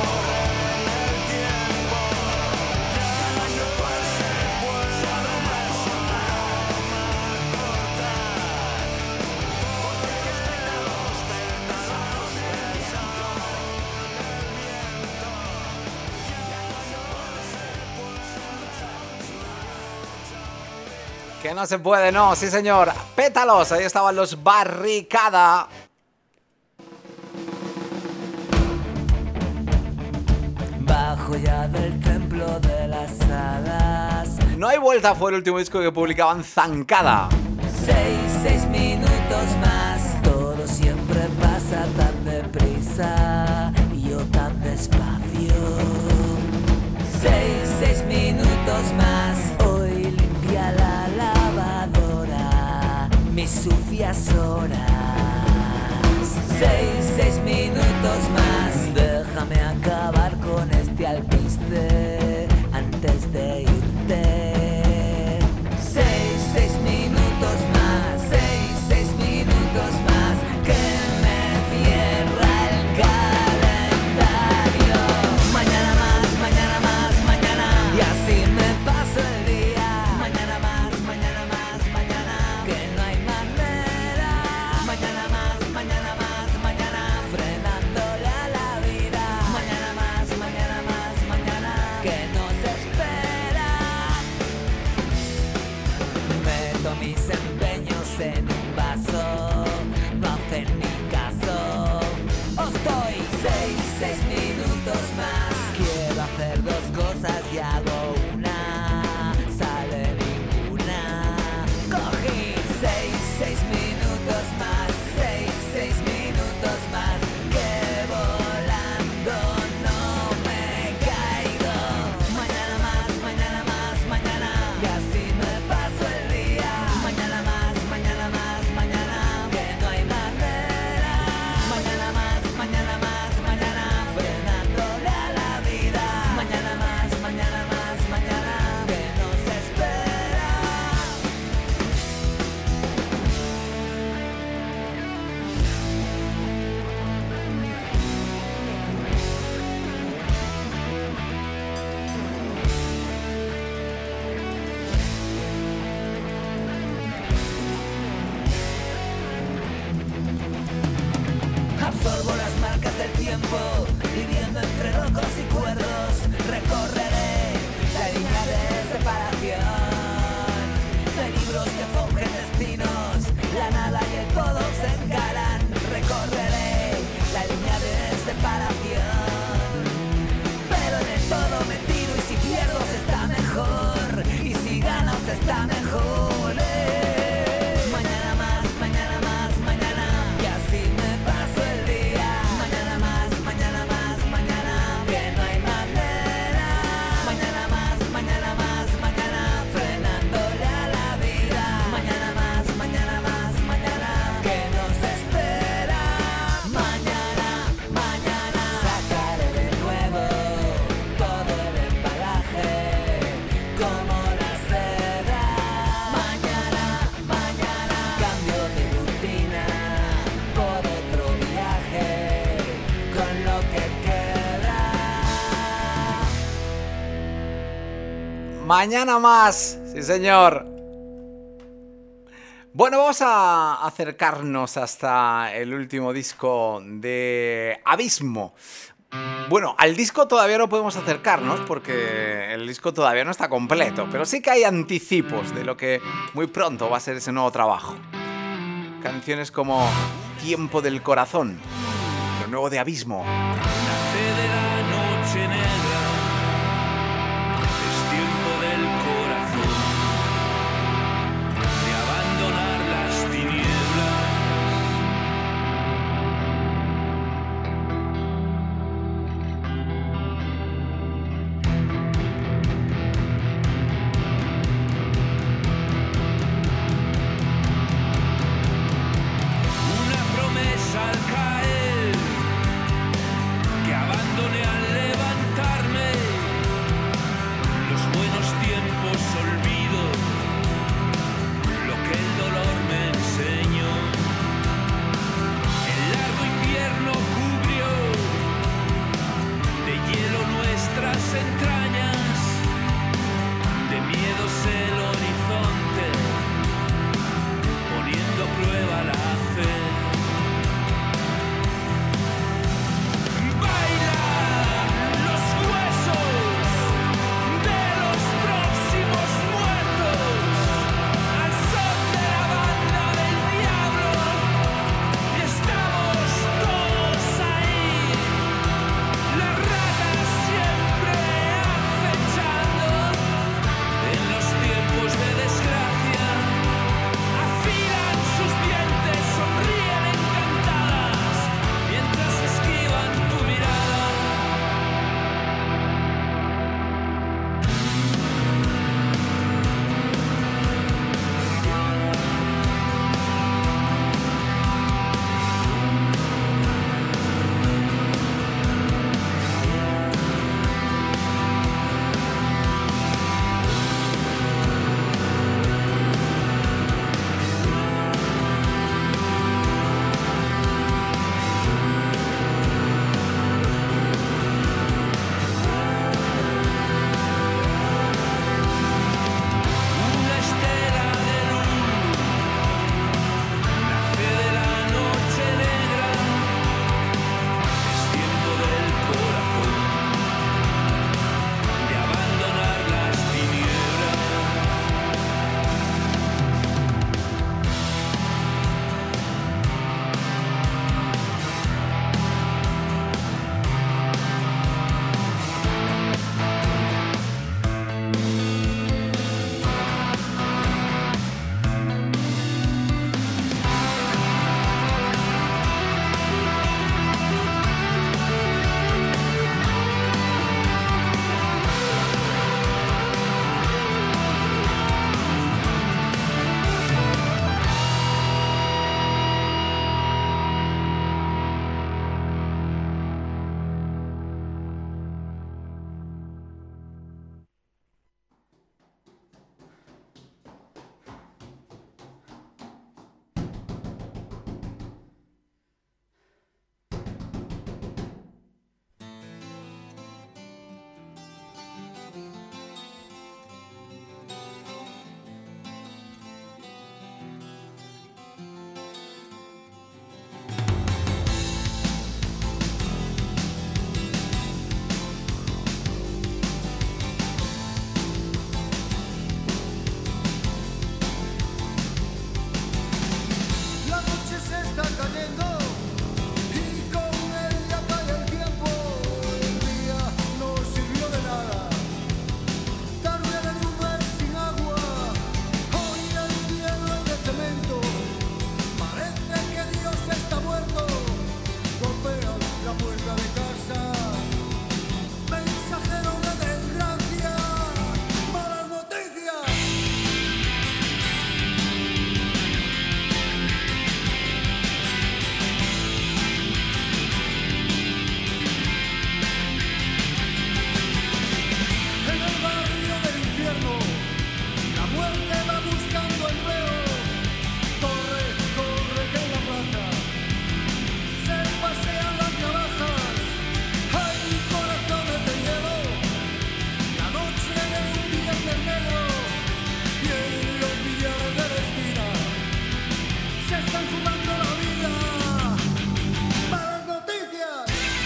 Ya no se puede su aroma cortar, porque los pétalos besaron el viento. Que no se puede, no, sí señor. Pétalos, ahí estaban los Barricada. joya del templo de las hadas. No hay vuelta fue el último disco que publicaban Zancada. 6 minutos más. Todo siempre pasa tan deprisa y yo tan despacio. 6 minutos más. Hoy limpia la lavadora mis sucias horas. 6 minutos más. Déjame acabar con este alpiste antes de irte. 6 minutos más. 6 minutos más. Que me cierra el calendario. Mañana más, mañana más, mañana. Y así me paso el día. Mañana más, mañana más, mañana. Que no hay manera. Mañana más, mañana más, mañana. Frenándole a la vida. Mañana más, mañana más, mañana. Que nos espera. Meto mis empeños en un vaso. No hacen ni caso. Os doy 6 minutos más. Quiero hacer 2 cosas y hago una. Sale ninguna. Cogí 6 minutos más. 6 minutos más. Que volando no me caigo. Mañana más, mañana más, mañana. Y así me paso el día. Mañana más, mañana más, mañana. Que no hay manera. Mañana más, mañana más, mañana. Frenándole a la vida. Mañana más, mañana más, mañana. Que nos espera. Absorbo las marcas del tiempo, viviendo entre locos y cuerdos. Recorreré la línea de separación. De libros que forjen destinos, la nada y el todo se encaran. Recorreré la línea de separación. Pero en el todo me tiro y si pierdo se está mejor. Y si gano se está mejor. Mañana más, mañana más, mañana. Y así me paso el día. Mañana más, mañana más, mañana. Que no hay manera. Mañana más, mañana más, mañana. Frenándole a la vida. Mañana más, mañana más, mañana. Que nos espera. Mañana, mañana. Sacaré de nuevo todo el embalaje. Como la seda. Mañana, mañana. Cambio de rutina por otro viaje. Con lo que queda. Mañana más, sí señor. Bueno, vamos a acercarnos hasta el último disco de Abismo. Bueno, al disco todavía no podemos acercarnos porque el disco todavía no está completo, pero sí que hay anticipos de lo que muy pronto va a ser ese nuevo trabajo. Canciones como Tiempo del Corazón, lo nuevo de Abismo. Nace de la noche negra, es tiempo del corazón, de abandonar las tinieblas. Una promesa al caer, que abandone al levantar. están jugando la vida. Malas noticias.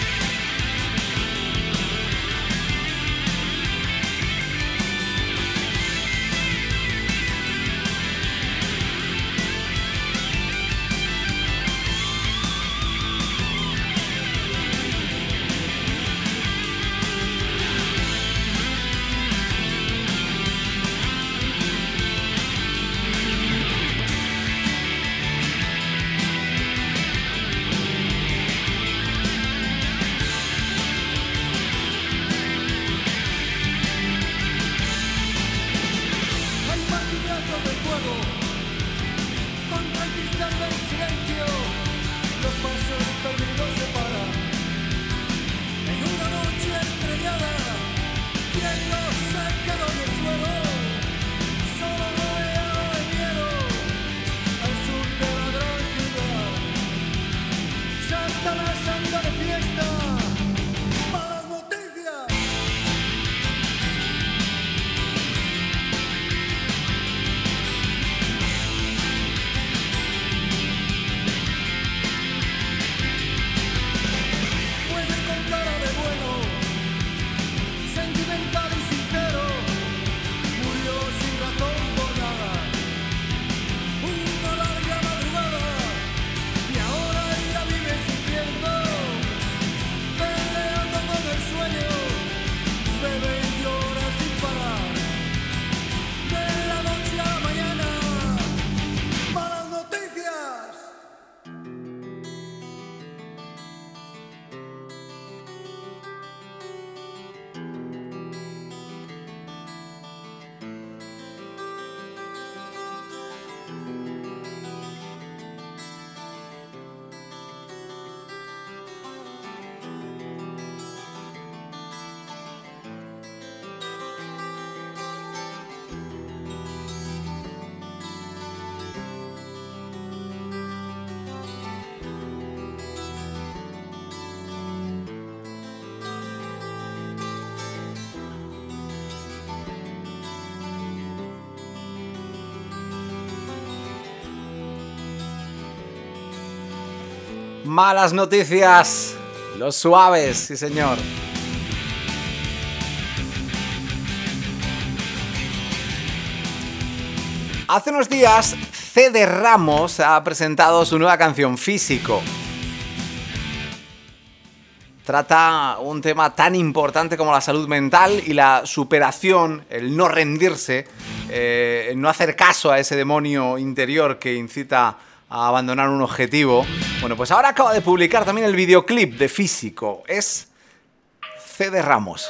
Hay martillazos de fuego contra el cristal del silencio. Los pasos perdidos se paran en una noche estrellada. Quien no se quedó en el suelo, solo rodeado de miedo, al sur de la gran ciudad. Satanás anda de fiesta. Malas noticias. Puede con cara de bueno, sentimental y sincero, murió sin razón por nada. Una larga madrugada y ahora ella vive sufriendo, peleando con el sueño, bebe y llora sin parar. De la noche a la mañana, malas noticias. Malas noticias. Los Suaves, sí señor. Hace unos días, Cede Ramos ha presentado su nueva canción, Físico. Trata un tema tan importante como la salud mental y la superación, el no rendirse, el no hacer caso a ese demonio interior que incita a abandonar un objetivo. Bueno, pues ahora acaba de publicar también el videoclip de Físico. Es Cede Ramos.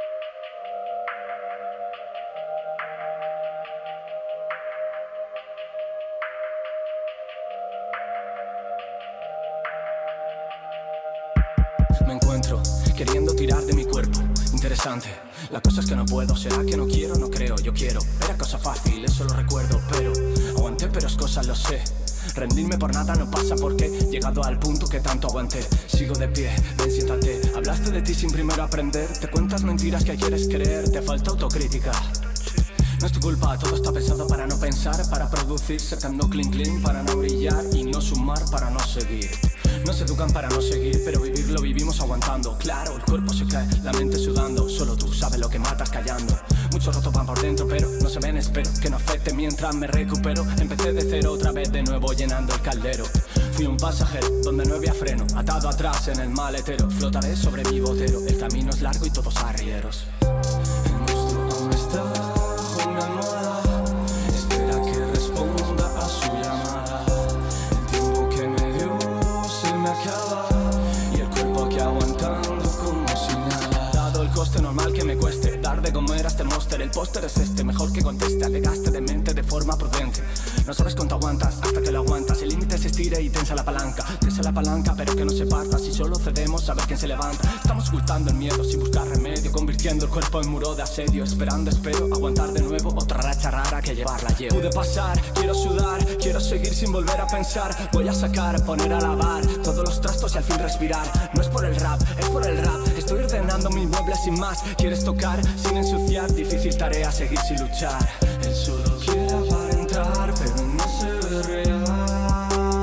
Me encuentro queriendo tirar de mi cuerpo. Interesante, la cosa es que no puedo. ¿Será que no quiero? No creo, yo quiero. Era cosa fácil, eso lo recuerdo. Pero aguanté, pero es cosa, lo sé. Rendirme por nada no pasa porque llegado al punto que tanto aguanté. Sigo de pie, ven, siéntate. Hablaste de ti sin primero aprender. Te cuentas mentiras que quieres creer. Te falta autocrítica. No es tu culpa, todo está pensado para no pensar, para producir, sacando clean clean, para no brillar y no sumar, para no seguir. Nos educan para no seguir, pero vivir lo vivimos aguantando. Claro, el cuerpo se cae, la mente sudando. Solo tú sabes lo que matas callando. Muchos rotos van por dentro, pero no se ven, espero que no afecte mientras me recupero. Empecé de cero otra vez, de nuevo llenando el caldero. Fui un pasajero, donde no había freno, atado atrás en el maletero. Flotaré sobre mi botero, el camino es largo y todos arrieros. El monstruo aún está bajo mi almohada, espera que responda a su llamada. El tiempo que me dio se me acaba y el cuerpo aquí aguantando como si nada. Dado el coste normal que me cueste dar de comer a este monster, el póster es este, mejor que conteste, alegaste de mente de forma prudente. No sabes cuánto aguantas hasta que lo aguantas, el límite se estira y tensa la palanca. Tensa la palanca pero que no se parta, si solo cedemos a ver quién se levanta. Estamos ocultando el miedo sin buscar remedio, convirtiendo el cuerpo en muro de asedio. Esperando, espero aguantar de nuevo otra racha rara que llevarla llevo. Pude pasar, quiero sudar, quiero seguir sin volver a pensar. Voy a sacar, poner a lavar todos los trastos y al fin respirar. No es por el rap, es por el rap. Estoy ordenando mis muebles sin más. Quieres tocar sin ensuciar, difícil tarea seguir sin luchar. Él solo quiere aparentar pero no se ve real.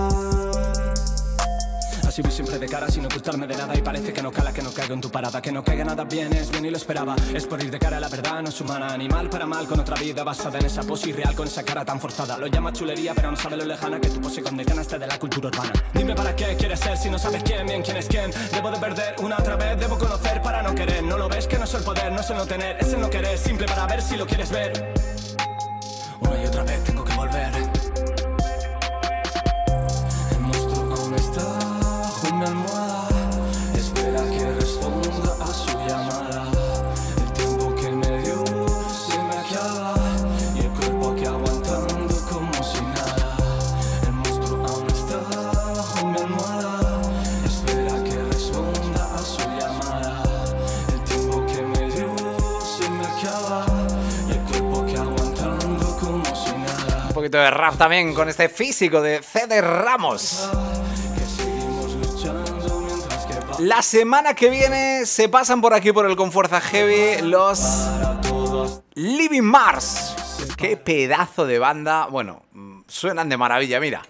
Si voy siempre de cara sin ocultarme de nada y parece que no cala, que no caigo en tu parada, que no caiga nada bien, es bien y lo esperaba. Es por ir de cara a la verdad, no es humana, animal para mal, con otra vida basada en esa pose irreal, con esa cara tan forzada. Lo llama chulería, pero no sabe lo lejana que tu pose condena de la cultura urbana. Dime para qué quieres ser si no sabes quién, bien quién es quién. Debo de perder una otra vez, debo conocer para no querer. No lo ves que no es el poder, no es el no tener, es el no querer, simple para ver si lo quieres ver. Una y otra vez tengo que volver. El monstruo aún está bajo mi almohada, espera que responda a su llamada. El tiempo que me dio se me acaba y el cuerpo aquí aguantando como si nada. El monstruo aún está bajo mi almohada, espera que responda a su llamada. El tiempo que me dio se me acaba y el cuerpo que aguantando como si nada. Un poquito de rap también con este físico de Cede Ramos. Que seguimos luchando mientras que pasa La semana que viene se pasan por aquí por el Con Fuerza Heavy los Living Mars. Qué pedazo de banda. Bueno, suenan de maravilla, mira.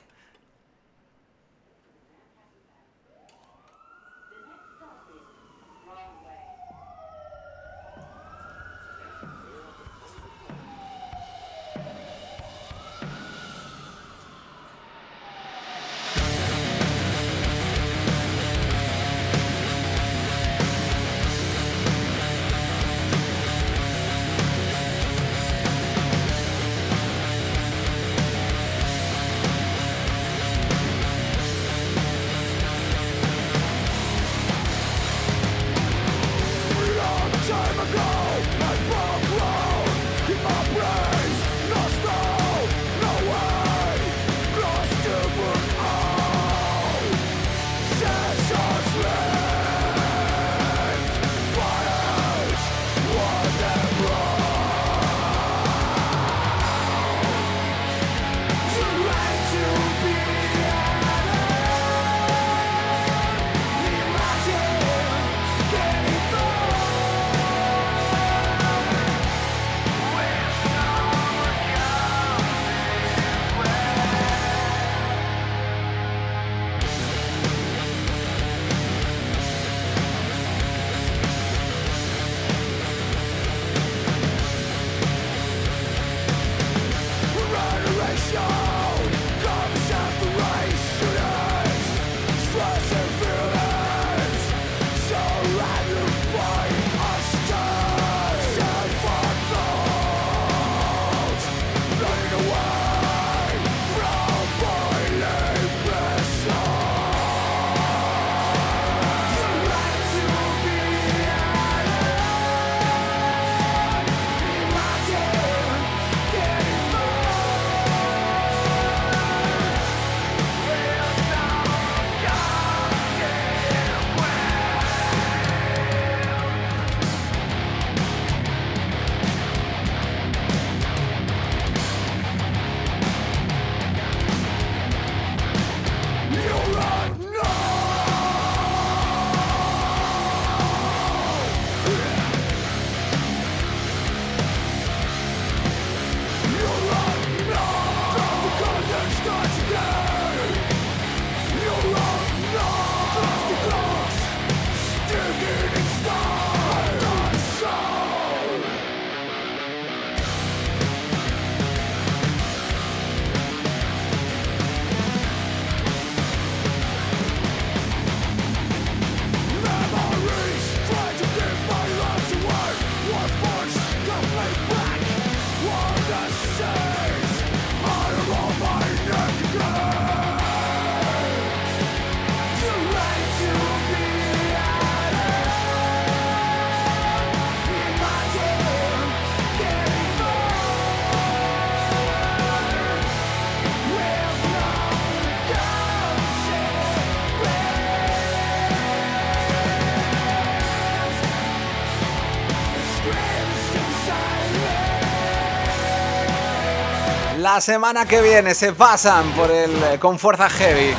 La semana que viene se pasan por el Con Fuerza Heavy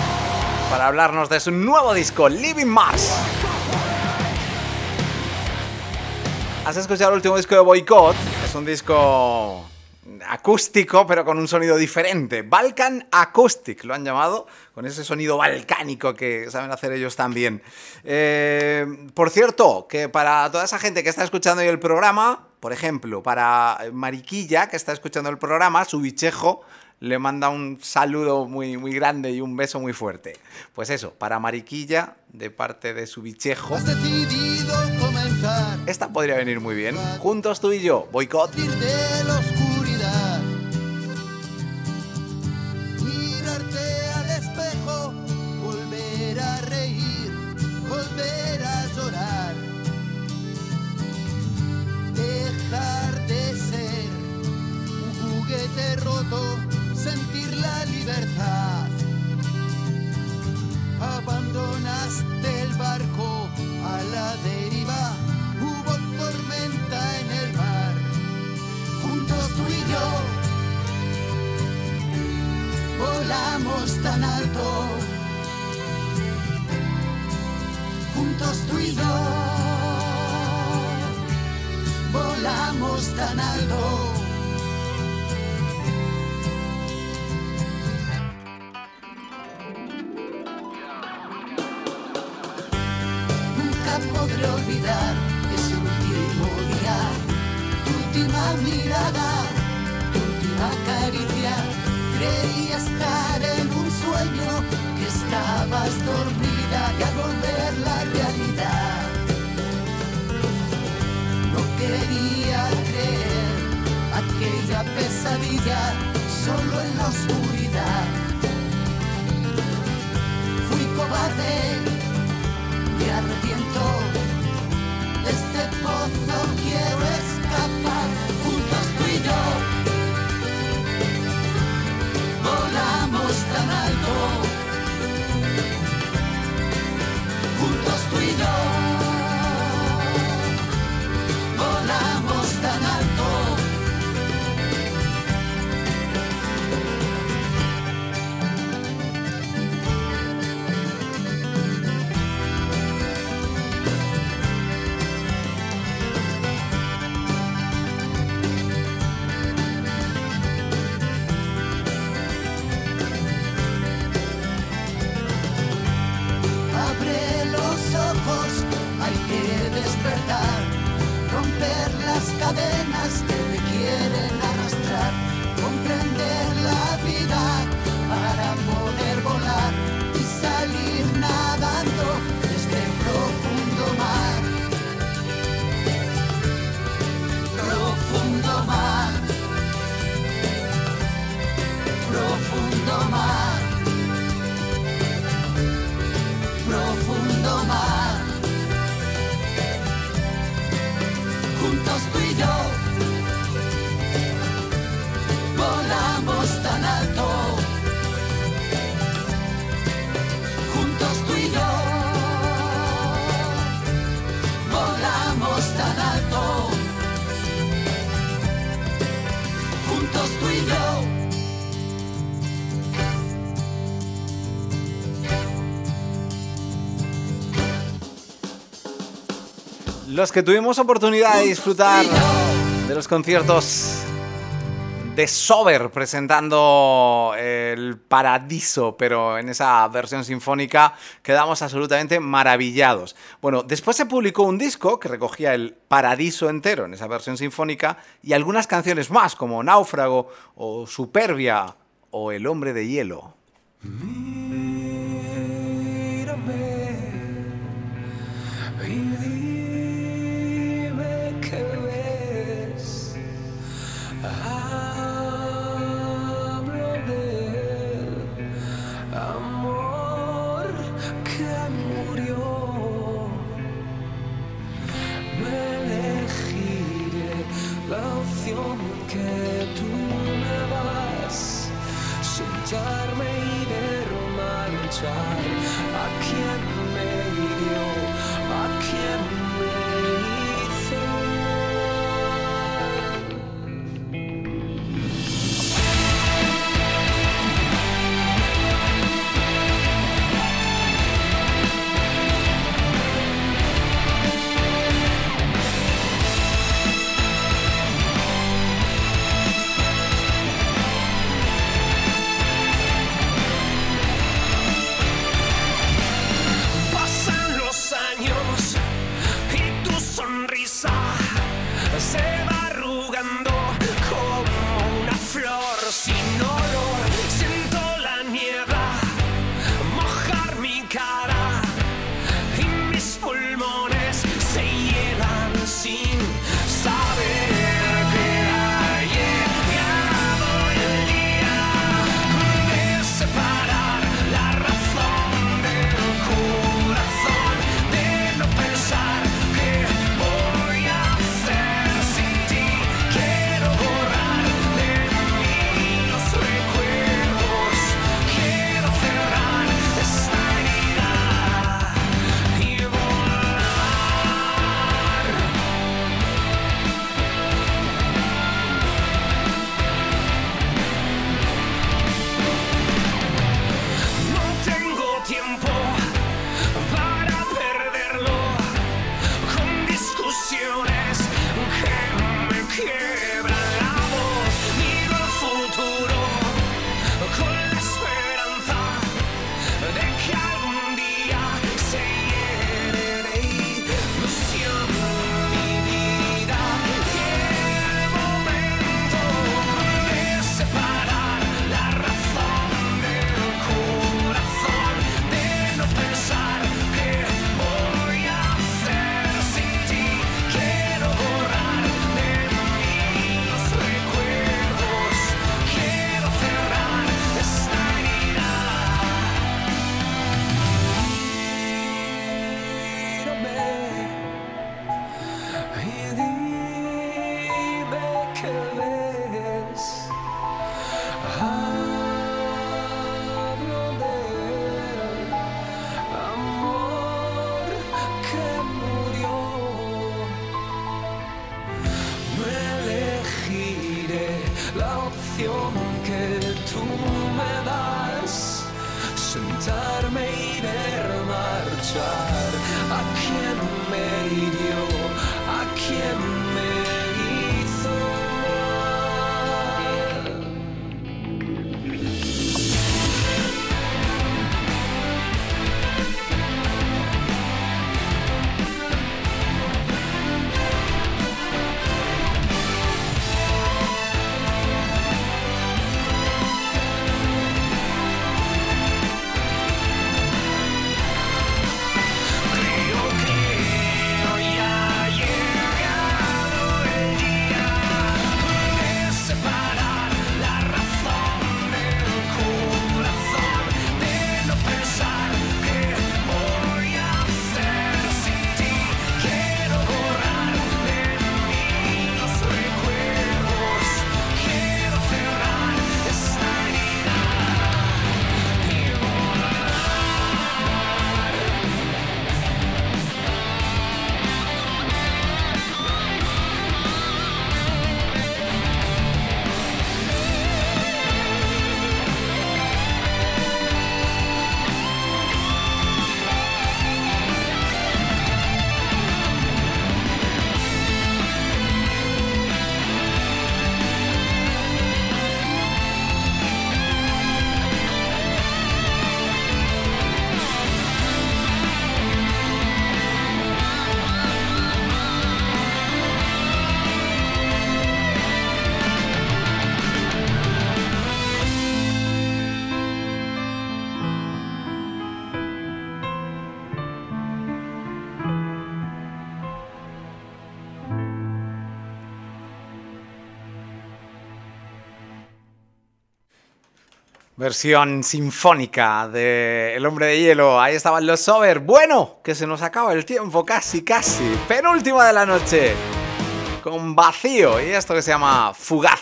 para hablarnos de su nuevo disco, Living Mars. ¿Has escuchado el último disco de Boycott? Es un disco acústico, pero con un sonido diferente. Balkan Acoustic lo han llamado, con ese sonido balcánico que saben hacer ellos también. Por cierto, que para toda esa gente que está escuchando hoy el programa, por ejemplo, para Mariquilla, que está escuchando el programa, su bichejo le manda un saludo muy, muy grande y un beso muy fuerte. Pues eso, para Mariquilla, de parte de su bichejo. Has decidido comenzar Esta podría venir muy bien. Juntos tú y yo, Boicot. de la oscuridad. Mirarte al espejo, volver a reír, volver a llorar. Dejar de ser un juguete roto, sentir la libertad. Abandonaste el barco a la deriva, hubo tormenta en el mar. Juntos tú y yo volamos tan alto. Juntos tú y yo volamos tan alto. Nunca podré olvidar ese último día, tu última mirada, tu última caricia. Creí estar en un sueño, que estabas dormida y al volver la realidad. No quería creer aquella pesadilla, solo en la oscuridad. Fui cobarde, me arrepiento, de este pozo quiero escapar. Juntos tú y yo volamos tan alto. Juntos tú y yo volamos tan alto. Abre los ojos, hay que despertar, romper las cadenas que me quieren arrastrar, comprender la vida para poder volar y salir nadando desde profundo mar. Profundo mar. Profundo mar. Profundo mar. Juntos tú y yo volamos tan alto. Juntos tú y yo volamos tan alto. Juntos tú y yo. Los que tuvimos oportunidad de disfrutar de los conciertos de Sober presentando el Paradiso, pero en esa versión sinfónica, quedamos absolutamente maravillados. Bueno, después se publicó un disco que recogía el Paradiso entero en esa versión sinfónica y algunas canciones más, como Náufrago o Superbia o El Hombre de Hielo. Sentarme y ver marchar a quien me hirió, a quien me hizo. tiempo para perderlo con discusiones que me quiebran la voz. Miro el futuro con la esperanza de que algún día se llene de ilusión mi vida. Y el momento de separar la razón del corazón, de no pensar qué voy a hacer sin ti. Quiero borrar de mí los recuerdos, quiero cerrar esta herida. Mírame y dime qué ves. Hablo del amor que murió. No elegiré la opción que tú me das, sentarme y ver marchar a quien me hirió, a quien me hizo mal. Creo que ya ha llegado el día de separar la razón del corazón, de no pensar qué voy a hacer sin ti. Quiero borrar de mí los recuerdos, quiero cerrar esta herida y volar. Versión sinfónica de El Hombre de Hielo. Ahí estaban los Sober. Bueno, que se nos acaba el tiempo, casi, casi. Penúltima de la noche. Con Vacío. Y esto que se llama Fugaz.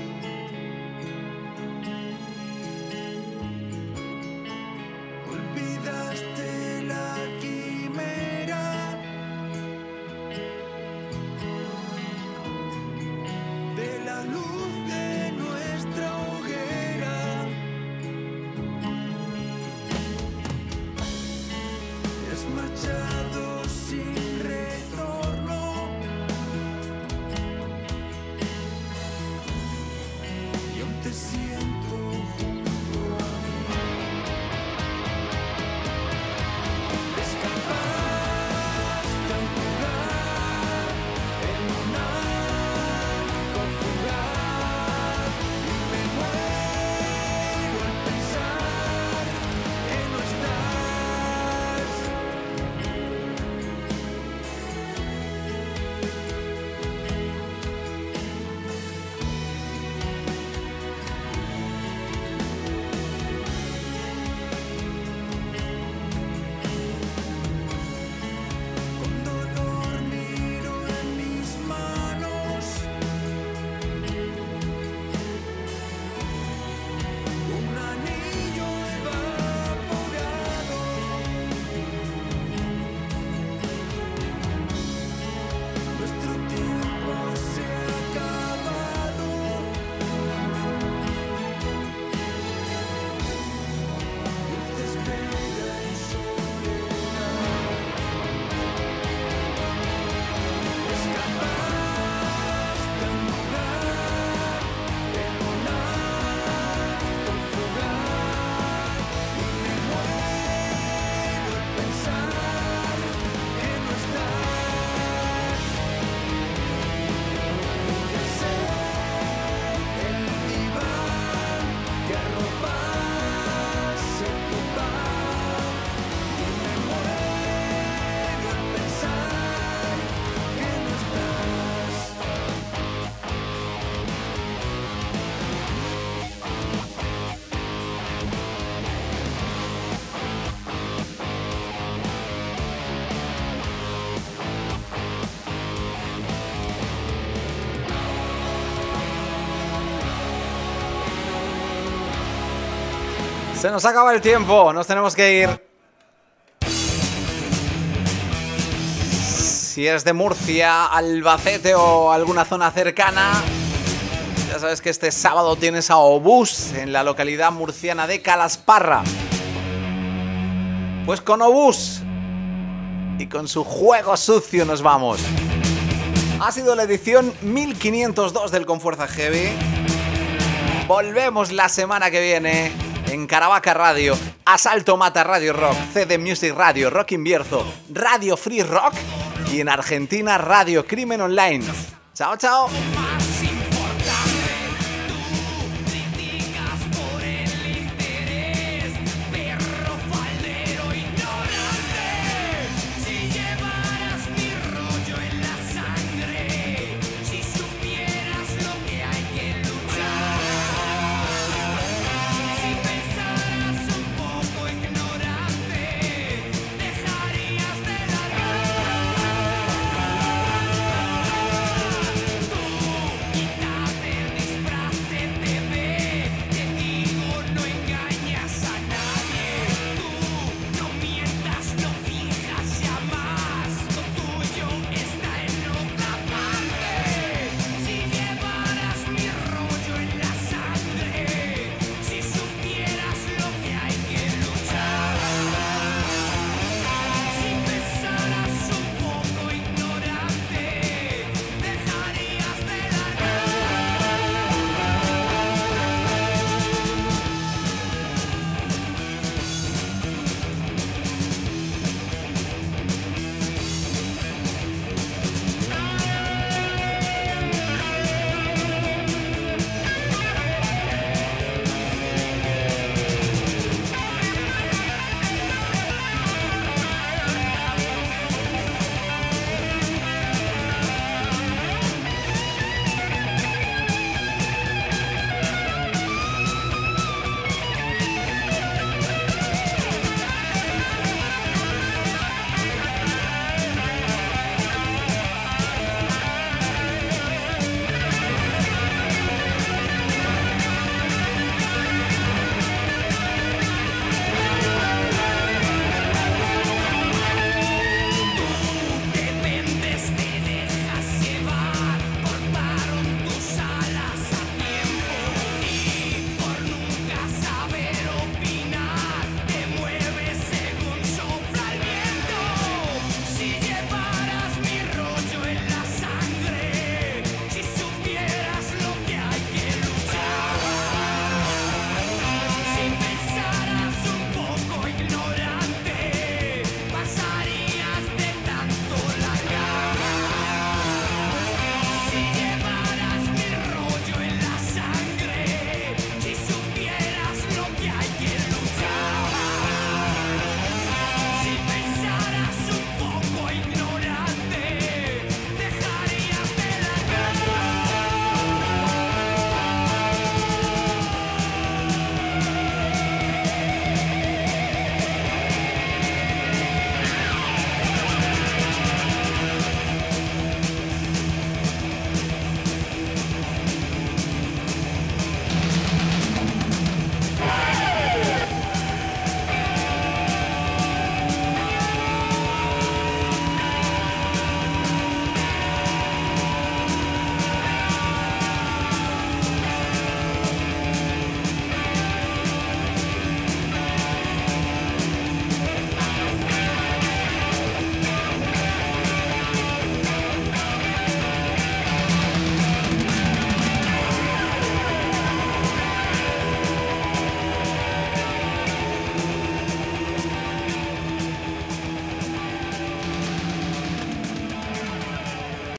Olvidé Se nos acaba el tiempo, nos tenemos que ir. Si eres de Murcia, Albacete o alguna zona cercana, ya sabes que este sábado tienes a Obús en la localidad murciana de Calasparra. Pues con Obús y con su juego sucio nos vamos. Ha sido la edición 1502 del Confuerza Heavy. Volvemos la semana que viene en Caravaca Radio, Asalto Mata Radio Rock, CD Music Radio, Rock Invierzo, Radio Free Rock y en Argentina Radio Crimen Online. Chao, chao.